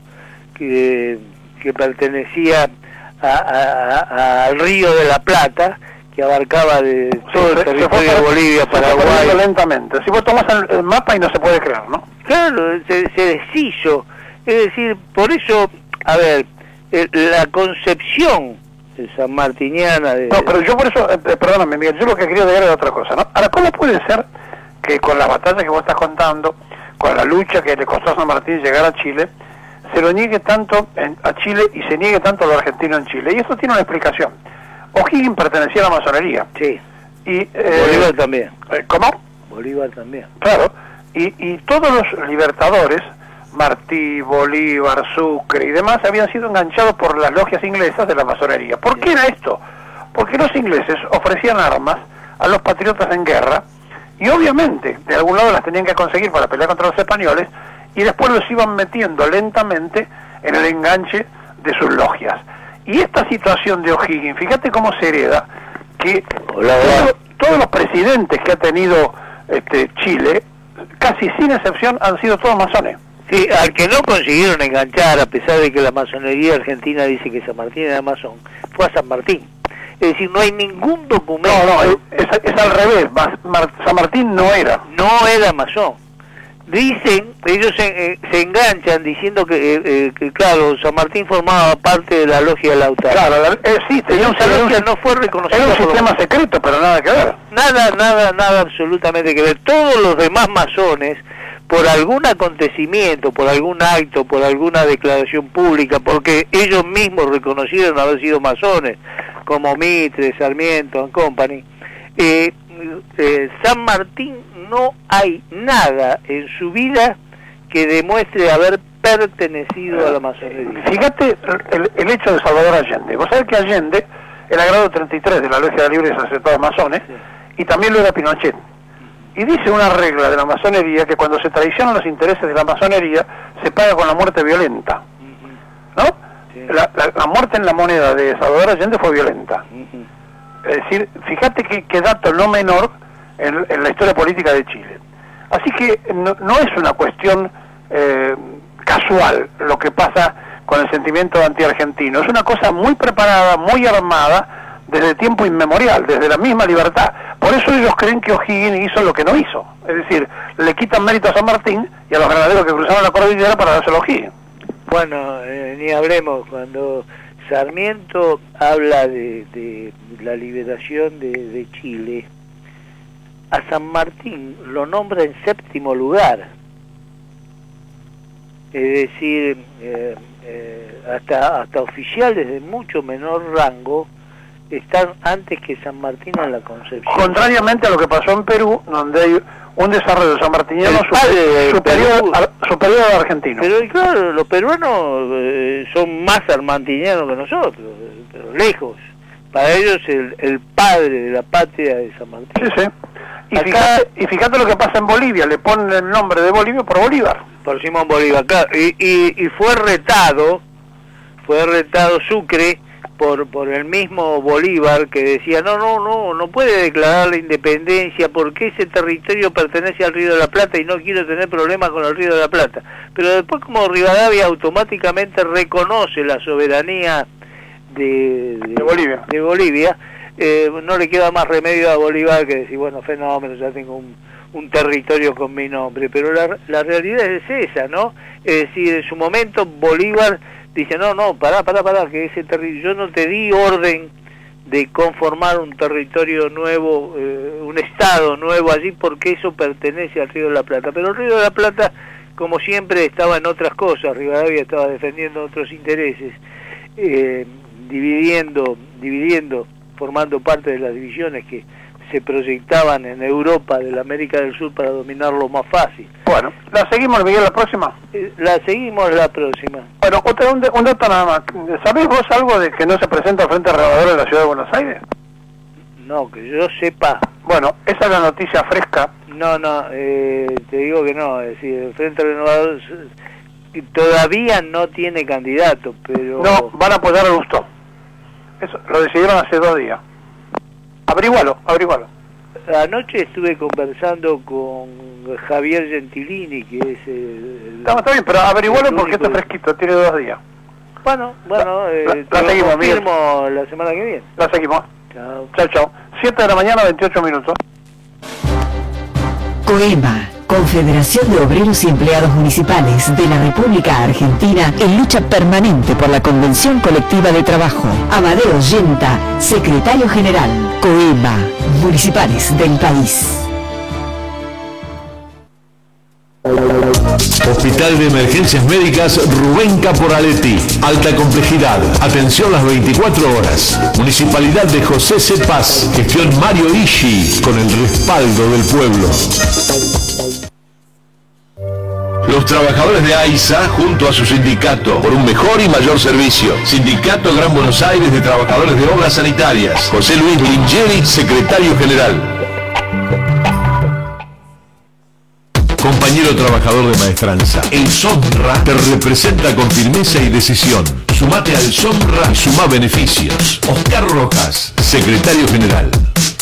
que, que pertenecía a, a, a, al Río de la Plata, que abarcaba de todo sí, el territorio de Bolivia, se Paraguay. Lentamente. Si vos tomás el, el mapa y no se puede creer, ¿no? Claro, se, se deshizo. Es decir, por eso, a ver, el, la concepción sanmartiniana de... No, pero yo por eso, eh, perdóname Miguel, yo lo que quería decir era otra cosa, ¿no? Ahora, ¿cómo puede ser que con las batallas que vos estás contando, con la lucha que le costó a San Martín llegar a Chile, se lo niegue tanto en, a Chile y se niegue tanto a lo argentino en Chile? Y esto tiene una explicación. O'Higgins pertenecía a la masonería. Sí. Y, eh, Bolívar también. Eh, ¿Cómo? Bolívar también. Claro. Y, y todos los libertadores, Martí, Bolívar, Sucre y demás, habían sido enganchados por las logias inglesas de la masonería. ¿Por sí. qué era esto? Porque los ingleses ofrecían armas a los patriotas en guerra y obviamente de algún lado las tenían que conseguir para pelear contra los españoles y después los iban metiendo lentamente en el enganche de sus logias. Y esta situación de O'Higgins, fíjate cómo se hereda, que todo, todos los presidentes que ha tenido este, Chile, casi sin excepción, han sido todos masones. Sí, al que no consiguieron enganchar, a pesar de que la masonería argentina dice que San Martín era masón, fue a San Martín. Es decir, no hay ningún documento... No, no, es, es al revés, Mar, San Martín no era. No era masón. Dicen, ellos se, eh, se enganchan diciendo que, eh, eh, que, claro, San Martín formaba parte de la logia de Lautaro. Claro, la, eh, sí, tenía un, esa logia no fue reconocida. Era un sistema los... secreto, pero nada que ver. Nada, nada, nada absolutamente que ver. Todos los demás masones, por algún acontecimiento, por algún acto, por alguna declaración pública, porque ellos mismos reconocieron haber sido masones, como Mitre, Sarmiento and Company, eh, eh, San Martín no hay nada en su vida que demuestre haber pertenecido a la masonería. Fíjate el, el hecho de Salvador Allende. Vos sabés que Allende era grado treinta y tres de la Logia de Libres y Aceptados Masones, sí. y también lo era Pinochet. Y dice una regla de la masonería que cuando se traicionan los intereses de la masonería se paga con la muerte violenta, ¿no? Sí. La, la, la muerte en la moneda de Salvador Allende fue violenta. Uh-huh. Es decir, fíjate que, que dato no menor en, en la historia política de Chile. Así que no, no es una cuestión eh, casual lo que pasa con el sentimiento antiargentino, es una cosa muy preparada, muy armada desde tiempo inmemorial, desde la misma libertad. Por eso ellos creen que O'Higgins hizo lo que no hizo, es decir, le quitan mérito a San Martín y a los granaderos que cruzaron la cordillera para dárselo a O'Higgins. Bueno, eh, ni hablemos, cuando Sarmiento habla de, de la liberación de, de Chile, a San Martín lo nombra en séptimo lugar. Es decir, eh, eh, hasta, hasta oficiales de mucho menor rango están antes que San Martín en la Concepción. Contrariamente a lo que pasó en Perú, donde hay un desarrollo sanmartiniano super, superior, a, superior al argentino. Pero claro, los peruanos eh, son más sanmartinianos que nosotros, pero lejos. Para ellos el, el padre de la patria de San Martín. Sí, sí. Y, Acá, fíjate, y fíjate lo que pasa en Bolivia, le ponen el nombre de Bolivia por Bolívar. Por Simón Bolívar, claro. Y, y, y fue retado, fue retado Sucre por por el mismo Bolívar, que decía, no, no, no, no puede declarar la independencia porque ese territorio pertenece al Río de la Plata y no quiero tener problemas con el Río de la Plata. Pero después, como Rivadavia automáticamente reconoce la soberanía de, de, de Bolivia, de Bolivia eh, no le queda más remedio a Bolívar que decir, bueno, fenómeno, ya tengo un, un territorio con mi nombre. Pero la, la realidad es esa, ¿no? Es decir, en su momento Bolívar dice, no, no, pará, pará, pará, que ese territorio, yo no te di orden de conformar un territorio nuevo, eh, un estado nuevo allí, porque eso pertenece al Río de la Plata. Pero el Río de la Plata, como siempre, estaba en otras cosas, Rivadavia estaba defendiendo otros intereses, eh, dividiendo, dividiendo, formando parte de las divisiones que se proyectaban en Europa de la América del Sur para dominarlo más fácil. Bueno, ¿la seguimos, Miguel, la próxima? Eh, la seguimos la próxima. Bueno, otra, un, un dato nada más. ¿Sabés vos algo de que no se presenta frente al Renovador de la Ciudad de Buenos Aires? No, que yo sepa. Bueno, esa es la noticia fresca. No, no, eh, te digo que no, es decir, el Frente Renovador todavía no tiene candidato, pero... No, van a apoyar a Lustó. Eso lo decidieron hace dos días. Averigualo, averigualo. anoche estuve conversando con Javier Gentilini, que es el... No, está bien, pero averigualo porque esto es fresquito, tiene dos días. Bueno, bueno, la, eh, la, te la lo seguimos, confirmo la semana que viene. La seguimos. Chao. Chao, chao. siete de la mañana, veintiocho minutos. COEMA, Confederación de Obreros y Empleados Municipales de la República Argentina, en lucha permanente por la Convención Colectiva de Trabajo. Amadeo Yenta, Secretario General. COEMA, Municipales del país. Hospital de Emergencias Médicas Rubén Caporaletti. Alta complejidad. Atención las veinticuatro horas. Municipalidad de José C. Paz. Gestión Mario Ishi. Con el respaldo del pueblo. Los trabajadores de AISA, junto a su sindicato, por un mejor y mayor servicio. Sindicato Gran Buenos Aires de Trabajadores de Obras Sanitarias. José Luis Lingeri, secretario general. Compañero trabajador de maestranza, el SOMRA te representa con firmeza y decisión. Sumate al SOMRA y suma beneficios. Oscar Rojas, secretario general.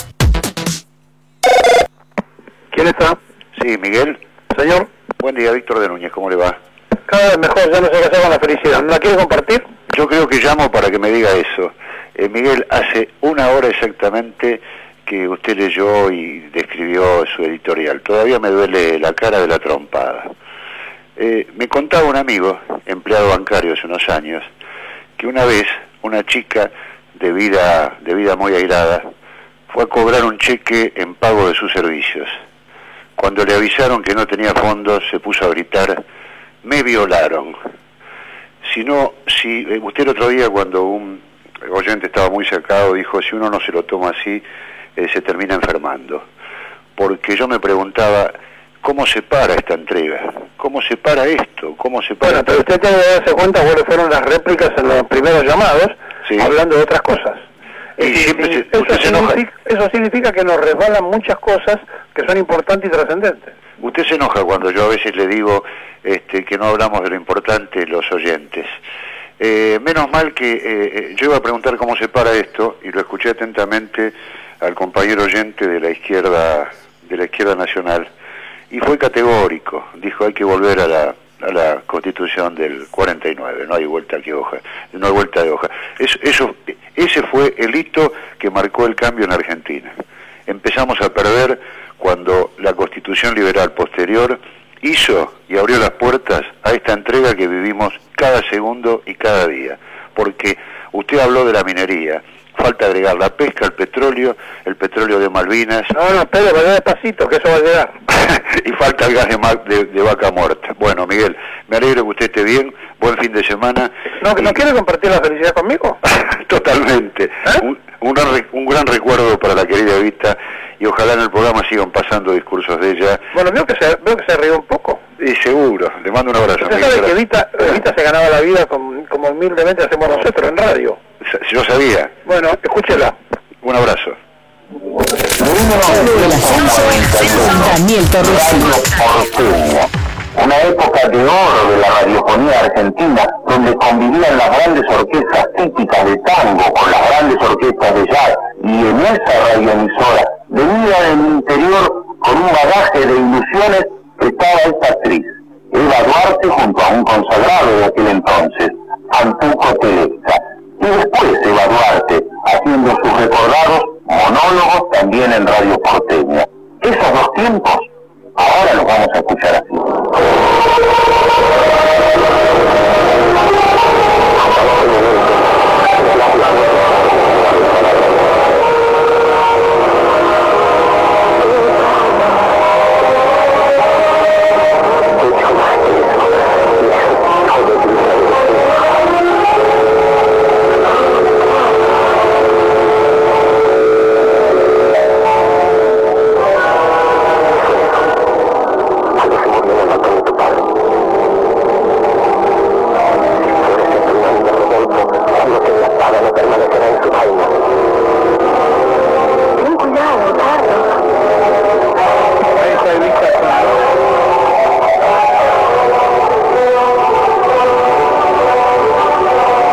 ¿Quién está? Sí, Miguel. Señor. Buen día, Víctor de Núñez, ¿cómo le va? Cada vez mejor, ya no sé qué hacer con la felicidad. ¿No la quiere compartir? Yo creo que llamo para que me diga eso. Eh, Miguel, hace una hora exactamente que usted leyó y describió su editorial. Todavía me duele la cara de la trompada. Eh, me contaba un amigo, empleado bancario hace unos años, que una vez una chica de vida, de vida muy airada fue a cobrar un cheque en pago de sus servicios. Cuando le avisaron que no tenía fondos, se puso a gritar: me violaron. Si no, si eh, usted el otro día, cuando un oyente estaba muy sacado, dijo: si uno no se lo toma así, eh, se termina enfermando. Porque yo me preguntaba, ¿cómo se para esta entrega? ¿Cómo se para esto? ¿Cómo se para? Bueno, pero usted tiene que darse cuenta cuáles fueron las réplicas en los primeros llamados, sí, hablando de otras cosas. Y es siempre decir, se, eso, usted se enoja. significa, eso significa que nos resbalan muchas cosas que son importantes y trascendentes. Usted se enoja cuando yo a veces le digo este, que no hablamos de lo importante los oyentes. Eh, menos mal que eh, yo iba a preguntar cómo se para esto, y lo escuché atentamente al compañero oyente de la izquierda, de la izquierda nacional, y fue categórico. Dijo: hay que volver a la a la Constitución del cuarenta y nueve, no hay vuelta que hoja, no hay vuelta de hoja. Eso, eso, ese fue el hito que marcó el cambio en Argentina. Empezamos a perder cuando la Constitución liberal posterior hizo y abrió las puertas a esta entrega que vivimos cada segundo y cada día. Porque usted habló de la minería, falta agregar la pesca, el petróleo, el petróleo de Malvinas. No, no, espere, vaya despacito, que eso va a llegar. Y falta el gas de, ma de, de vaca muerta. Bueno, Miguel, me alegro que usted esté bien, buen fin de semana. ¿No, y... ¿no quiere compartir la felicidad conmigo? Totalmente. ¿Eh? Un, un, gran un gran recuerdo para la querida Evita, y ojalá en el programa sigan pasando discursos de ella. Bueno, veo que se, veo que se rió un poco. Y seguro, le mando un abrazo. Usted sabe que Evita, Evita se ganaba la vida con, como humildemente hacemos nosotros en radio. Yo sabía. Bueno, escúchela. Un abrazo. El ascenso con Daniel Torres. Una época de oro de la radiofonía argentina, donde convivían las grandes orquestas típicas de tango con las grandes orquestas de jazz, y en esa radioemisora, venida del interior con un bagaje de ilusiones, estaba esta actriz, Eva Duarte, junto a un consagrado de aquel entonces, Antuco Teleza. Y después Eva Duarte, haciendo sus recordados monólogos también en Radio Porteña. Esos dos tiempos, ahora los vamos a escuchar así.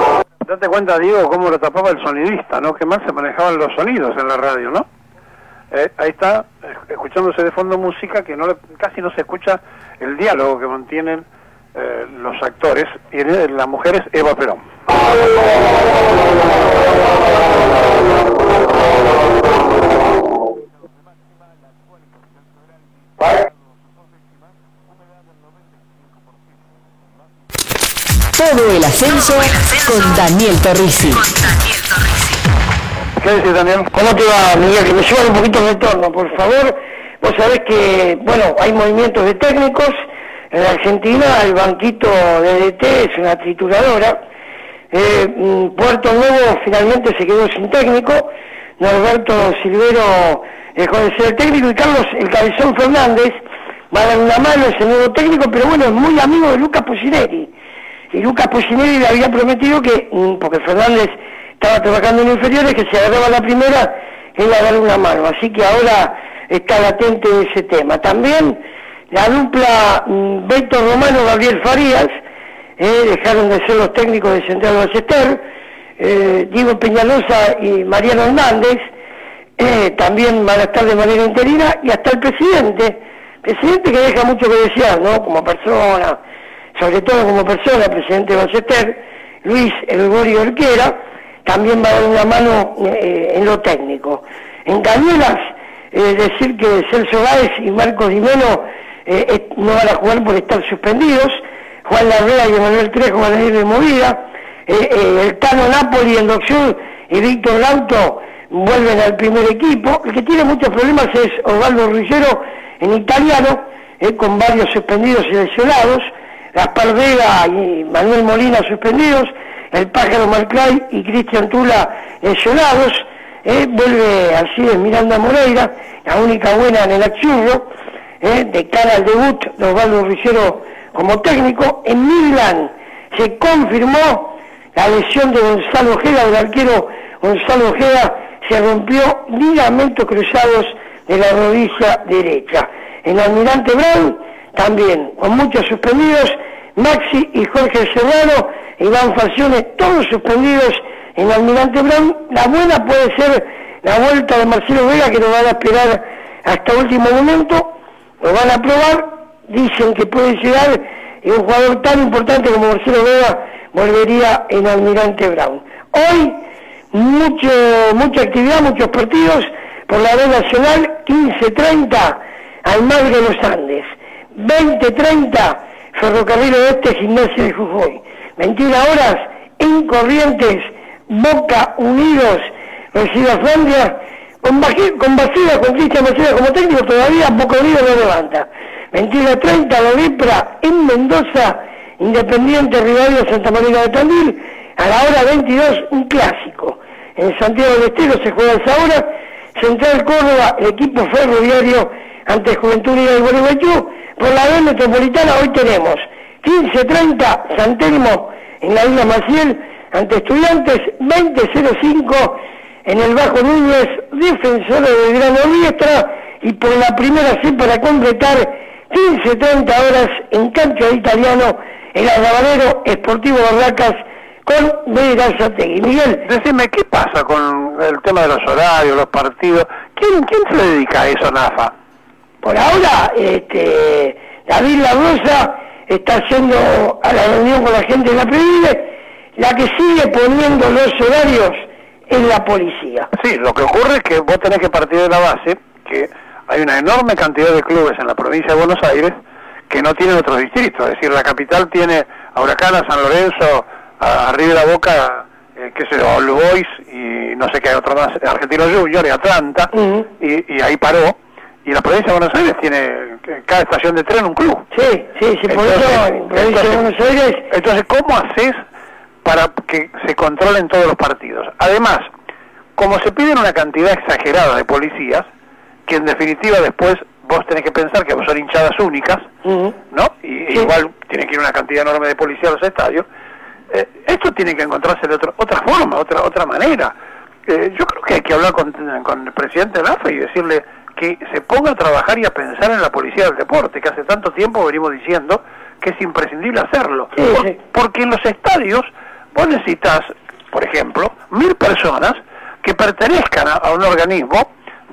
Date cuenta, Diego, cómo lo tapaba el sonidista, ¿no? Que más se manejaban los sonidos en la radio, ¿no? Eh, ahí está, escuchándose de fondo música que no le, casi no se escucha el diálogo que mantienen eh, los actores, y en, la mujer es Eva Perón. Todo el ascenso con Daniel Torrisi. ¿Qué decís, Daniel? ¿Cómo te va, Miguel? Que me suban un poquito el retorno, por favor. Vos sabés que, bueno, hay movimientos de técnicos. En la Argentina el banquito de D T es una trituradora. Eh, Puerto Nuevo finalmente se quedó sin técnico. Norberto Silvero dejó de ser el técnico y Carlos el Cabezón Fernández va a dar una mano, es el nuevo técnico, pero bueno, es muy amigo de Lucas Pucineri. Y Lucas Pucineri le había prometido que, porque Fernández estaba trabajando en inferiores, que se agarraba la primera, él iba a dar una mano. Así que ahora está latente ese tema. También la dupla mm, Beto Romano, Gabriel Farías, eh, dejaron de ser los técnicos de Central Ballester, eh, Diego Peñalosa y Mariano Hernández, eh, también van a estar de manera interina, y hasta el presidente, presidente que deja mucho que desear, ¿no? Como persona, sobre todo como persona, presidente de Ballester, Luis El Gorio Orquera, también va a dar una mano eh, en lo técnico. En Cañuelas, eh, decir que Celso Báez y Marcos Dimeno eh, eh, no van a jugar por estar suspendidos. Juan Larrea y Emanuel Trejo van a ir de movida. Eh, eh, el Tano Napoli en Doxur y Víctor Lauto vuelven al primer equipo. El que tiene muchos problemas es Osvaldo Ruggero en italiano, eh, con varios suspendidos y lesionados. Gaspar Vega y Manuel Molina suspendidos. El Pájaro Marclay y Cristian Tula lesionados. Eh, vuelve Alcides Miranda Moreira, la única buena en el Achurro, eh, de cara al debut de Osvaldo Ruggero como técnico. En Midland se confirmó la lesión de Gonzalo Ojeda, del arquero Gonzalo Ojeda, se rompió ligamentos cruzados de la rodilla derecha. En Almirante Brown también, con muchos suspendidos, Maxi y Jorge Serrano, Iván Falcione, todos suspendidos en Almirante Brown. La buena puede ser la vuelta de Marcelo Vega, que nos van a esperar hasta último momento, lo van a probar, dicen que puede llegar, y un jugador tan importante como Marcelo Vega volvería en Almirante Brown. Hoy, mucho, mucha actividad, muchos partidos por la red nacional. Quince treinta Almagro Los Andes, veinte treinta Ferrocarril Oeste, Gimnasia de Jujuy, veintiuna horas en Corrientes, Boca Unidos recibe a Flandria, con, con Basila, con Cristian Basila como técnico, todavía Boca Unidos no levanta. veintiuno treinta La Lepra en Mendoza, Independiente Rivadavia Santa María de Tandil. A la hora veintidós, un clásico. En Santiago del Estero se juega a esa hora. Central Córdoba, el equipo ferroviario ante Juventud Unida del Gualeguaychú. Por la red metropolitana hoy tenemos quince treinta San Telmo en la Isla Maciel ante Estudiantes, veinte cero cinco en el Bajo Núñez, Defensores del Gran Orriestra, y por la primera C para completar, quince treinta horas en cancha de Italiano, el Arrabalero Sportivo Barracas con Verazategui. Miguel, decime, ¿qué pasa con el tema de los horarios, los partidos? ¿Quién, quién se dedica a eso, Nafa? Por ahora, este, David La Rosa está yendo a la reunión con la gente de la Previde. La que sigue poniendo los horarios es la policía. Sí, lo que ocurre es que vos tenés que partir de la base que hay una enorme cantidad de clubes en la provincia de Buenos Aires que no tienen otros distritos. Es decir, la capital tiene a Huracán, a San Lorenzo, a, a River Boca, eh, qué sé yo, All Boys y no sé qué hay otro más, Argentino Junior y Atlanta, uh-huh. y, y ahí paró. Y la provincia de Buenos Aires tiene cada estación de tren un club. Sí, sí, sí, por eso en la provincia de Buenos Aires... Entonces, ¿cómo haces para que se controlen todos los partidos? Además, como se piden una cantidad exagerada de policías, que en definitiva después vos tenés que pensar que son hinchadas únicas, uh-huh. ¿no? Y sí. Igual tiene que ir una cantidad enorme de policías a los estadios. Eh, esto tiene que encontrarse de otro, otra forma, otra otra manera. Eh, yo creo que hay que hablar con, con el presidente de la A F A y decirle que se ponga a trabajar y a pensar en la policía del deporte, que hace tanto tiempo venimos diciendo que es imprescindible hacerlo. Sí, Por, sí. Porque en los estadios vos necesitas, por ejemplo, mil personas que pertenezcan a, a un organismo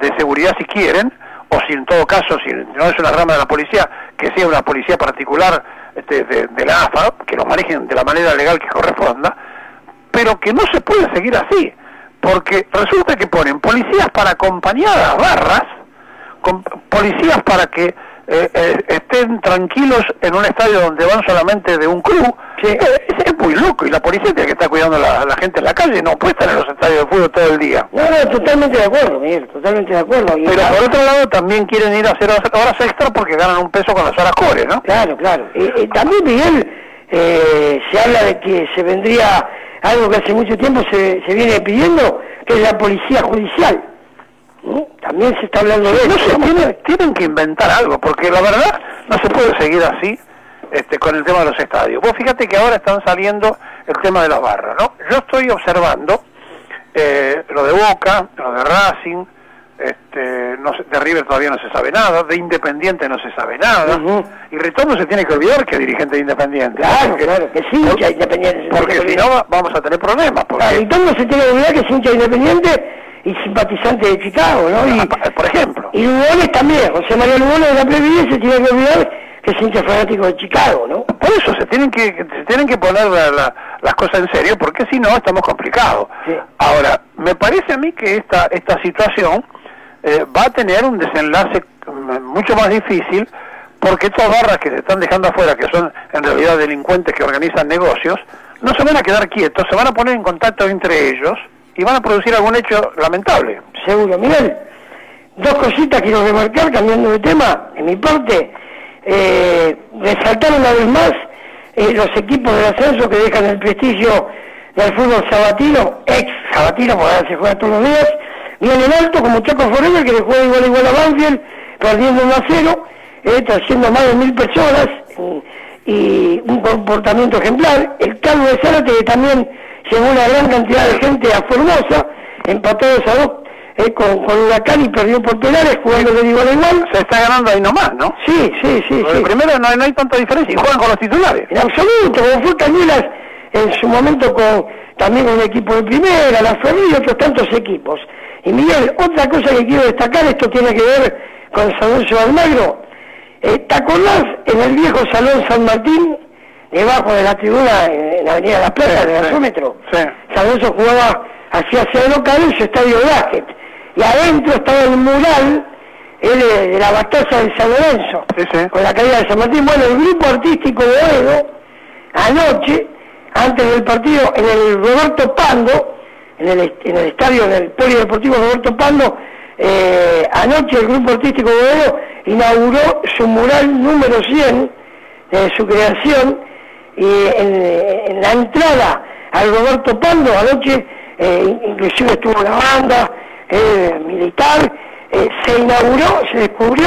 de seguridad si quieren, o si en todo caso, si no es una rama de la policía, que sea una policía particular este, de, de la A F A, que lo manejen de la manera legal que corresponda, pero que no se puede seguir así, porque resulta que ponen policías para acompañar a las barras, con policías para que eh, eh, estén tranquilos en un estadio donde van solamente de un club. Sí. Eh, es, es muy loco, y la policía tiene que estar cuidando a la, la gente en la calle, no puede estar en los estadios de fútbol todo el día. No, no, totalmente de acuerdo, Miguel, totalmente de acuerdo. Y pero claro, por otro lado también quieren ir a hacer horas extra porque ganan un peso con las horas core, ¿no? Claro, claro. Eh, eh, también, Miguel, eh, se habla de que se vendría algo que hace mucho tiempo se, se viene pidiendo, que es la policía judicial. ¿Mm? También se está hablando de no eso. Se tiene, tienen que inventar algo, porque la verdad no se puede seguir así este, con el tema de los estadios. Vos fíjate que ahora están saliendo el tema de las barras, ¿no? Yo estoy observando eh, lo de Boca, lo de Racing, este, no se, de River todavía no se sabe nada, de Independiente no se sabe nada, uh-huh. Y Ritondo se tiene que olvidar que es dirigente de Independiente. Claro, porque, claro, que sí, hincha Independiente. Porque si no vamos a tener problemas. Porque... Claro, Ritondo se tiene que olvidar que es hincha Independiente y simpatizante de Chicago, ¿no? Y, por ejemplo. Y Lugones también, José María Lugones de la Previdencia se tiene que olvidar que es hincha fanático de Chicago, ¿no? Por eso se tienen que se tienen que poner la, la, las cosas en serio, porque si no estamos complicados. Sí. Ahora, me parece a mí que esta esta situación eh, va a tener un desenlace mucho más difícil, porque estas barras que se están dejando afuera, que son en realidad delincuentes que organizan negocios, no se van a quedar quietos, se van a poner en contacto entre ellos y van a producir algún hecho lamentable. Seguro. Miguel, dos cositas quiero remarcar, cambiando de tema, en mi parte, eh, resaltar una vez más eh, los equipos del ascenso que dejan el prestigio del fútbol sabatino, ex sabatino, porque ahora se juega todos los días, bien en alto, como Chaco Forever, que le juega igual igual a Banfield, perdiendo uno a cero, eh, trayendo más de mil personas, y, y un comportamiento ejemplar. El Calvo de Zárate, que también llegó una gran cantidad de gente a Formosa, empató dos a dos eh, con, con Huracán y perdió por penales, jugando de igual a igual. Se está ganando ahí nomás, ¿no? Sí, sí, sí. sí. Primero no hay, no hay tanta diferencia, y juegan con los titulares. En absoluto, como fue Cañuelas en su momento con también con un equipo de primera, la Florida y otros tantos equipos. Y Miguel, otra cosa que quiero destacar, esto tiene que ver con San Lorenzo de Almagro. Eh, ¿Te acordás en el viejo Salón San Martín, debajo de la tribuna en la Avenida de la Plata, sí, del gasómetro? Sí. San Lorenzo jugaba hacia sede local en su estadio de básquet. Y adentro estaba el mural el, de la batalla de San Lorenzo, sí, sí. con la caída de San Martín. Bueno, el grupo artístico de Oedo, anoche, antes del partido, en el Roberto Pando, en el, en el estadio del Polideportivo Roberto Pando, eh, anoche el grupo artístico de Oedo inauguró su mural número cien de su creación, y en, en la entrada al Roberto Pando anoche eh, inclusive estuvo la banda eh, militar, eh, se inauguró, se descubrió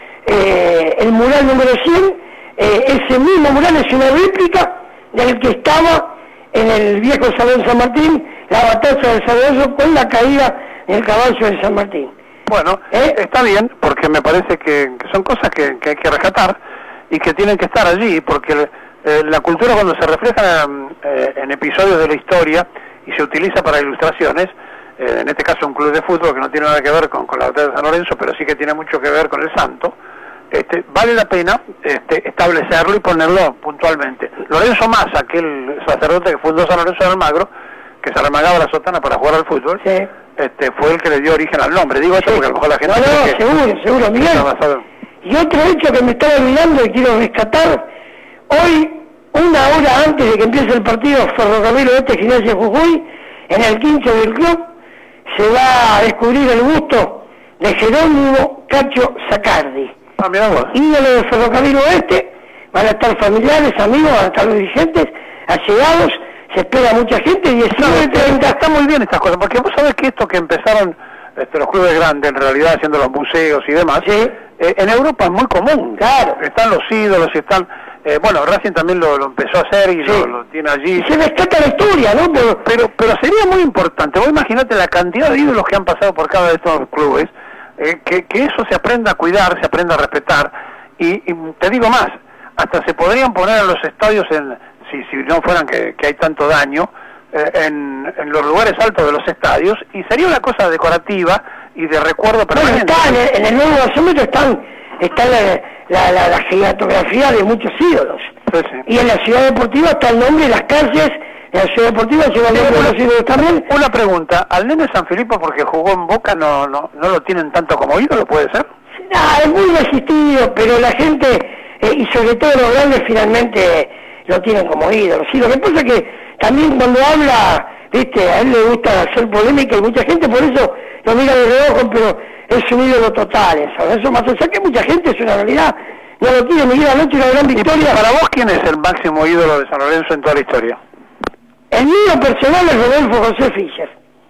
eh, el mural número cien, eh, ese mismo mural es una réplica del que estaba en el viejo Salón San Martín, la batalla de San Lorenzo con la caída del caballo de San Martín. Bueno, ¿Eh? está bien, porque me parece que, que son cosas que, que hay que rescatar y que tienen que estar allí, porque eh, la cultura, cuando se refleja eh, en episodios de la historia y se utiliza para ilustraciones, eh, en este caso un club de fútbol que no tiene nada que ver con, con la batalla de San Lorenzo, pero sí que tiene mucho que ver con el santo, este, vale la pena este, establecerlo y ponerlo puntualmente. Lorenzo Massa, aquel sacerdote que fundó San Lorenzo de Almagro, que se arremangaba la sotana para jugar al fútbol, sí. este, fue el que le dio origen al nombre. Digo esto sí. porque a lo mejor la gente... No, no, seguro, seguro, Miguel. Y otro hecho que me estaba olvidando y quiero rescatar, hoy, una hora antes de que empiece el partido Ferrocarril Oeste Gimnasia Jujuy, en el quincho del club, se va a descubrir el busto de Jerónimo Cacho Sacardi. Ah, mira vos. Ídolo de Ferrocarril Oeste, van a estar familiares, amigos, van a estar los dirigentes, allegados, se espera mucha gente, diecinueve treinta. Está muy bien estas cosas, porque vos sabés que esto que empezaron este, los clubes grandes, en realidad haciendo los museos y demás, ¿sí? eh, en Europa es muy común. Claro. Están los ídolos y están... Eh, bueno, Racing también lo, lo empezó a hacer y sí. lo, lo tiene allí. Y se rescata la historia, ¿no? Pero, pero, pero sería muy importante, vos imaginate la cantidad de ídolos que han pasado por cada de estos clubes, eh, que, que eso se aprenda a cuidar, se aprenda a respetar, y, y te digo más, hasta se podrían poner en los estadios, en, si, si no fueran que, que hay tanto daño, eh, en, en los lugares altos de los estadios, y sería una cosa decorativa y de recuerdo Bueno, permanente. está en el, en el nuevo gasómetro están, está la, la, la, la gigatografía de muchos ídolos. Sí, sí. Y en la ciudad deportiva está el nombre de las calles, en la ciudad deportiva lleva el nombre de los ídolos también. Una pregunta, ¿al nene San Filipo porque jugó en Boca no, no, no lo tienen tanto como ídolo, puede ser? Ah, es muy resistido, pero la gente, eh, y sobre todo los grandes, finalmente lo tienen como ídolo. Sí, lo que pasa es que también cuando habla, viste, a él le gusta hacer polémica y mucha gente por eso lo mira de reojo, pero es un ídolo total, eso, eso más allá que mucha gente es una realidad, no lo tiene. Miguel anoche una gran victoria. Para vos, ¿quién es el máximo ídolo de San Lorenzo en toda la historia? El mío personal es Rodolfo José Fischer.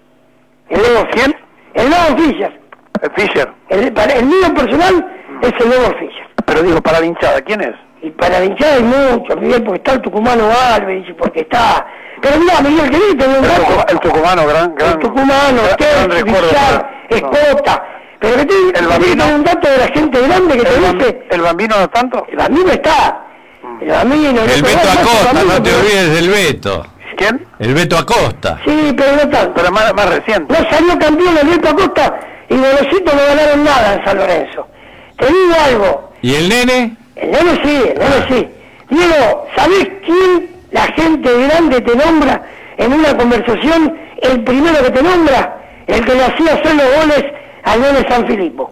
El Lobo ¿Quién? El Lobo Fischer. El Fischer. El, para, el mío personal es el Lobo Fischer. Pero digo, para la hinchada, ¿quién es? Y para la hinchada hay mucho, Miguel, porque está el tucumano Alves, y porque está... Pero mira, Miguel, que viste un rato. El tucumano, gran, gran... El tucumano, Terzi, Villar, Escota. Pero que te el bambino, un dato de la gente grande que te dice... ¿El bambino no tanto? El bambino está. El bambino... El Beto Acosta, no te olvides del Beto. ¿Quién? El Beto Acosta. Sí, pero no tanto. Pero más, más reciente. No salió campeón el Beto Acosta y Golosito no ganaron nada en San Lorenzo. Te digo algo. ¿Y el nene? El nene sí, el nene sí. Diego, ¿sabés quién la gente grande te nombra en una conversación? El primero que te nombra, el que le hacía hacer los goles al nene San Filipo.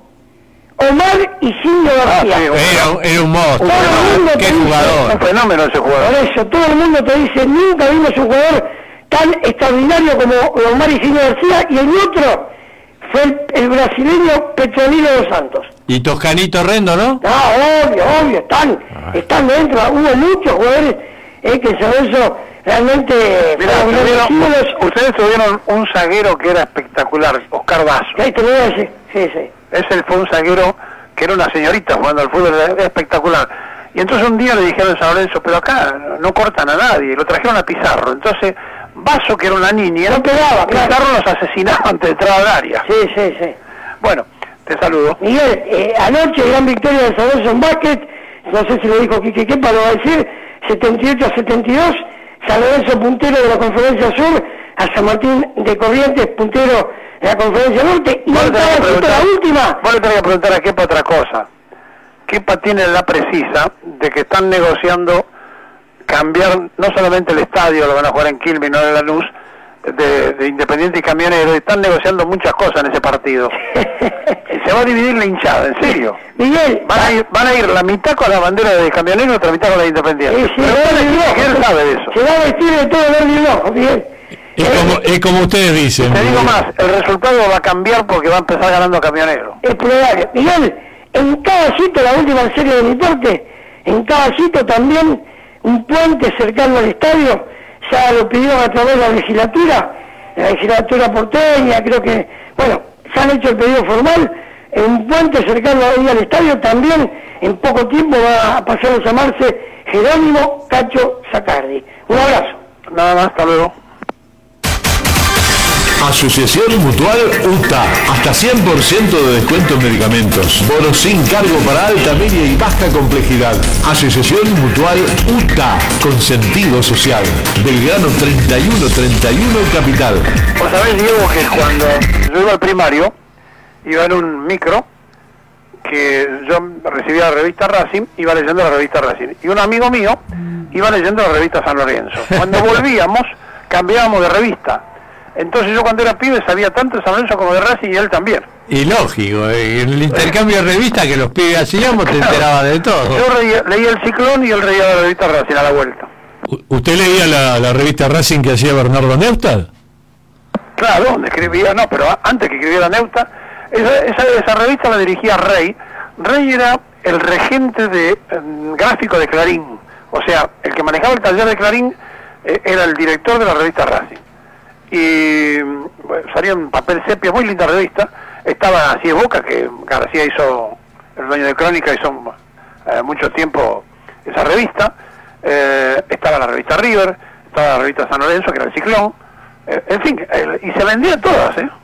Omar Isidro García. Ah, sí, era, era un monstruo. Todo el mundo Qué te jugador. Un fenómeno ese jugador. Por eso, todo el mundo te dice, nunca vimos un jugador tan extraordinario como Omar Isidro García, y el otro fue el, el brasileño Petronilo dos Santos. Y Toscanito Rendo, ¿no? No, obvio, obvio, están, están dentro, hubo muchos jugadores eh, que sobre eso realmente... Mirá, fueron tuvieron- ídolos. ustedes tuvieron un zaguero que era espectacular, Oscar Basso. Sí, te lo voy a decir, sí, sí. Ese fue un zaguero que era una señorita jugando al fútbol, era espectacular. Y entonces un día le dijeron a San Lorenzo, pero acá no cortan a nadie, lo trajeron a Pizarro. Entonces, Basso, que era una niña, no pegaba, Pizarro los asesinaba antes de entrar al área. Sí, sí, sí. Bueno, te saludo. Miguel, eh, anoche gran victoria de San Lorenzo en básquet, no sé si lo dijo Quique Quepa, lo va a decir, setenta y ocho a setenta y dos, San Lorenzo puntero de la Conferencia Sur, a San Martín de Corrientes puntero de la Conferencia Norte, y Vos le en tenés que cada cita, preguntar- la última, Vos le tenés que preguntar a Kepa otra cosa. Kepa tiene la precisa de que están negociando cambiar no solamente el estadio, lo van a jugar en Quilmes, no en Lanús, de, de Independiente y Camionero, y están negociando muchas cosas en ese partido. Y se va a dividir la hinchada, en serio. Miguel, Van a ir, van a ir la mitad con la bandera de Camionero y otra mitad con la de Independiente. Sí, sí, Pero verde y él, rojo. él sabe de eso. se va a vestir de todo verde y rojo, Miguel. Es como, es como ustedes dicen. Te digo más, el resultado va a cambiar porque va a empezar ganando Camionero. Es probable. Miguel, en cada sitio, la última serie de deporte, en cada sitio también un puente cercano al estadio, ya lo pidieron a través de la legislatura, la legislatura porteña, creo que, bueno, se han hecho el pedido formal, un puente cercano ahí al estadio también en poco tiempo va a pasar a llamarse Jerónimo Cacho Zacardi. Un abrazo. Nada más, hasta luego. Asociación Mutual U T A. Hasta cien por ciento de descuento en medicamentos. Bonos sin cargo para alta, media y baja complejidad. Asociación Mutual U T A. Con sentido social. Belgrano treinta y uno treinta y uno Capital. Vos sabés, Diego, que cuando yo iba al primario, iba en un micro, que yo recibía la revista Racing, iba leyendo la revista Racing. Y un amigo mío iba leyendo la revista San Lorenzo. Cuando volvíamos, cambiábamos de revista. Entonces yo cuando era pibe sabía tanto de San Lorenzo como de Racing y él también. Y lógico, eh, en el intercambio de revistas que los pibes hacíamos te enterabas de todo. Yo leía, leía el Ciclón y él leía la revista Racing a la vuelta. ¿Usted leía la, la revista Racing que hacía Bernardo Neustadt? Claro, donde escribía, no, pero antes que escribiera Neustadt, esa, esa, esa revista la dirigía Rey. Rey era el regente de eh, gráfico de Clarín, o sea, el que manejaba el taller de Clarín eh, era el director de la revista Racing. Y bueno, salía en papel sepia, muy linda revista. Estaba Así es Boca, que García hizo, el dueño de Crónica, hizo eh, mucho tiempo esa revista. Eh, estaba la revista River, estaba la revista San Lorenzo, que era el Ciclón. Eh, en fin, eh, y se vendían todas, ¿eh?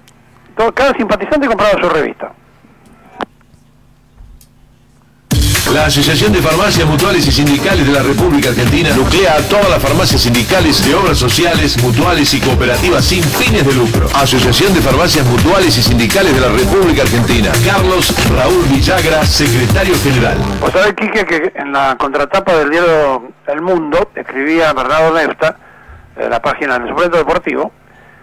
Todo, cada simpatizante compraba su revista. La Asociación de Farmacias Mutuales y Sindicales de la República Argentina nuclea a todas las farmacias sindicales de obras sociales, mutuales y cooperativas sin fines de lucro. Asociación de Farmacias Mutuales y Sindicales de la República Argentina. Carlos Raúl Villagra, secretario general. Vos sabés, Quique, que en la contratapa del diario El Mundo escribía Bernardo Nefta, en la página del suplemento deportivo,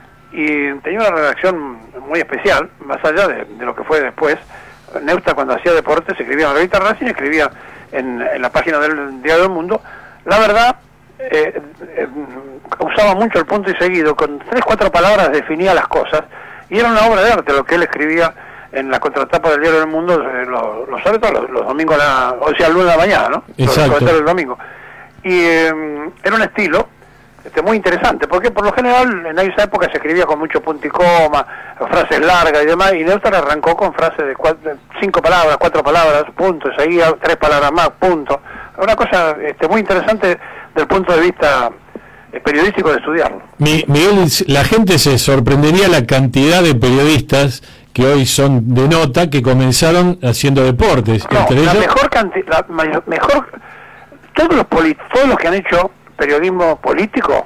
y tenía una redacción muy especial, más allá de, de lo que fue después. Nefta, cuando hacía deportes, escribía en la revista Racing, escribía en, en la página del diario El Mundo. La verdad, eh, eh, usaba mucho el punto y seguido, con tres, cuatro palabras definía las cosas, y era una obra de arte lo que él escribía en la contratapa del diario El Mundo, eh, los, los, sobre todo los, los domingos, a la, o sea, el lunes de la mañana, ¿no? Exacto. Los, el domingo. Y eh, era un estilo este, muy interesante, porque por lo general en esa época se escribía con mucho punto y coma, frases largas y demás, y Néstor arrancó con frases de cuatro, cinco palabras, cuatro palabras, punto, seguía tres palabras más, punto. Una cosa este, muy interesante del punto de vista eh, periodístico de estudiarlo. Mi, Miguel, la gente se sorprendería la cantidad de periodistas que hoy son de nota que comenzaron haciendo deportes. No, Entre la ellos, mejor cantidad, mejor, todos los poli, todos los que han hecho periodismo político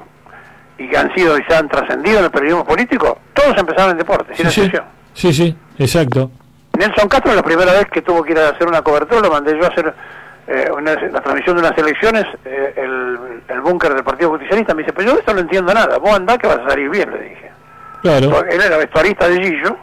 y que han sido y se han trascendido en el periodismo político, todos empezaron en deportes, sin sí, excepción. sí, sí, exacto. Nelson Castro, la primera vez que tuvo que ir a hacer una cobertura, lo mandé yo a hacer eh, una, la transmisión de unas elecciones, eh, el, el búnker del Partido Justicialista. Me dice, pero yo de esto no entiendo nada, vos andá que vas a salir bien, le dije. Claro. Él era vestuarista de Gillo,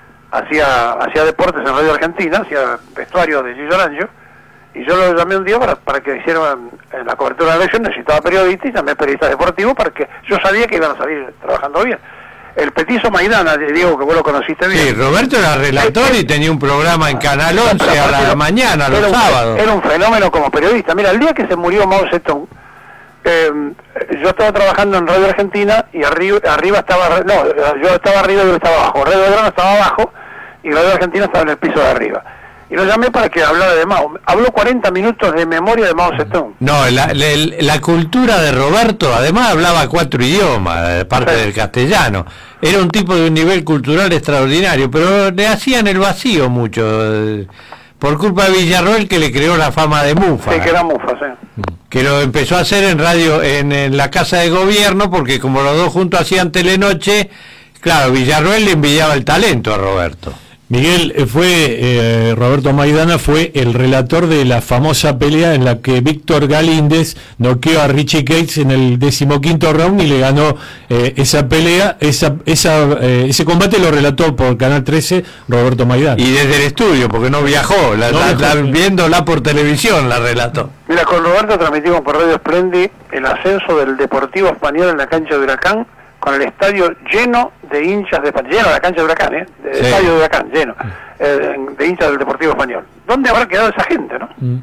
hacía hacía deportes en Radio Argentina, hacía vestuario de Gillo Aranjo, y yo lo llamé un día para, para que hicieran en la cobertura de la elección. Necesitaba periodistas y también periodistas deportivos, para que yo sabía que iban a salir trabajando bien. El petizo Maidana, Diego, que vos lo conociste bien. Sí, Roberto era relator y tenía un programa en Canal once a la mañana, los era un, sábados. Era un fenómeno como periodista. Mira, el día que se murió Mao Zedong, eh, yo estaba trabajando en Radio Argentina y arriba, arriba estaba, no, yo estaba arriba y él estaba abajo. Radio Belgrano estaba abajo y Radio Argentina estaba en el piso de arriba. Y lo llamé para que hablara de Mao. Habló cuarenta minutos de memoria de Mao Zedong. No, la, la, la cultura de Roberto, además hablaba cuatro idiomas, parte sí. del castellano. Era un tipo de un nivel cultural extraordinario, pero le hacían el vacío mucho, eh, por culpa de Villarroel, que le creó la fama de mufa. Sí, que era mufa, sí. Que lo empezó a hacer en radio, en, en la Casa de Gobierno, porque como los dos juntos hacían Telenoche, claro, Villarroel le envidiaba el talento a Roberto. Miguel, fue eh, Roberto Maidana fue el relator de la famosa pelea en la que Víctor Galíndez noqueó a Richie Cates en el decimoquinto round y le ganó eh, esa pelea. Esa, esa, eh, ese combate lo relató por Canal trece Roberto Maidana. Y desde el estudio, porque no viajó, la, no la, viajó. La, viéndola por televisión la relató. Mira, con Roberto transmitimos por Radio Splendid el ascenso del Deportivo Español en la cancha de Huracán, con el estadio lleno de hinchas de lleno la cancha de Huracán, ¿eh? El sí. estadio de Huracán lleno eh, de hinchas del Deportivo Español. ¿Dónde habrá quedado esa gente, no? Mm.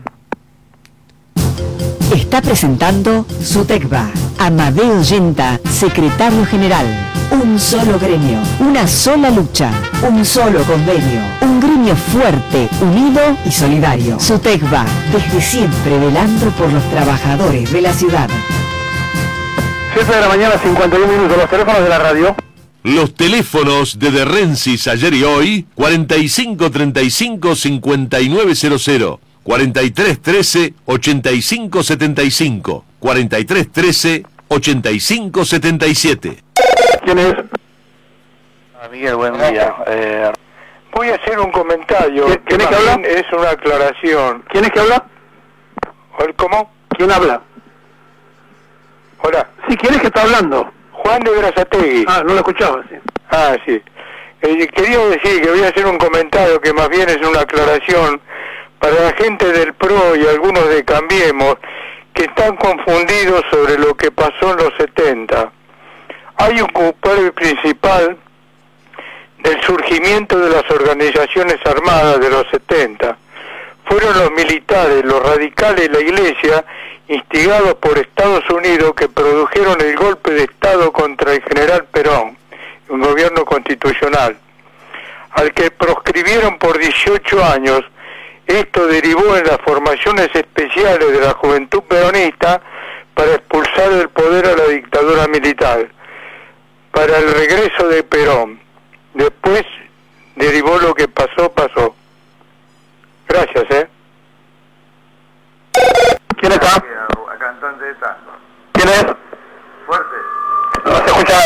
Está presentando Sutecba. Amadeo Yenta, secretario general. Un solo gremio, una sola lucha, un solo convenio, un gremio fuerte, unido y solidario. Sutecba, desde siempre velando por los trabajadores de la ciudad. siete de la mañana, cincuenta y un minutos, los teléfonos de la radio. Los teléfonos de De Rensis ayer y hoy, cuarenta y cinco treinta y cinco cincuenta y nueve cero cero, cuarenta y tres trece ochenta y cinco setenta y cinco, cuarenta y tres trece ochenta y cinco setenta y siete. ¿Quién es? Ah, Miguel, buen día. Eh, voy a hacer un comentario. ¿Quién es que habla? Es una aclaración. ¿Quién es que habla? ¿Cómo? ¿Quién habla? Hola. Sí, ¿quién es que está hablando? Juan de Berazategui. Ah, no lo escuchaba, sí. Ah, sí. Eh, quería decir que voy a hacer un comentario que más bien es una aclaración para la gente del P R O y algunos de Cambiemos que están confundidos sobre lo que pasó en los setenta. Hay un culpable principal del surgimiento de las organizaciones armadas de los setenta. Fueron los militares, los radicales y la Iglesia, instigados por Estados Unidos, que produjeron el golpe de Estado contra el general Perón, un gobierno constitucional, al que proscribieron por dieciocho años. Esto derivó en las formaciones especiales de la juventud peronista para expulsar del poder a la dictadura militar, para el regreso de Perón. Después derivó lo que pasó, pasó. Gracias, ¿eh?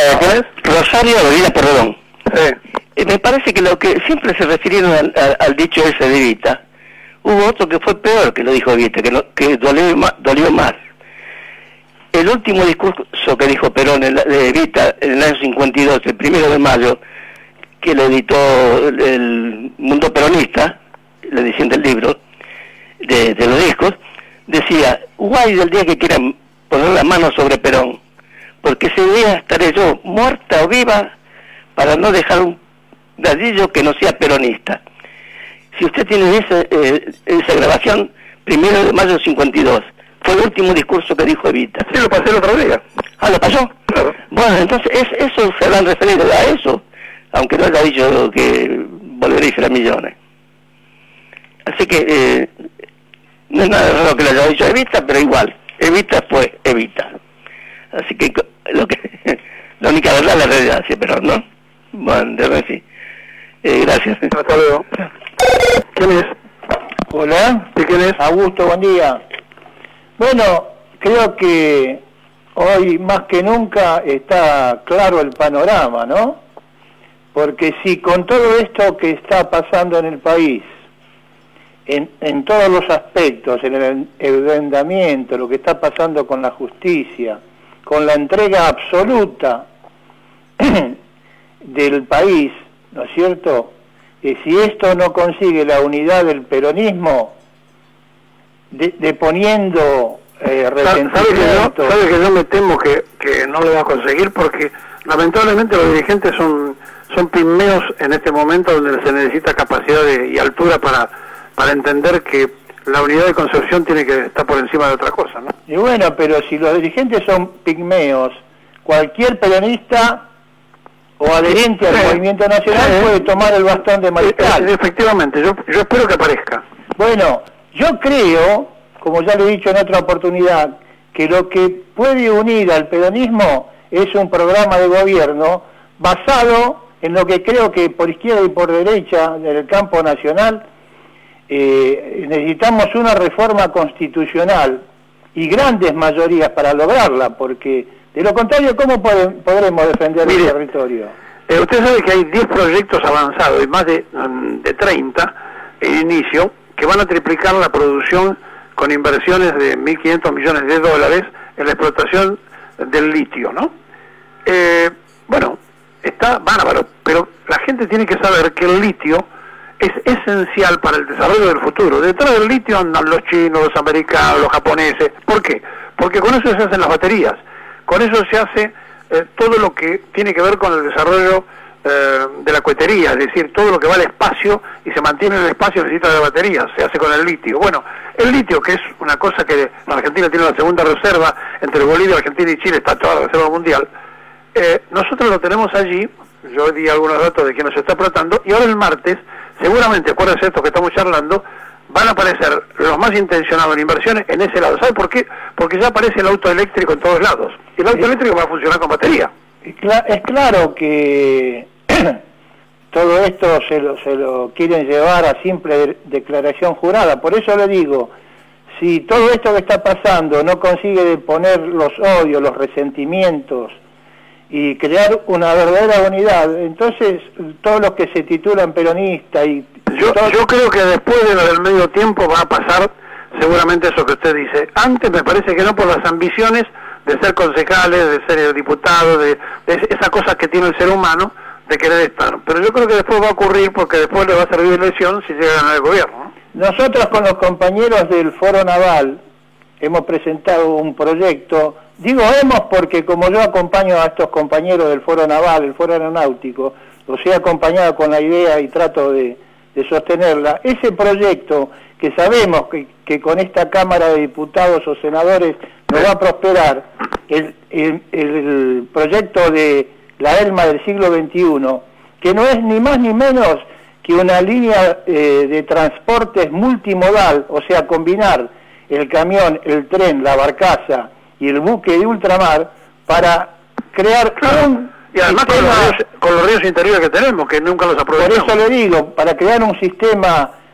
Rosario Dolina Perdón. Eh, me parece que lo que siempre se refirieron al, al, al dicho ese de Evita, hubo otro que fue peor que lo dijo Evita, que, no, que dolió, más, dolió más. El último discurso que dijo Perón en la, de Evita en el año cincuenta y dos, el primero de mayo, que lo editó el, el Mundo Peronista, la edición del libro, de, de los discos, decía, guay del día que quieran poner la mano sobre Perón, porque ese día estaré yo muerta o viva para no dejar un dadillo que no sea peronista. Si usted tiene esa, eh, esa grabación, primero de mayo del cincuenta y dos, fue el último discurso que dijo Evita. Sí, lo pasé el otro día. Ah, ¿lo pasó? Claro. Bueno, entonces es, eso se habrán referido a eso, aunque no haya dicho que volveréis a millones. Así que eh, no es nada raro que lo haya dicho Evita, pero igual, Evita fue Evita. Así que lo que la única verdad es la realidad, sí, pero no. Bueno, de verdad sí. Eh, gracias. Hasta luego. ¿Quién es? Hola. ¿Sí, quién es? Augusto, buen día. Bueno, creo que hoy más que nunca está claro el panorama, ¿no? Porque si con todo esto que está pasando en el país, en, en todos los aspectos, en el endeudamiento, lo que está pasando con la justicia, con la entrega absoluta del país, ¿no es cierto? Y si esto no consigue la unidad del peronismo, de, de poniendo eh, resentimiento... ¿Sabe que, ¿Sabe que yo me temo que, que no lo va a conseguir? Porque lamentablemente los dirigentes son son pigmeos en este momento donde se necesita capacidad de, y altura para, para entender que la unidad de concepción tiene que estar por encima de otra cosa, ¿no? Y bueno, pero si los dirigentes son pigmeos, cualquier peronista o adherente al sí, movimiento nacional sí, puede tomar el bastón de mariscal. Efectivamente, yo, yo espero que aparezca. Bueno, yo creo, como ya lo he dicho en otra oportunidad, que lo que puede unir al peronismo es un programa de gobierno basado en lo que creo que por izquierda y por derecha del campo nacional eh, necesitamos una reforma constitucional y grandes mayorías para lograrla, porque de lo contrario, ¿cómo pode, podremos defender Mire, el territorio? Eh, usted sabe que hay diez proyectos avanzados y más de, de treinta en inicio que van a triplicar la producción con inversiones de mil quinientos millones de dólares en la explotación del litio, ¿no? Eh, bueno, está bárbaro, pero la gente tiene que saber que el litio es esencial para el desarrollo del futuro. Detrás del litio andan los chinos, los americanos, los japoneses. ¿Por qué? Porque con eso se hacen las baterías, con eso se hace eh, todo lo que tiene que ver con el desarrollo eh, de la cohetería, es decir, todo lo que va al espacio y se mantiene en el espacio necesita de baterías, se hace con el litio. Bueno, el litio, que es una cosa que la Argentina tiene la segunda reserva, entre Bolivia, Argentina y Chile está toda la reserva mundial, eh, nosotros lo tenemos allí. Yo di algunos datos de que nos está explotando, y ahora el martes, seguramente, acuérdense de esto que estamos charlando, van a aparecer los más intencionados en inversiones en ese lado. ¿Sabe por qué? Porque ya aparece el auto eléctrico en todos lados. Y el auto sí. eléctrico va a funcionar con batería. Es claro que todo esto se lo, se lo quieren llevar a simple de, declaración jurada. Por eso le digo, si todo esto que está pasando no consigue poner los odios, los resentimientos, y crear una verdadera unidad, entonces todos los que se titulan peronistas y... Yo, yo creo que después de lo del medio tiempo va a pasar seguramente eso que usted dice. Antes me parece que no, por las ambiciones de ser concejales, de ser diputados, de, de esa cosa que tiene el ser humano de querer estar. Pero yo creo que después va a ocurrir, porque después le va a servir de lección si llega a ganar el gobierno, ¿no? Nosotros con los compañeros del Foro Naval hemos presentado un proyecto. Digo hemos porque como yo acompaño a estos compañeros del Foro Naval, el Foro Aeronáutico, los he acompañado con la idea y trato de, de sostenerla. Ese proyecto que sabemos que, que con esta Cámara de Diputados o Senadores nos va a prosperar, el, el, el proyecto de la ELMA del siglo veintiuno, que no es ni más ni menos que una línea eh, de transportes multimodal, o sea, combinar el camión, el tren, la barcaza y el buque de ultramar para crear un y además sistema, con, los ríos, con los ríos interiores que tenemos, que nunca los aprovechamos. Por eso le digo, para crear un sistema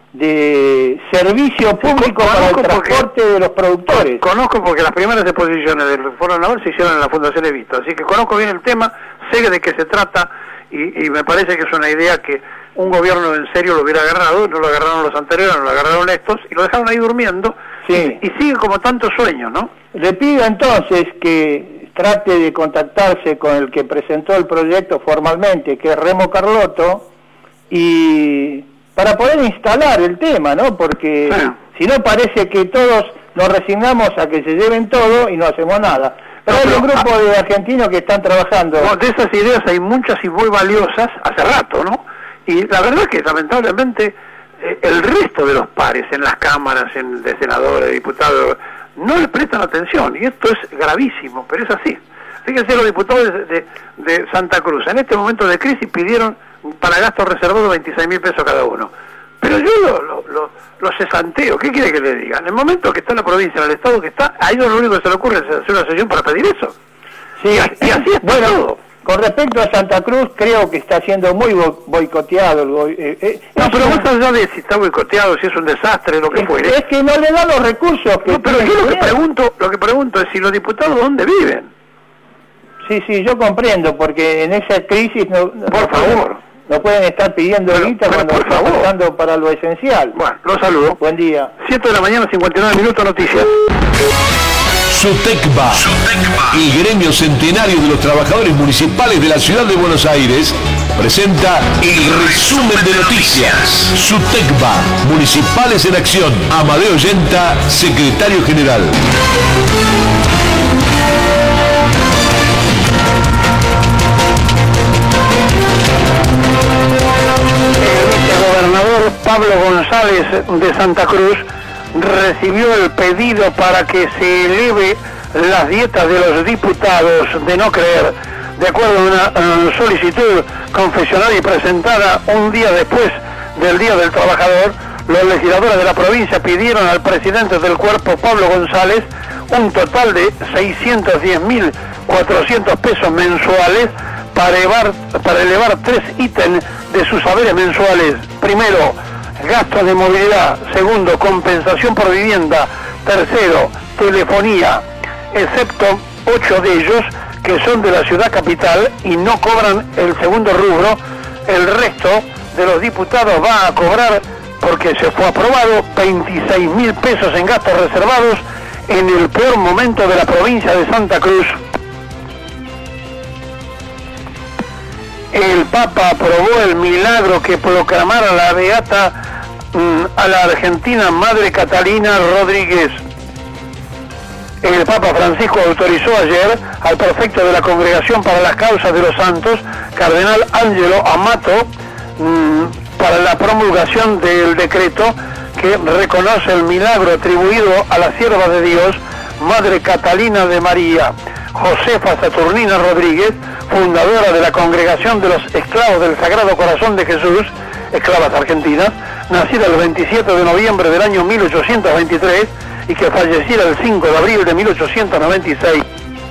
de servicio público para el transporte de los productores. Conozco porque las primeras exposiciones del Foro Naval se hicieron en la Fundación Evita, así que conozco bien el tema, sé de qué se trata y, y me parece que es una idea que un gobierno en serio lo hubiera agarrado, no lo agarraron los anteriores, no lo agarraron estos y lo dejaron ahí durmiendo. Sí. Y, y sigue como tantos sueños, ¿no? Le pido entonces que trate de contactarse con el que presentó el proyecto formalmente, que es Remo Carlotto, y para poder instalar el tema, ¿no? Porque sí. Si no parece que todos nos resignamos a que se lleven todo y no hacemos nada. Pero no, hay un grupo de argentinos que están trabajando. No, de esas ideas hay muchas y muy valiosas hace rato, ¿no? Y la verdad es que lamentablemente eh, el resto de los pares en las cámaras, en de senadores, de diputados, no le prestan atención y esto es gravísimo, pero es así. Fíjense, los diputados de, de, de Santa Cruz en este momento de crisis pidieron para gastos reservados veintiséis mil pesos cada uno. Pero yo lo, lo, lo, lo cesanteo, ¿qué quiere que le diga? En el momento que está la provincia, en el estado que está, a ellos lo único que se le ocurre es hacer una sesión para pedir eso. Sí, y, y así es bueno, todo. Con respecto a Santa Cruz, creo que está siendo muy bo boicoteado. El bo eh, eh, no, pero más allá de si está boicoteado, si es un desastre, lo que es, fuere. Es que no le da los recursos que no, pero yo lo que pregunto, lo que pregunto es si los diputados dónde viven. Sí, sí, yo comprendo, porque en esa crisis no, por no favor pueden, no pueden estar pidiendo ahorita cuando están pasando para lo esencial. Bueno, los saludo. Buen día. siete de la mañana, cincuenta y nueve minutos, noticias. SUTECBA, el gremio centenario de los trabajadores municipales de la ciudad de Buenos Aires, presenta el resumen de noticias. SUTECBA, Municipales en Acción. Amadeo Yenta, secretario general. El vicegobernador Pablo González de Santa Cruz recibió el pedido para que se eleve las dietas de los diputados de no creer, de acuerdo a una, una solicitud confesional y presentada un día después del Día del Trabajador. Los legisladores de la provincia pidieron al presidente del cuerpo, Pablo González, un total de seiscientos diez mil cuatrocientos pesos mensuales para elevar, para elevar tres ítems de sus saberes mensuales. Primero, gastos de movilidad. Segundo, compensación por vivienda. Tercero, telefonía, excepto ocho de ellos que son de la ciudad capital y no cobran el segundo rubro. El resto de los diputados va a cobrar, porque se fue aprobado, veintiséis mil pesos en gastos reservados en el peor momento de la provincia de Santa Cruz. El Papa aprobó el milagro que proclamara la beata mmm, a la argentina Madre Catalina Rodríguez. El Papa Francisco autorizó ayer al prefecto de la Congregación para las Causas de los Santos, Cardenal Ángelo Amato, mmm, para la promulgación del decreto que reconoce el milagro atribuido a la sierva de Dios, Madre Catalina de María, Josefa Saturnina Rodríguez, fundadora de la Congregación de los Esclavos del Sagrado Corazón de Jesús, esclavas argentinas, nacida el veintisiete de noviembre del año mil ochocientos veintitrés y que falleciera el cinco de abril de mil ochocientos noventa y seis.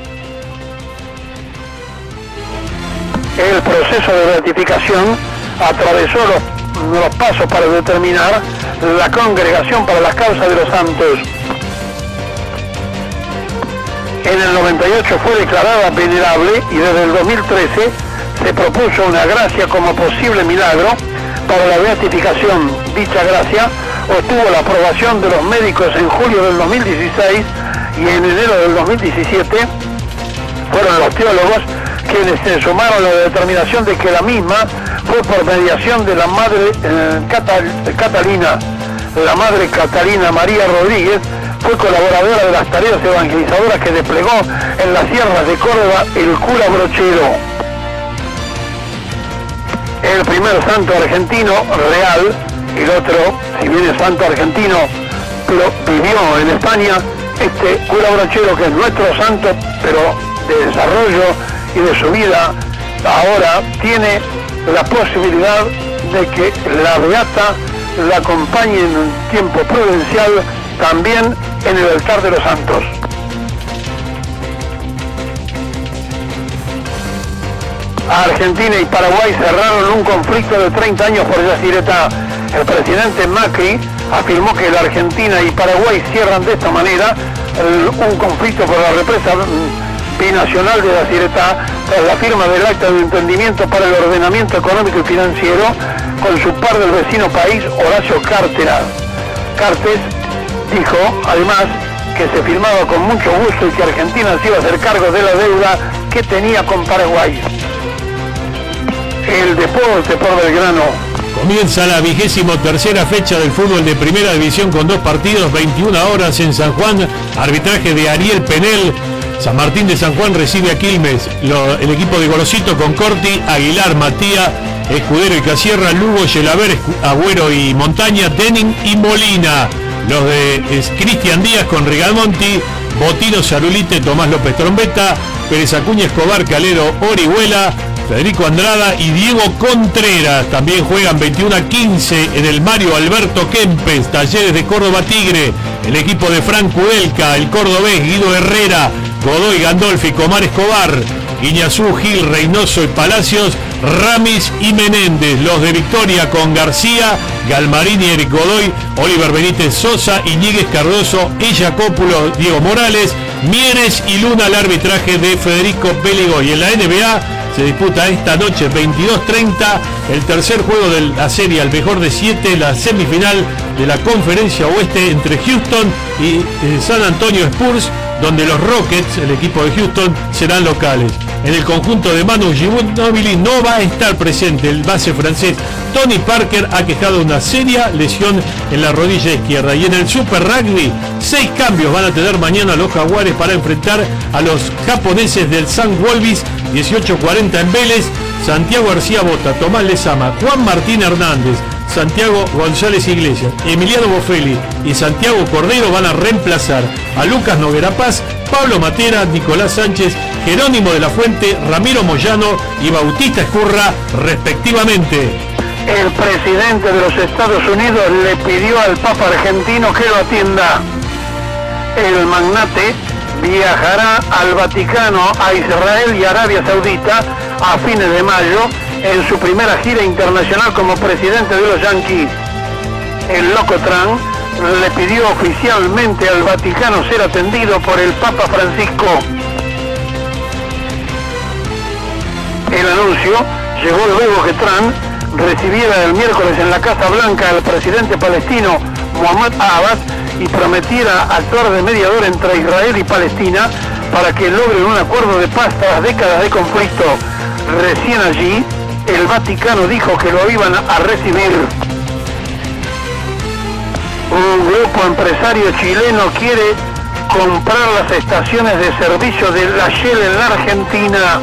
El proceso de beatificación atravesó los, los pasos para determinar la Congregación para las Causas de los Santos. En el noventa y ocho fue declarada venerable y desde el dos mil trece se propuso una gracia como posible milagro para la beatificación. Dicha gracia obtuvo la aprobación de los médicos en julio del dos mil dieciséis y en enero del dos mil diecisiete fueron los teólogos quienes se sumaron a la determinación de que la misma fue por mediación de la Madre eh, Catal Catalina. La Madre Catalina María Rodríguez fue colaboradora de las tareas evangelizadoras que desplegó en las sierras de Córdoba el cura Brochero. El primer santo argentino real, el otro, si bien es santo argentino, pero vivió en España, este cura Brochero, que es nuestro santo, pero de desarrollo y de su vida, ahora tiene la posibilidad de que la beata la acompañe en un tiempo prudencial también en el altar de los santos. Argentina y Paraguay cerraron un conflicto de treinta años por Yacyretá. El presidente Macri afirmó que la Argentina y Paraguay cierran de esta manera el, un conflicto por la represa binacional de la Ciretá tras la firma del acta de entendimiento para el ordenamiento económico y financiero con su par del vecino país, Horacio Cartera. Cartes dijo, además, que se firmaba con mucho gusto y que Argentina se iba a hacer cargo de la deuda que tenía con Paraguay. El deporte por Belgrano. Comienza la vigésimo tercera fecha del fútbol de primera división con dos partidos, veintiuna horas en San Juan, arbitraje de Ariel Penel. San Martín de San Juan recibe a Quilmes, Lo, el equipo de Gorosito con Corti, Aguilar, Matías, Escudero y Casierra, Lugo, Yelaber, Agüero y Montaña, Tenin y Molina. Los de Cristian Díaz con Rigamonti, Botino, Zarulite, Tomás López Trombeta, Pérez Acuña, Escobar, Calero, Orihuela, Federico Andrada y Diego Contreras. También juegan veintiuno a quince en el Mario Alberto Kempes, Talleres de Córdoba Tigre, el equipo de Frank Kudelka, el cordobés Guido Herrera, Godoy Gandolfi, Comar Escobar, Iñazú, Gil, Reynoso y Palacios, Ramis y Menéndez. Los de Victoria con García, Galmarini, Eric Godoy, Oliver Benítez Sosa, Iñiguez Cardoso, Ella Cópulo, Diego Morales, Mieres y Luna al arbitraje de Federico Peligo. Y en la N B A se disputa esta noche veintidós treinta el tercer juego de la serie al mejor de siete, la semifinal de la Conferencia Oeste entre Houston y eh, San Antonio Spurs, donde los Rockets, el equipo de Houston, serán locales. En el conjunto de Manu Ginóbili no va a estar presente el base francés Tony Parker, ha quejado una seria lesión en la rodilla izquierda. Y en el Super Rugby, seis cambios van a tener mañana los Jaguares para enfrentar a los japoneses del San Wolvis, dieciocho cuarenta en Vélez. Santiago García Bota, Tomás Lezama, Juan Martín Hernández, Santiago González Iglesias, Emiliano Bofelli y Santiago Cordero van a reemplazar a Lucas Noguera Paz, Pablo Matera, Nicolás Sánchez, Jerónimo de la Fuente, Ramiro Moyano y Bautista Escurra, respectivamente. El presidente de los Estados Unidos le pidió al Papa argentino que lo atienda. El magnate viajará al Vaticano, a Israel y Arabia Saudita a fines de mayo en su primera gira internacional como presidente de los Yankees. El Locotran le pidió oficialmente al Vaticano ser atendido por el Papa Francisco. El anuncio llegó luego que Trump recibiera el miércoles en la Casa Blanca al presidente palestino Mohamed Abbas y prometiera actuar de mediador entre Israel y Palestina para que logren un acuerdo de paz tras décadas de conflicto. Recién allí, el Vaticano dijo que lo iban a recibir. Un grupo empresario chileno quiere comprar las estaciones de servicio de la Shell en la Argentina.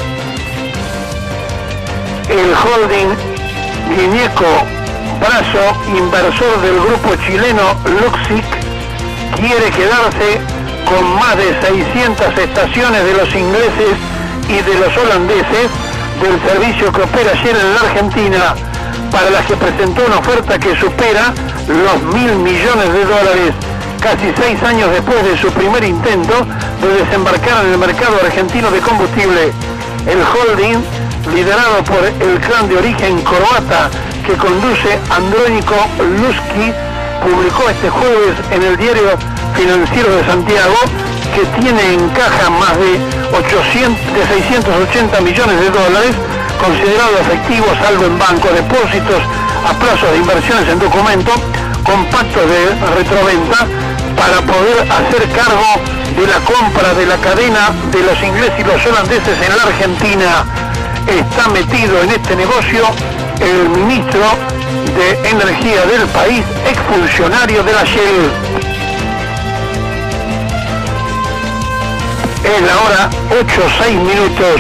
El holding Guiñeco, brazo inversor del grupo chileno Luxic, quiere quedarse con más de seiscientas estaciones de los ingleses y de los holandeses del servicio que opera Shell en la Argentina, para las que presentó una oferta que supera los mil millones de dólares, casi seis años después de su primer intento de desembarcar en el mercado argentino de combustible. El holding, liderado por el clan de origen croata que conduce Andrónico Luski, publicó este jueves en el diario Financiero de Santiago que tiene en caja más de, ochocientos, de seiscientos ochenta millones de dólares, considerado efectivo salvo en banco, depósitos a plazos de inversiones en documento, con pactos de retroventa para poder hacer cargo de la compra de la cadena de los ingleses y los holandeses en la Argentina. Está metido en este negocio el ministro de Energía del país, exfuncionario de la Shell. Es la hora ocho seis minutos.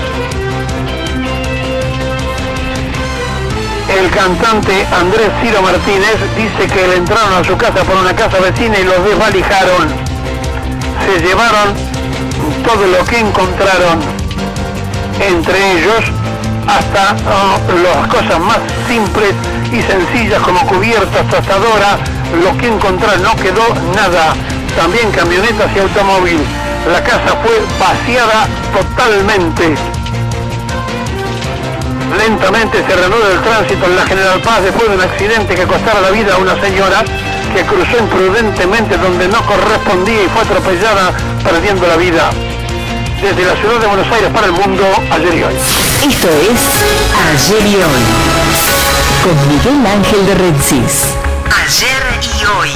El cantante Andrés Ciro Martínez dice que le entraron a su casa por una casa vecina y los desvalijaron. Se llevaron todo lo que encontraron, entre ellos hasta uh, las cosas más simples y sencillas como cubiertas, tostadora, lo que encontraron, no quedó nada. También camionetas y automóvil. La casa fue vaciada totalmente. Le Lentamente se reanuda el tránsito en la General Paz después de un accidente que costara la vida a una señora que cruzó imprudentemente donde no correspondía y fue atropellada perdiendo la vida. Desde la ciudad de Buenos Aires para el mundo, ayer y hoy. Esto es Ayer y Hoy, con Miguel Ángel de Rensis. Ayer y hoy.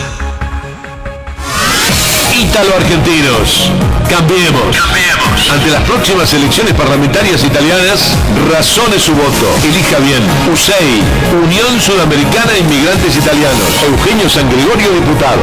Ítalo-argentinos, cambiemos. Cambiemos. Ante las próximas elecciones parlamentarias italianas, razone su voto. Elija bien. U S E I, Unión Sudamericana de Inmigrantes Italianos. Eugenio San Gregorio, diputado.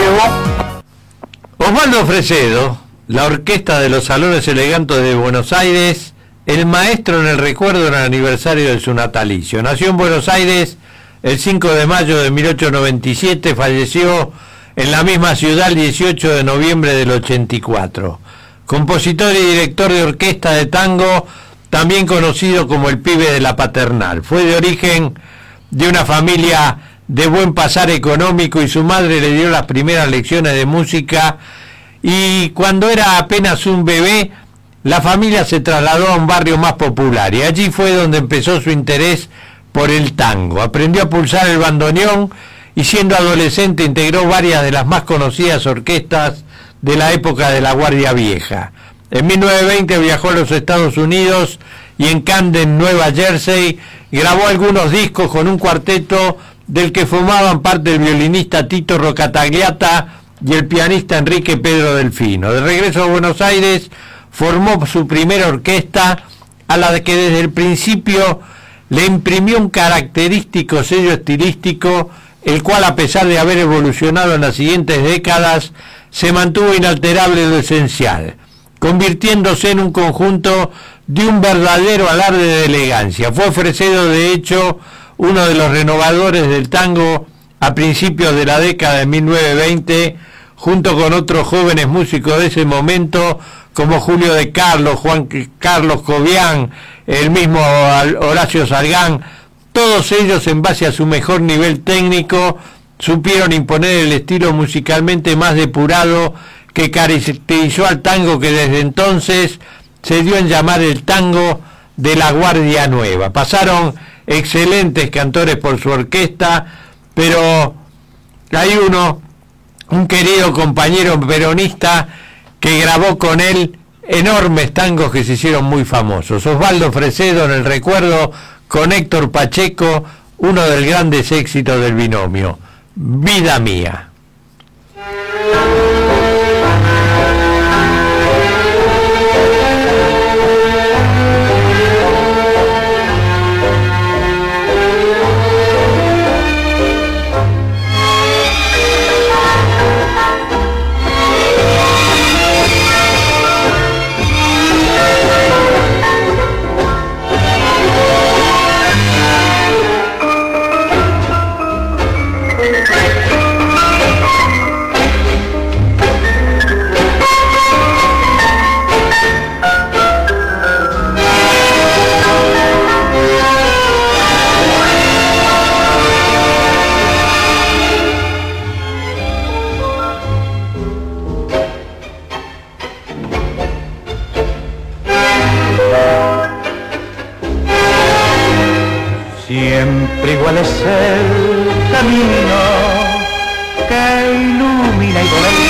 Osvaldo Fresedo, la orquesta de los Salones Elegantes de Buenos Aires, el maestro en el recuerdo del aniversario de su natalicio. Nació en Buenos Aires el cinco de mayo de mil ochocientos noventa y siete, falleció en la misma ciudad el dieciocho de noviembre del ochenta y cuatro. Compositor y director de orquesta de tango, también conocido como el pibe de la Paternal. Fue de origen de una familia de buen pasar económico y su madre le dio las primeras lecciones de música, y cuando era apenas un bebé, la familia se trasladó a un barrio más popular y allí fue donde empezó su interés por el tango. Aprendió a pulsar el bandoneón y siendo adolescente integró varias de las más conocidas orquestas de la época de la Guardia Vieja. En mil novecientos veinte viajó a los Estados Unidos y en Camden, Nueva Jersey, grabó algunos discos con un cuarteto del que formaban parte el violinista Tito Rocatagliata y el pianista Enrique Pedro Delfino. De regreso a Buenos Aires, formó su primera orquesta, a la que desde el principio le imprimió un característico sello estilístico, el cual, a pesar de haber evolucionado en las siguientes décadas, se mantuvo inalterable en lo esencial, convirtiéndose en un conjunto de un verdadero alarde de elegancia. Fue Fresedo, de hecho, uno de los renovadores del tango a principios de la década de mil novecientos veinte, junto con otros jóvenes músicos de ese momento, como Julio de Carlos, Juan Carlos Cobian, el mismo Horacio Salgán. Todos ellos, en base a su mejor nivel técnico, supieron imponer el estilo musicalmente más depurado que caracterizó al tango, que desde entonces se dio en llamar el tango de la Guardia Nueva. Pasaron excelentes cantores por su orquesta, pero hay uno, un querido compañero peronista, que grabó con él enormes tangos que se hicieron muy famosos. Osvaldo Fresedo en el recuerdo con Héctor Pacheco, uno de los grandes éxitos del binomio, Vida Mía. Siempre igual es el camino que ilumina y dona el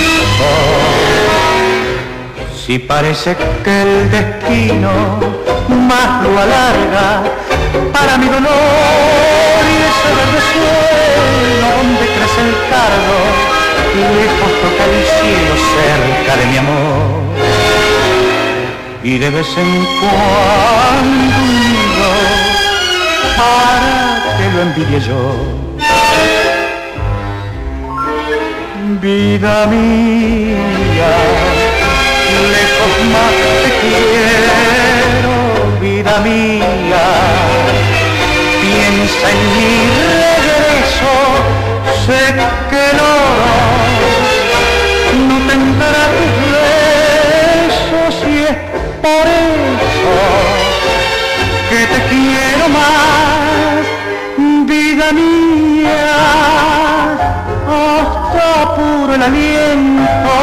sol. Si parece que el destino más lo alarga para mi dolor, y ese verde suelo donde crece el cardo, lejos toca el cielo cerca de mi amor. Y de vez en cuando para que lo envidie yo. Vida mía, lejos más te quiero, vida mía, piensa en mi regreso, sé que no, no tendrá tus besos, y es por eso que te quiero más, vida mía, hasta puro el aliento,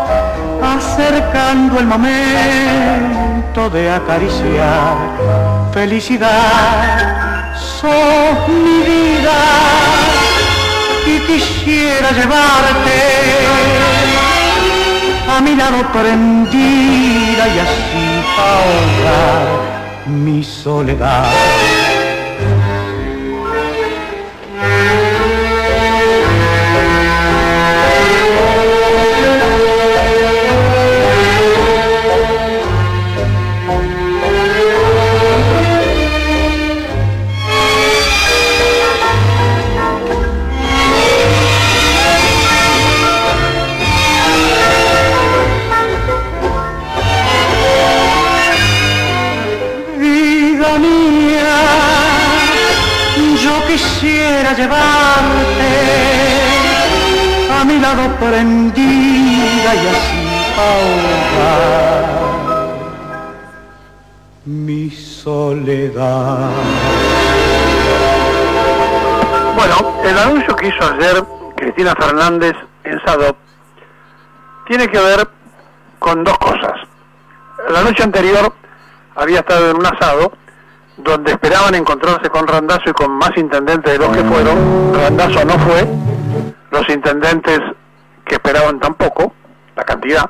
acercando el momento de acariciar felicidad, sos mi vida y quisiera llevarte a mi lado prendida y así ahogar mi soledad. Quisiera llevarte a mi lado prendida y así ahogar mi soledad. Bueno, el anuncio que hizo ayer Cristina Fernández en Sadop tiene que ver con dos cosas. La noche anterior había estado en un asado donde esperaban encontrarse con Randazzo y con más intendentes de los que fueron. Randazzo no fue, los intendentes que esperaban tampoco, la cantidad,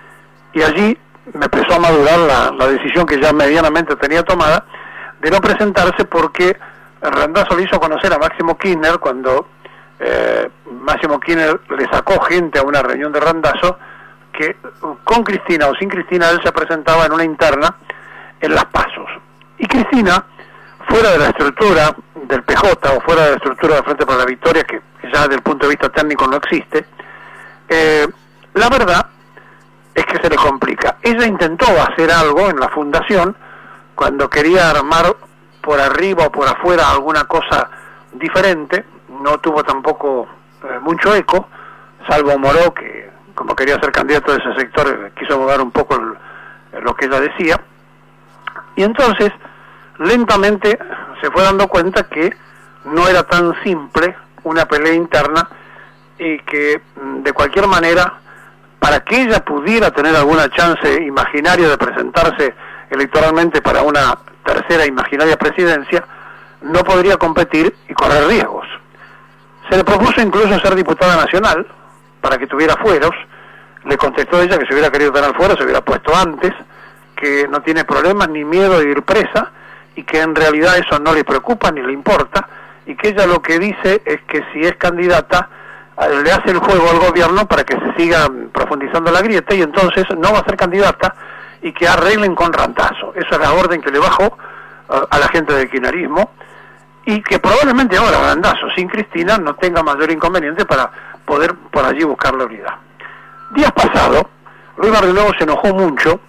y allí me empezó a madurar la, la decisión que ya medianamente tenía tomada de no presentarse, porque Randazzo le hizo conocer a Máximo Kirchner cuando eh, Máximo Kirchner le sacó gente a una reunión de Randazzo, que con Cristina o sin Cristina él se presentaba en una interna en Las Pasos. Y Cristina, fuera de la estructura del P J o fuera de la estructura del Frente para la Victoria, que ya desde el punto de vista técnico no existe, eh, la verdad es que se le complica. Ella intentó hacer algo en la fundación cuando quería armar por arriba o por afuera alguna cosa diferente, no tuvo tampoco eh, mucho eco, salvo Moró, que como quería ser candidato de ese sector, eh, quiso mudar un poco el, lo que ella decía. Y entonces, lentamente se fue dando cuenta que no era tan simple una pelea interna y que de cualquier manera, para que ella pudiera tener alguna chance imaginaria de presentarse electoralmente para una tercera imaginaria presidencia, no podría competir y correr riesgos. Se le propuso incluso ser diputada nacional para que tuviera fueros. Le contestó ella que si hubiera querido tener fueros se hubiera puesto antes, que no tiene problemas ni miedo de ir presa y que en realidad eso no le preocupa ni le importa, y que ella lo que dice es que si es candidata le hace el juego al gobierno para que se siga profundizando la grieta y entonces no va a ser candidata y que arreglen con Randazzo. Esa es la orden que le bajó uh, a la gente del kirchnerismo, y que probablemente ahora Randazzo sin Cristina no tenga mayor inconveniente para poder por allí buscar la unidad. Días pasados, Luis Barrionuevo se enojó mucho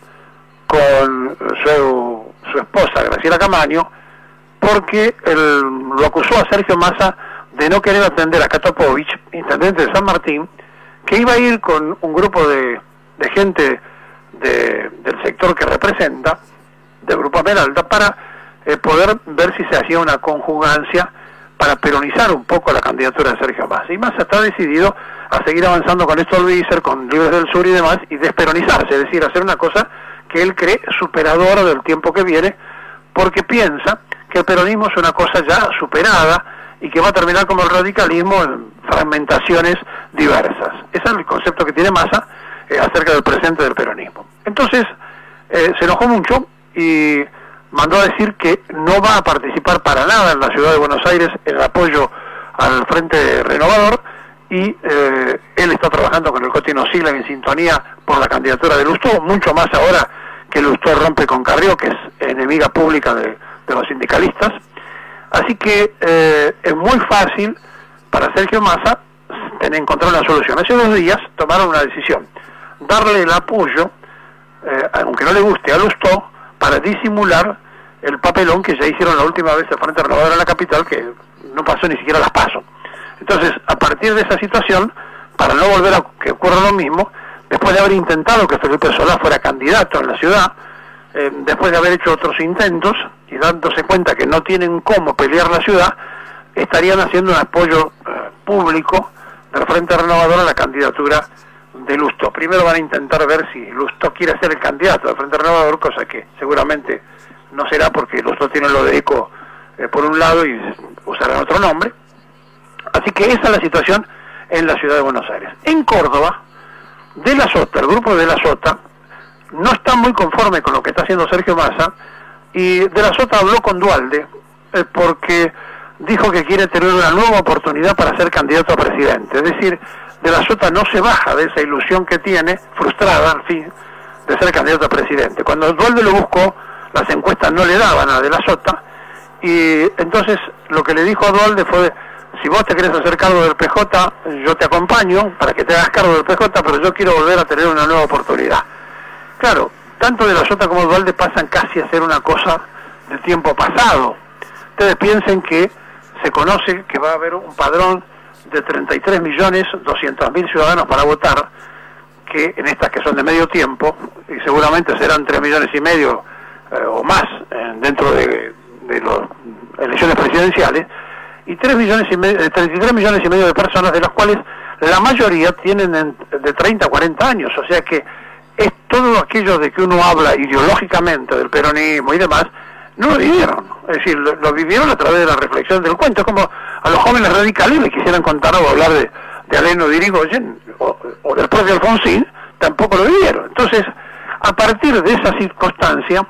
con su, su esposa Graciela Camaño, porque él lo acusó a Sergio Massa de no querer atender a Katopovich, intendente de San Martín, que iba a ir con un grupo de, de gente de, del sector que representa, del Grupo Peralta, para eh, poder ver si se hacía una conjugancia para peronizar un poco la candidatura de Sergio Massa. Y Massa está decidido a seguir avanzando con esto Luiser, con Libres del Sur y demás, y desperonizarse, es decir, hacer una cosa que él cree superadora del tiempo que viene, porque piensa que el peronismo es una cosa ya superada y que va a terminar como el radicalismo en fragmentaciones diversas. Ese es el concepto que tiene Massa eh, acerca del presente del peronismo. Entonces, eh, se enojó mucho y mandó a decir que no va a participar para nada en la ciudad de Buenos Aires en el apoyo al Frente Renovador, y eh, él está trabajando con el Cotino Sigla en sintonía por la candidatura de Lustó, mucho más ahora que Lustó rompe con Carrió, que es enemiga pública de, de los sindicalistas. Así que eh, es muy fácil para Sergio Massa tener, encontrar una solución. Hace dos días tomaron una decisión, darle el apoyo, eh, aunque no le guste, a Lustó, para disimular el papelón que ya hicieron la última vez el Frente Renovador en la capital, que no pasó ni siquiera las PASO. Entonces, a partir de esa situación, para no volver a que ocurra lo mismo, después de haber intentado que Felipe Solá fuera candidato en la ciudad, eh, después de haber hecho otros intentos y dándose cuenta que no tienen cómo pelear la ciudad, estarían haciendo un apoyo eh, público del Frente Renovador a la candidatura de Lustó. Primero van a intentar ver si Lustó quiere ser el candidato del Frente Renovador, cosa que seguramente no será porque los otros tienen lo de ECO eh, por un lado y usarán otro nombre. Así que esa es la situación en la ciudad de Buenos Aires. En Córdoba, De la Sota, el grupo de la Sota, no está muy conforme con lo que está haciendo Sergio Massa, y De la Sota habló con Duhalde eh, porque dijo que quiere tener una nueva oportunidad para ser candidato a presidente. Es decir, De la Sota no se baja de esa ilusión que tiene, frustrada, al fin, de ser candidato a presidente. Cuando Duhalde lo buscó, las encuestas no le daban a De la Sota, y entonces lo que le dijo a Duhalde fue: si vos te querés hacer cargo del P J, yo te acompaño para que te hagas cargo del P J, pero yo quiero volver a tener una nueva oportunidad. Claro, tanto De la Sota como Duhalde pasan casi a ser una cosa de tiempo pasado. Ustedes piensen que se conoce que va a haber un padrón de treinta y tres millones doscientos mil ciudadanos para votar, que en estas que son de medio tiempo, y seguramente serán tres millones y medio eh, o más eh, dentro de, de las elecciones presidenciales, y tres millones y medio, treinta y tres millones y medio de personas, de las cuales la mayoría tienen en, de treinta a cuarenta años, o sea que es todo aquello de que uno habla ideológicamente del peronismo y demás, no lo vivieron, es decir, lo, lo vivieron a través de la reflexión del cuento. Es como a los jóvenes radicales le quisieran contar o hablar de, de Aleno de Irigoyen o, o del propio Alfonsín, tampoco lo vivieron. Entonces, a partir de esa circunstancia,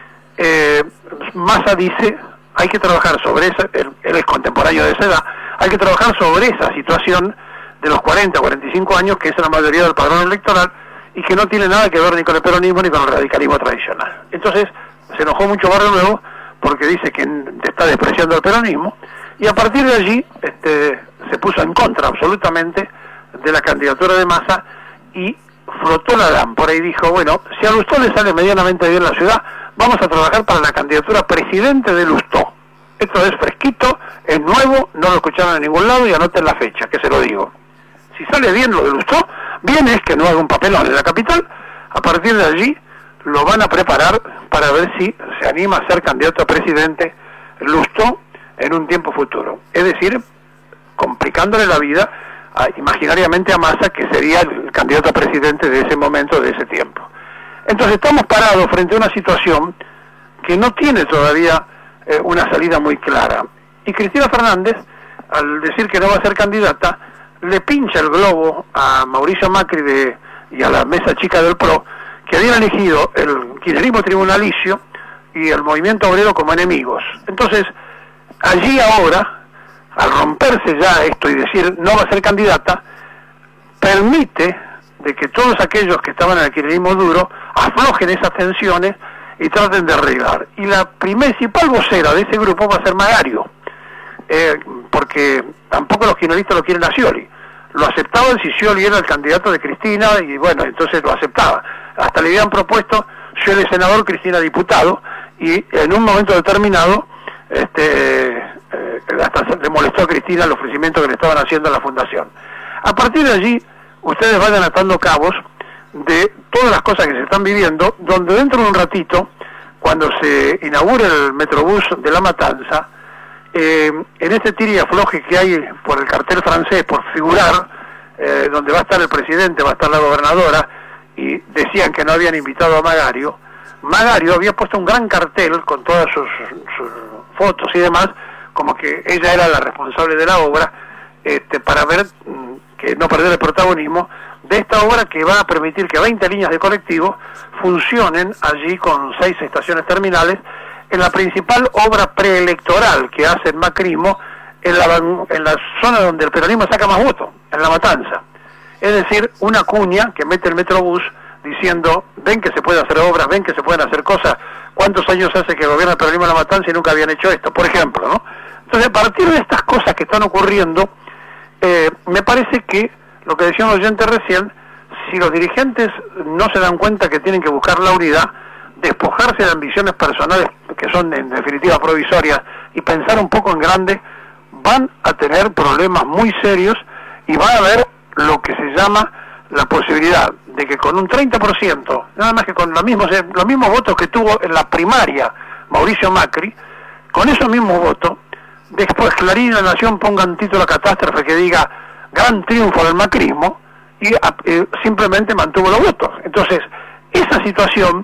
eh, Massa dice: hay que trabajar sobre esa, él, él es contemporáneo de esa edad, hay que trabajar sobre esa situación de los cuarenta, cuarenta y cinco años, que es la mayoría del padrón electoral, y que no tiene nada que ver ni con el peronismo ni con el radicalismo tradicional. Entonces, se enojó mucho Barrio Nuevo porque dice que está despreciando el peronismo, y a partir de allí este, se puso en contra absolutamente de la candidatura de Massa y frotó la lámpara y dijo: bueno, si a Lustó le sale medianamente bien la ciudad, vamos a trabajar para la candidatura presidente de Lustó. Esto es fresquito, es nuevo, no lo escucharon en ningún lado, y anoten la fecha, que se lo digo. Si sale bien lo de Lustó, bien es que no haga un papelón en la capital. A partir de allí lo van a preparar para ver si se anima a ser candidato a presidente Lustó en un tiempo futuro. Es decir, complicándole la vida a, imaginariamente a Massa, que sería el candidato a presidente de ese momento, de ese tiempo. Entonces estamos parados frente a una situación que no tiene todavía eh, una salida muy clara. Y Cristina Fernández, al decir que no va a ser candidata, le pincha el globo a Mauricio Macri de, y a la mesa chica del P R O, que habían elegido el kirchnerismo tribunalicio y el movimiento obrero como enemigos. Entonces, allí ahora, al romperse ya esto y decir no va a ser candidata, permite de que todos aquellos que estaban en el kirchnerismo duro aflojen esas tensiones y traten de arreglar. Y la principal vocera de ese grupo va a ser Magario, eh, porque tampoco los kirchneristas lo quieren a Scioli. Lo aceptaban si Scioli era el candidato de Cristina, y bueno, entonces lo aceptaba. Hasta le habían propuesto Scioli senador, Cristina diputado, y en un momento determinado este, eh, hasta le molestó a Cristina el ofrecimiento que le estaban haciendo a la fundación. A partir de allí, ustedes vayan atando cabos de todas las cosas que se están viviendo, donde dentro de un ratito, cuando se inaugure el Metrobús de La Matanza, eh, en este tira y afloje que hay por el cartel francés, por figurar, eh, donde va a estar el presidente, va a estar la gobernadora, y decían que no habían invitado a Magario, Magario había puesto un gran cartel con todas sus, sus fotos y demás, como que ella era la responsable de la obra, este, para ver que no perder el protagonismo de esta obra, que va a permitir que veinte líneas de colectivo funcionen allí con seis estaciones terminales, en la principal obra preelectoral que hace el macrismo en la, en la zona donde el peronismo saca más votos, en La Matanza. Es decir, una cuña que mete el Metrobús diciendo: ven que se puede hacer obras, ven que se pueden hacer cosas, ¿cuántos años hace que gobierna el peronismo en La Matanza y nunca habían hecho esto? Por ejemplo, ¿no? Entonces, a partir de estas cosas que están ocurriendo, eh, me parece que, lo que decían los oyentes recién, si los dirigentes no se dan cuenta que tienen que buscar la unidad, despojarse de ambiciones personales, que son en definitiva provisorias, y pensar un poco en grande, van a tener problemas muy serios, y va a haber lo que se llama la posibilidad de que con un treinta por ciento, nada más que con los mismos, los mismos votos que tuvo en la primaria Mauricio Macri, con esos mismos votos, después Clarín y La Nación pongan título a catástrofe que diga gran triunfo del macrismo, y eh, simplemente mantuvo los votos. Entonces, esa situación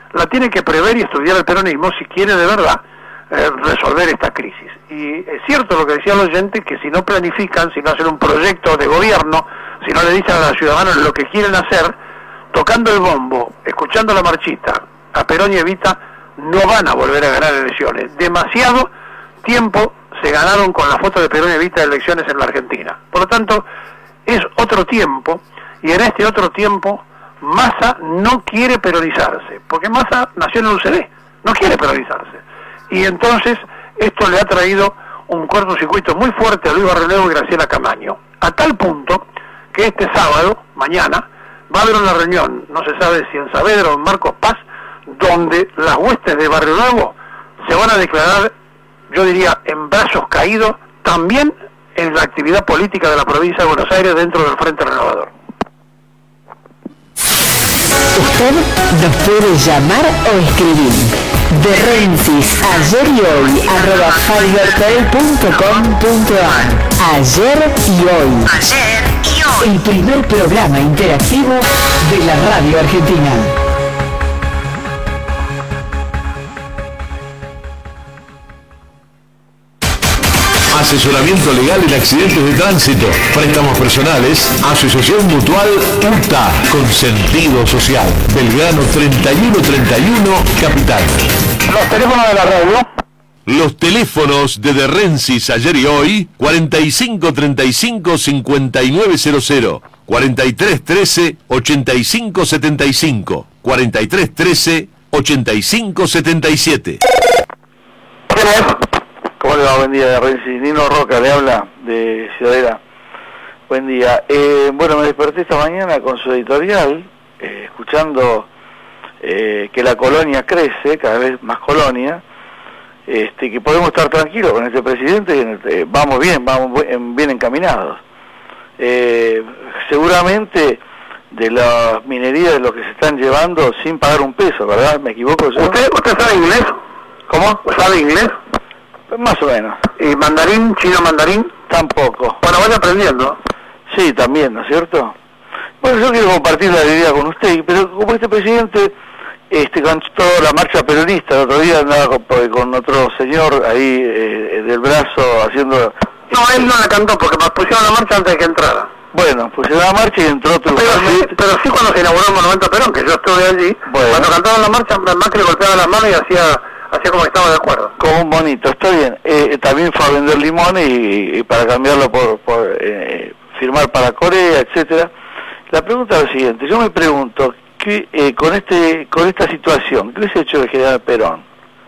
la tiene que prever y estudiar el peronismo si quiere de verdad eh, resolver esta crisis. Y es cierto lo que decía el oyente, que si no planifican, si no hacen un proyecto de gobierno, si no le dicen a los ciudadanos lo que quieren hacer, tocando el bombo, escuchando la marchita a Perón y Evita, no van a volver a ganar elecciones. Demasiado tiempo se ganaron con la foto de Perón y Evita de elecciones en la Argentina. Por lo tanto, es otro tiempo, y en este otro tiempo Massa no quiere peronizarse, porque Massa nació en el U C D, no quiere peronizarse. Y entonces esto le ha traído un cortocircuito muy fuerte a Luis Barrionuevo y Graciela Camaño, a tal punto que este sábado, mañana, va a haber una reunión, no se sabe si en Saavedra o en Marcos Paz, donde las huestes de Barrionuevo se van a declarar, yo diría, en brazos caídos, también en la actividad política de la provincia de Buenos Aires dentro del Frente Renovador. Usted nos puede llamar o escribir. De Rensis, ayer y hoy, arroba fivertel punto com punto ar. Ayer y hoy. Ayer y hoy. El primer programa interactivo de la radio argentina. Asesoramiento legal en accidentes de tránsito, préstamos personales, Asociación Mutual U T A, con sentido social. Belgrano treinta y uno treinta y uno, Capital. Los teléfonos de la radio. Los teléfonos de De Rensis, ayer y hoy, cuarenta y cinco treinta y cinco cincuenta y nueve cero cero, cuarenta y tres trece ochenta y cinco setenta y cinco, cuarenta y tres trece ochenta y cinco setenta y siete. ¿Cómo le va? Buen día, de Renzi. Nino Roca le habla, de Ciudadela. Buen día. Eh, bueno, me desperté esta mañana con su editorial, eh, escuchando eh, que la colonia crece, cada vez más colonia, este, que podemos estar tranquilos con este presidente, eh, vamos bien, vamos bien encaminados. Eh, seguramente de las minerías de lo que se están llevando sin pagar un peso, ¿verdad? ¿Me equivoco yo? ¿Usted, usted sabe inglés? ¿Cómo? ¿Sabe inglés? Más o menos. ¿Y mandarín, chino mandarín? Tampoco. Bueno, vaya aprendiendo. Sí, también, ¿no es cierto? Bueno, yo quiero compartir la idea con usted, pero como este presidente este cantó la marcha peronista, el otro día andaba con, con otro señor ahí eh, del brazo haciendo... No, él no la cantó porque pusieron la marcha antes de que entrara. Bueno, pusieron la marcha y entró otro... Pero sí, pero sí cuando se inauguró el Monumento a Perón, que yo estuve allí, bueno. Cuando cantaban la marcha, Macri golpeaba las manos y hacía... Hacía como que estaba de acuerdo. Como un bonito, está bien. Eh, también fue a vender limones y, y para cambiarlo por, por eh, firmar para Corea, etcétera. La pregunta es la siguiente. Yo me pregunto, ¿qué, eh, con este con esta situación, ¿qué hubiese hecho el general Perón?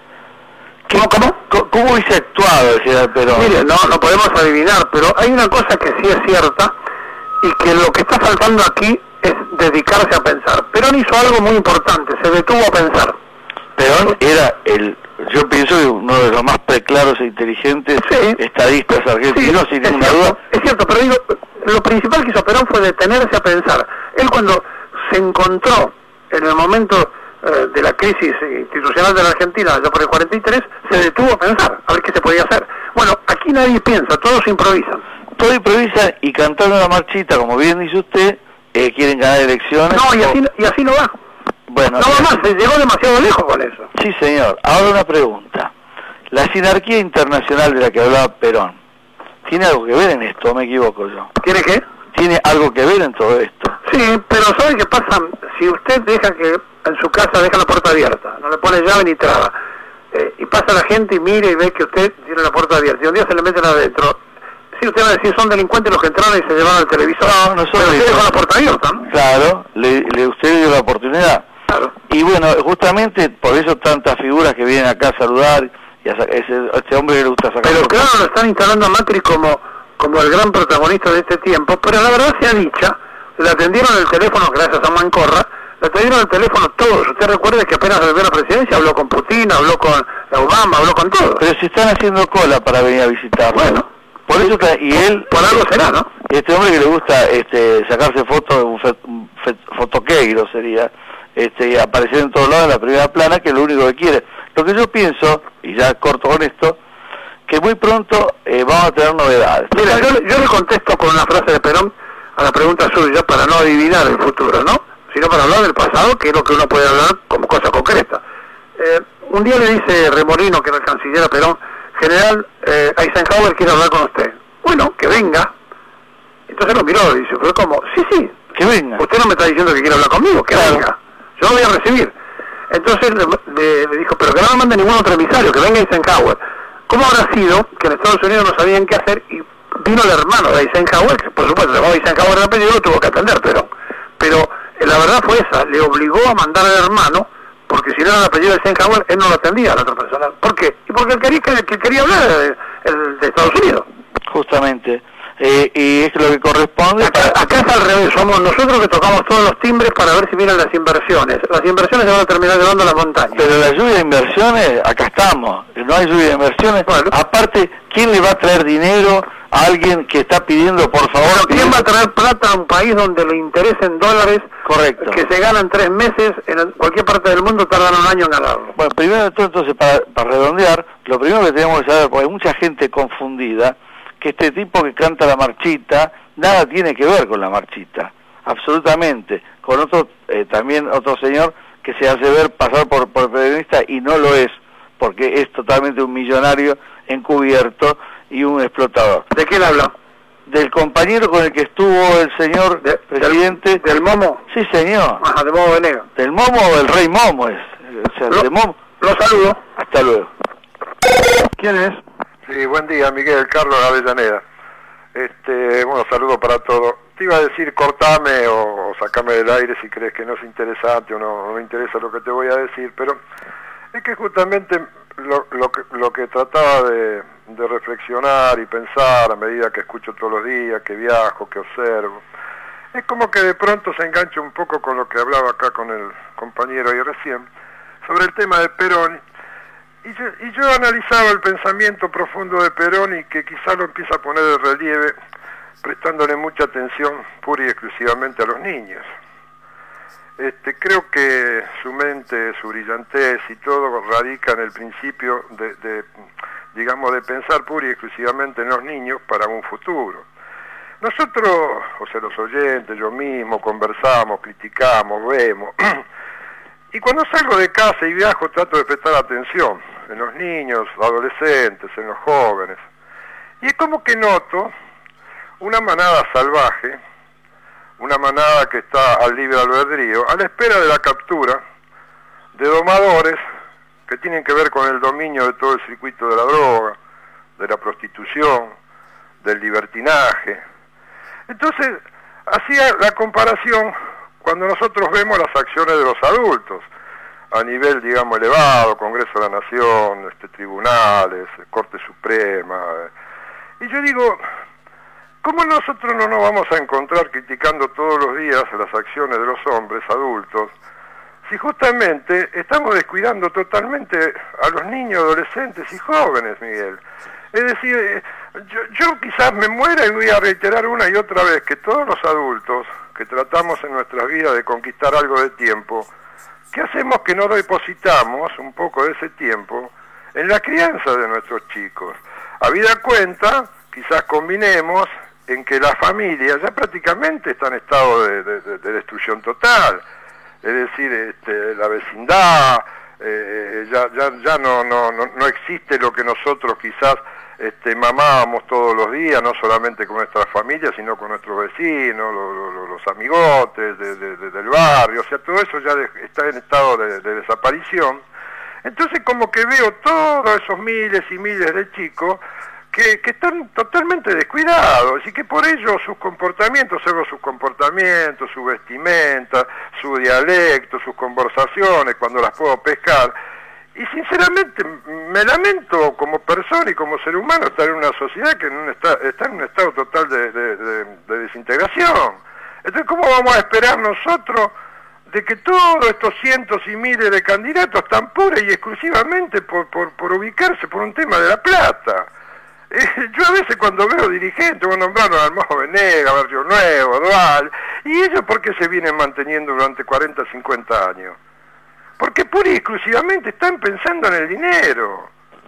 ¿Qué, ¿Cómo, cómo? ¿Cómo, ¿Cómo hubiese actuado el general Perón? Mire, no, no podemos adivinar, pero hay una cosa que sí es cierta y que lo que está faltando aquí es dedicarse a pensar. Perón hizo algo muy importante, se detuvo a pensar. Perón era el, yo pienso que uno de los más preclaros e inteligentes sí. estadistas argentinos, sí, sin ninguna duda. Es cierto, pero digo, lo principal que hizo Perón fue detenerse a pensar. Él cuando se encontró en el momento eh, de la crisis institucional de la Argentina, allá por el cuarenta y tres, se detuvo a pensar, a ver qué se podía hacer. Bueno, aquí nadie piensa, todos improvisan. Todos improvisan y cantando una marchita, como bien dice usted, eh, quieren ganar elecciones. No, y así, y así no va. Bueno, no va más, se llegó demasiado lejos con eso. Sí, señor. Ahora una pregunta. La sinarquía internacional de la que hablaba Perón, ¿tiene algo que ver en esto o me equivoco yo? ¿Tiene qué? ¿Tiene algo que ver en todo esto? Sí, pero ¿sabe qué pasa? Si usted deja que en su casa deja la puerta abierta, no le pone llave ni traba, eh, y pasa la gente y mira y ve que usted tiene la puerta abierta, y un día se le meten adentro, sí, usted va a decir, son delincuentes los que entraron y se llevaron el televisor. No, no son pero usted dejó la puerta abierta, ¿no? Claro, le, le, usted le dio la oportunidad. Claro. Y bueno, justamente por eso tantas figuras que vienen acá a saludar, y a, ese, a este hombre que le gusta sacar... Pero claro, lo están instalando a Macri como, como el gran protagonista de este tiempo, pero la verdad sea dicha, le atendieron el teléfono gracias a Mancorra, le atendieron el teléfono todos. Usted recuerde que apenas volvió a la presidencia, habló con Putin, habló con Obama, habló con todos. Pero si están haciendo cola para venir a visitarlo. Bueno. Por eso está, y él... Por algo será, ¿no? Este hombre que le gusta este sacarse fotos, un, fe, un fe, fotoqueiro sería... Este, y aparecer en todos lados en la primera plana, que es lo único que quiere. Lo que yo pienso, y ya corto con esto, que muy pronto eh, vamos a tener novedades. Mira, yo, yo le contesto con una frase de Perón a la pregunta suya para no adivinar el futuro, ¿no? sino para hablar del pasado, que es lo que uno puede hablar como cosa concreta. Eh, un día le dice Remolino, que era el canciller a Perón, general, eh, Eisenhower quiere hablar con usted. Bueno, que venga. Entonces lo miró y dice, pero ¿cómo? Sí, sí. Que venga. Usted no me está diciendo que quiere hablar conmigo, que claro. venga. Yo lo voy a recibir. Entonces le, le, le dijo, pero que no me mande ningún otro emisario, que venga Eisenhower. ¿Cómo habrá sido que en Estados Unidos no sabían qué hacer y vino el hermano de Eisenhower, que por supuesto se llamaba Eisenhower de apellido, lo tuvo que atender, pero, pero eh, la verdad fue esa, le obligó a mandar al hermano, porque si no era el apellido de Eisenhower, él no lo atendía a la otra persona. ¿Por qué? Y porque él quería, que, que quería hablar de, de, de Estados Unidos. Justamente. Eh, y es lo que corresponde. Acá, acá es al revés, somos nosotros que tocamos todos los timbres para ver si vienen las inversiones. Las inversiones se van a terminar llevando a las montañas. Pero la lluvia de inversiones, acá estamos. No hay lluvia de inversiones. Bueno. Aparte, ¿quién le va a traer dinero a alguien que está pidiendo, por favor? Pero ¿quién va a traer plata a un país donde le interesen dólares? Correcto. Que se ganan tres meses, en cualquier parte del mundo tardan un año en ganarlo. Bueno, primero de todo, entonces, para, para redondear, lo primero que tenemos que saber, porque hay mucha gente confundida, que este tipo que canta la marchita, nada tiene que ver con la marchita, absolutamente, con otro, eh, también otro señor que se hace ver pasar por, por periodista y no lo es, porque es totalmente un millonario encubierto y un explotador. ¿De quién habla? Del compañero con el que estuvo el señor de, presidente. Del, ¿Del Momo? Sí, señor. Ajá, de Momo Venegas. Del Momo o del Rey Momo es. O sea, lo, de Momo. Lo saludo. Hasta luego. ¿Quién es? Sí, buen día, Miguel Carlos Avellaneda. Este, bueno, saludo para todos. Te iba a decir cortame o, o sacame del aire si crees que no es interesante o no, no me interesa lo que te voy a decir, pero es que justamente lo, lo, que, lo que trataba de, de reflexionar y pensar a medida que escucho todos los días, que viajo, que observo, es como que de pronto se engancha un poco con lo que hablaba acá con el compañero ahí recién, sobre el tema de Perón. Y yo, y yo analizaba el pensamiento profundo de Perón y que quizá lo empieza a poner de relieve prestándole mucha atención pura y exclusivamente a los niños. Este, creo que su mente, su brillantez y todo radica en el principio de, de, digamos, de pensar pura y exclusivamente en los niños para un futuro. Nosotros, o sea, los oyentes, yo mismo, conversamos, criticamos, vemos... Y cuando salgo de casa y viajo trato de prestar atención en los niños, adolescentes, en los jóvenes. Y es como que noto una manada salvaje, una manada que está al libre albedrío, a la espera de la captura de domadores que tienen que ver con el dominio de todo el circuito de la droga, de la prostitución, del libertinaje. Entonces, hacía la comparación cuando nosotros vemos las acciones de los adultos, a nivel, digamos, elevado, Congreso de la Nación, este, tribunales, Corte Suprema, y yo digo, ¿cómo nosotros no nos vamos a encontrar criticando todos los días las acciones de los hombres adultos, si justamente estamos descuidando totalmente a los niños, adolescentes y jóvenes, Miguel? Es decir, yo, yo quizás me muera y voy a reiterar una y otra vez que todos los adultos que tratamos en nuestras vidas de conquistar algo de tiempo, ¿qué hacemos que no depositamos un poco de ese tiempo en la crianza de nuestros chicos? Habida cuenta, quizás combinemos en que las familias ya prácticamente están en estado de, de, de, de destrucción total, es decir, este, la vecindad, eh, ya, ya, ya no, no, no, no existe lo que nosotros quizás Este, mamábamos todos los días, no solamente con nuestras familias, sino con nuestros vecinos, lo, lo, los amigotes de, de, de, del barrio, o sea, todo eso ya de, está en estado de, de desaparición. Entonces como que veo todos esos miles y miles de chicos que, que están totalmente descuidados y que por ello sus comportamientos, observo sus comportamientos, su vestimenta, su dialecto, sus conversaciones, cuando las puedo pescar. Y sinceramente me lamento como persona y como ser humano estar en una sociedad que en un está, está en un estado total de, de, de, de desintegración. Entonces, ¿cómo vamos a esperar nosotros de que todos estos cientos y miles de candidatos están pura y exclusivamente por, por, por ubicarse por un tema de la plata? Eh, yo a veces cuando veo dirigentes, bueno, nombraron al Mojo Venegas, Barrio Nuevo, Dual, ¿y ellos por qué se vienen manteniendo durante cuarenta, cincuenta años? Porque pura y exclusivamente están pensando en el dinero.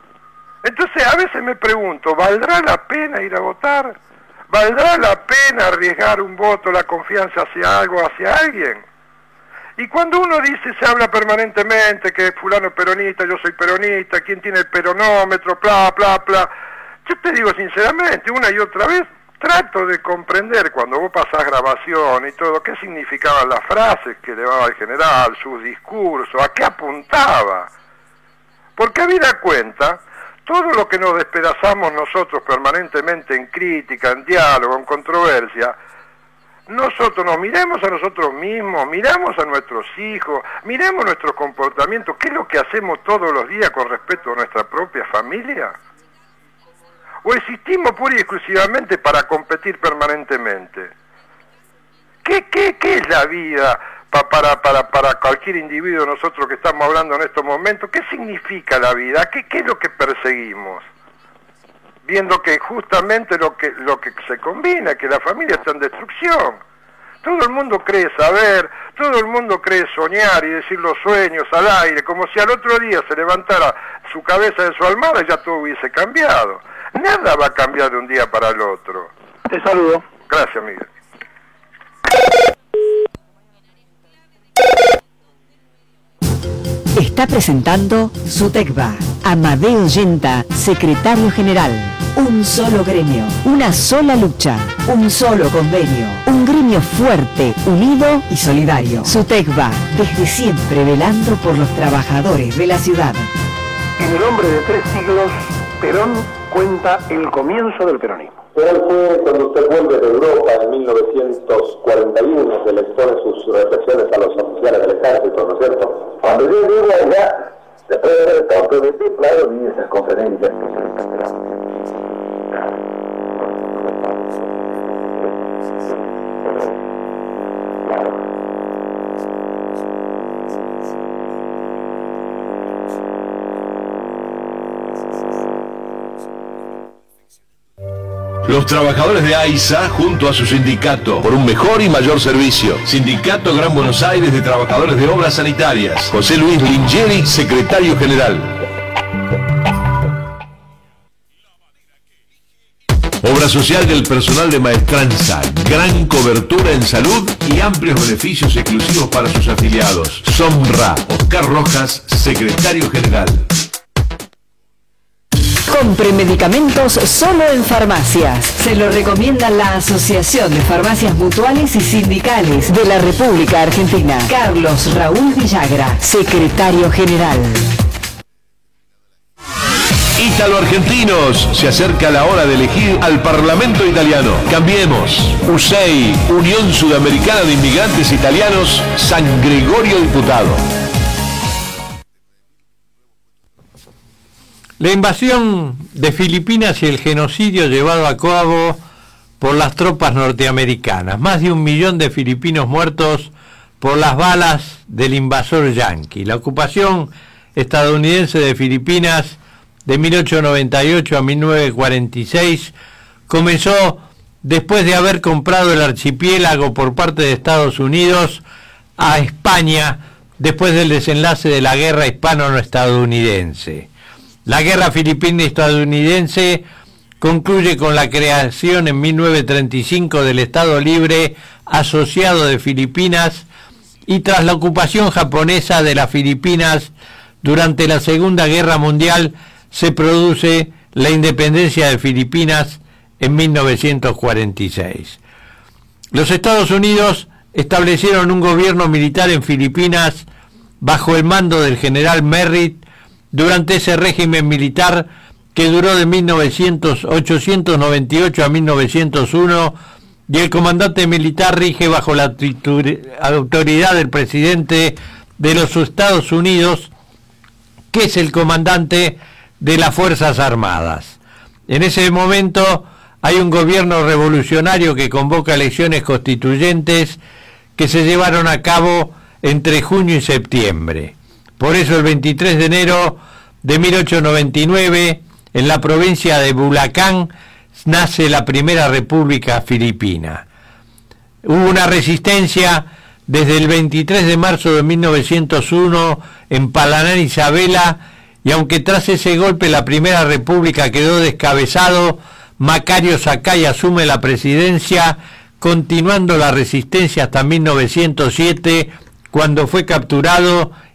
Entonces a veces me pregunto, ¿valdrá la pena ir a votar? ¿Valdrá la pena arriesgar un voto, la confianza hacia algo, hacia alguien? Y cuando uno dice, se habla permanentemente que fulano es peronista, yo soy peronista, quién tiene el peronómetro, bla, bla, bla. Yo te digo sinceramente, una y otra vez, trato de comprender cuando vos pasás grabación y todo, qué significaban las frases que llevaba el general, sus discursos, a qué apuntaba. Porque habida cuenta, todo lo que nos despedazamos nosotros permanentemente en crítica, en diálogo, en controversia, nosotros nos miremos a nosotros mismos, miramos a nuestros hijos, miremos nuestro comportamiento, qué es lo que hacemos todos los días con respecto a nuestra propia familia. ¿O existimos pura y exclusivamente para competir permanentemente? ¿Qué, qué, qué es la vida pa, para, para, para cualquier individuo, nosotros que estamos hablando en estos momentos? ¿Qué significa la vida? ¿Qué, qué es lo que perseguimos? Viendo que justamente lo que, lo que se combina, que la familia está en destrucción. Todo el mundo cree saber, todo el mundo cree soñar y decir los sueños al aire, como si al otro día se levantara su cabeza de su almohada y ya todo hubiese cambiado. Nada va a cambiar de un día para el otro. Te saludo. Gracias, Miguel. Está presentando SUTECBA. Amadeo Yenta, secretario general. Un solo gremio, una sola lucha, un solo convenio. Un gremio fuerte, unido y solidario. SUTECBA, desde siempre velando por los trabajadores de la ciudad. En el hombre de tres siglos, Perón cuenta el comienzo del peronismo. Perón fue cuando usted vuelve de Europa en mil novecientos cuarenta y uno, que le expone sus reflexiones a los oficiales del ejército, ¿no es cierto? Cuando yo llego allá, después de ver el campo de ti, claro, vi esas conferencias. Los trabajadores de AISA, junto a su sindicato, por un mejor y mayor servicio. Sindicato Gran Buenos Aires de Trabajadores de Obras Sanitarias. José Luis Lingeri, secretario general. Obra social del personal de maestranza, gran cobertura en salud y amplios beneficios exclusivos para sus afiliados. SOMRA, Oscar Rojas, secretario general. Compre medicamentos solo en farmacias. Se lo recomienda la Asociación de Farmacias Mutuales y Sindicales de la República Argentina. Carlos Raúl Villagra, secretario general. Ítalo-argentinos, se acerca la hora de elegir al Parlamento italiano. Cambiemos. U S E I, Unión Sudamericana de Inmigrantes Italianos, San Gregorio Diputado. La invasión de Filipinas y el genocidio llevado a cabo por las tropas norteamericanas. Más de un millón de filipinos muertos por las balas del invasor yanqui. La ocupación estadounidense de Filipinas de mil ochocientos noventa y ocho a mil novecientos cuarenta y seis comenzó después de haber comprado el archipiélago por parte de Estados Unidos a España después del desenlace de la guerra hispano-estadounidense. La guerra filipino-estadounidense concluye con la creación en mil novecientos treinta y cinco del Estado Libre Asociado de Filipinas y tras la ocupación japonesa de las Filipinas durante la Segunda Guerra Mundial se produce la independencia de Filipinas en mil novecientos cuarenta y seis. Los Estados Unidos establecieron un gobierno militar en Filipinas bajo el mando del general Merritt durante ese régimen militar que duró de mil ochocientos noventa y ocho a mil novecientos uno y el comandante militar rige bajo la autoridad del presidente de los Estados Unidos, que es el comandante de las Fuerzas Armadas. En ese momento hay un gobierno revolucionario que convoca elecciones constituyentes que se llevaron a cabo entre junio y septiembre. Por eso el veintitrés de enero de mil ochocientos noventa y nueve, en la provincia de Bulacan, nace la primera República Filipina. Hubo una resistencia desde el veintitrés de marzo de mil novecientos uno en Palanar, Isabela, y aunque tras ese golpe la primera República quedó descabezado, Macario Sakai asume la presidencia, continuando la resistencia hasta mil novecientos siete, cuando fue capturado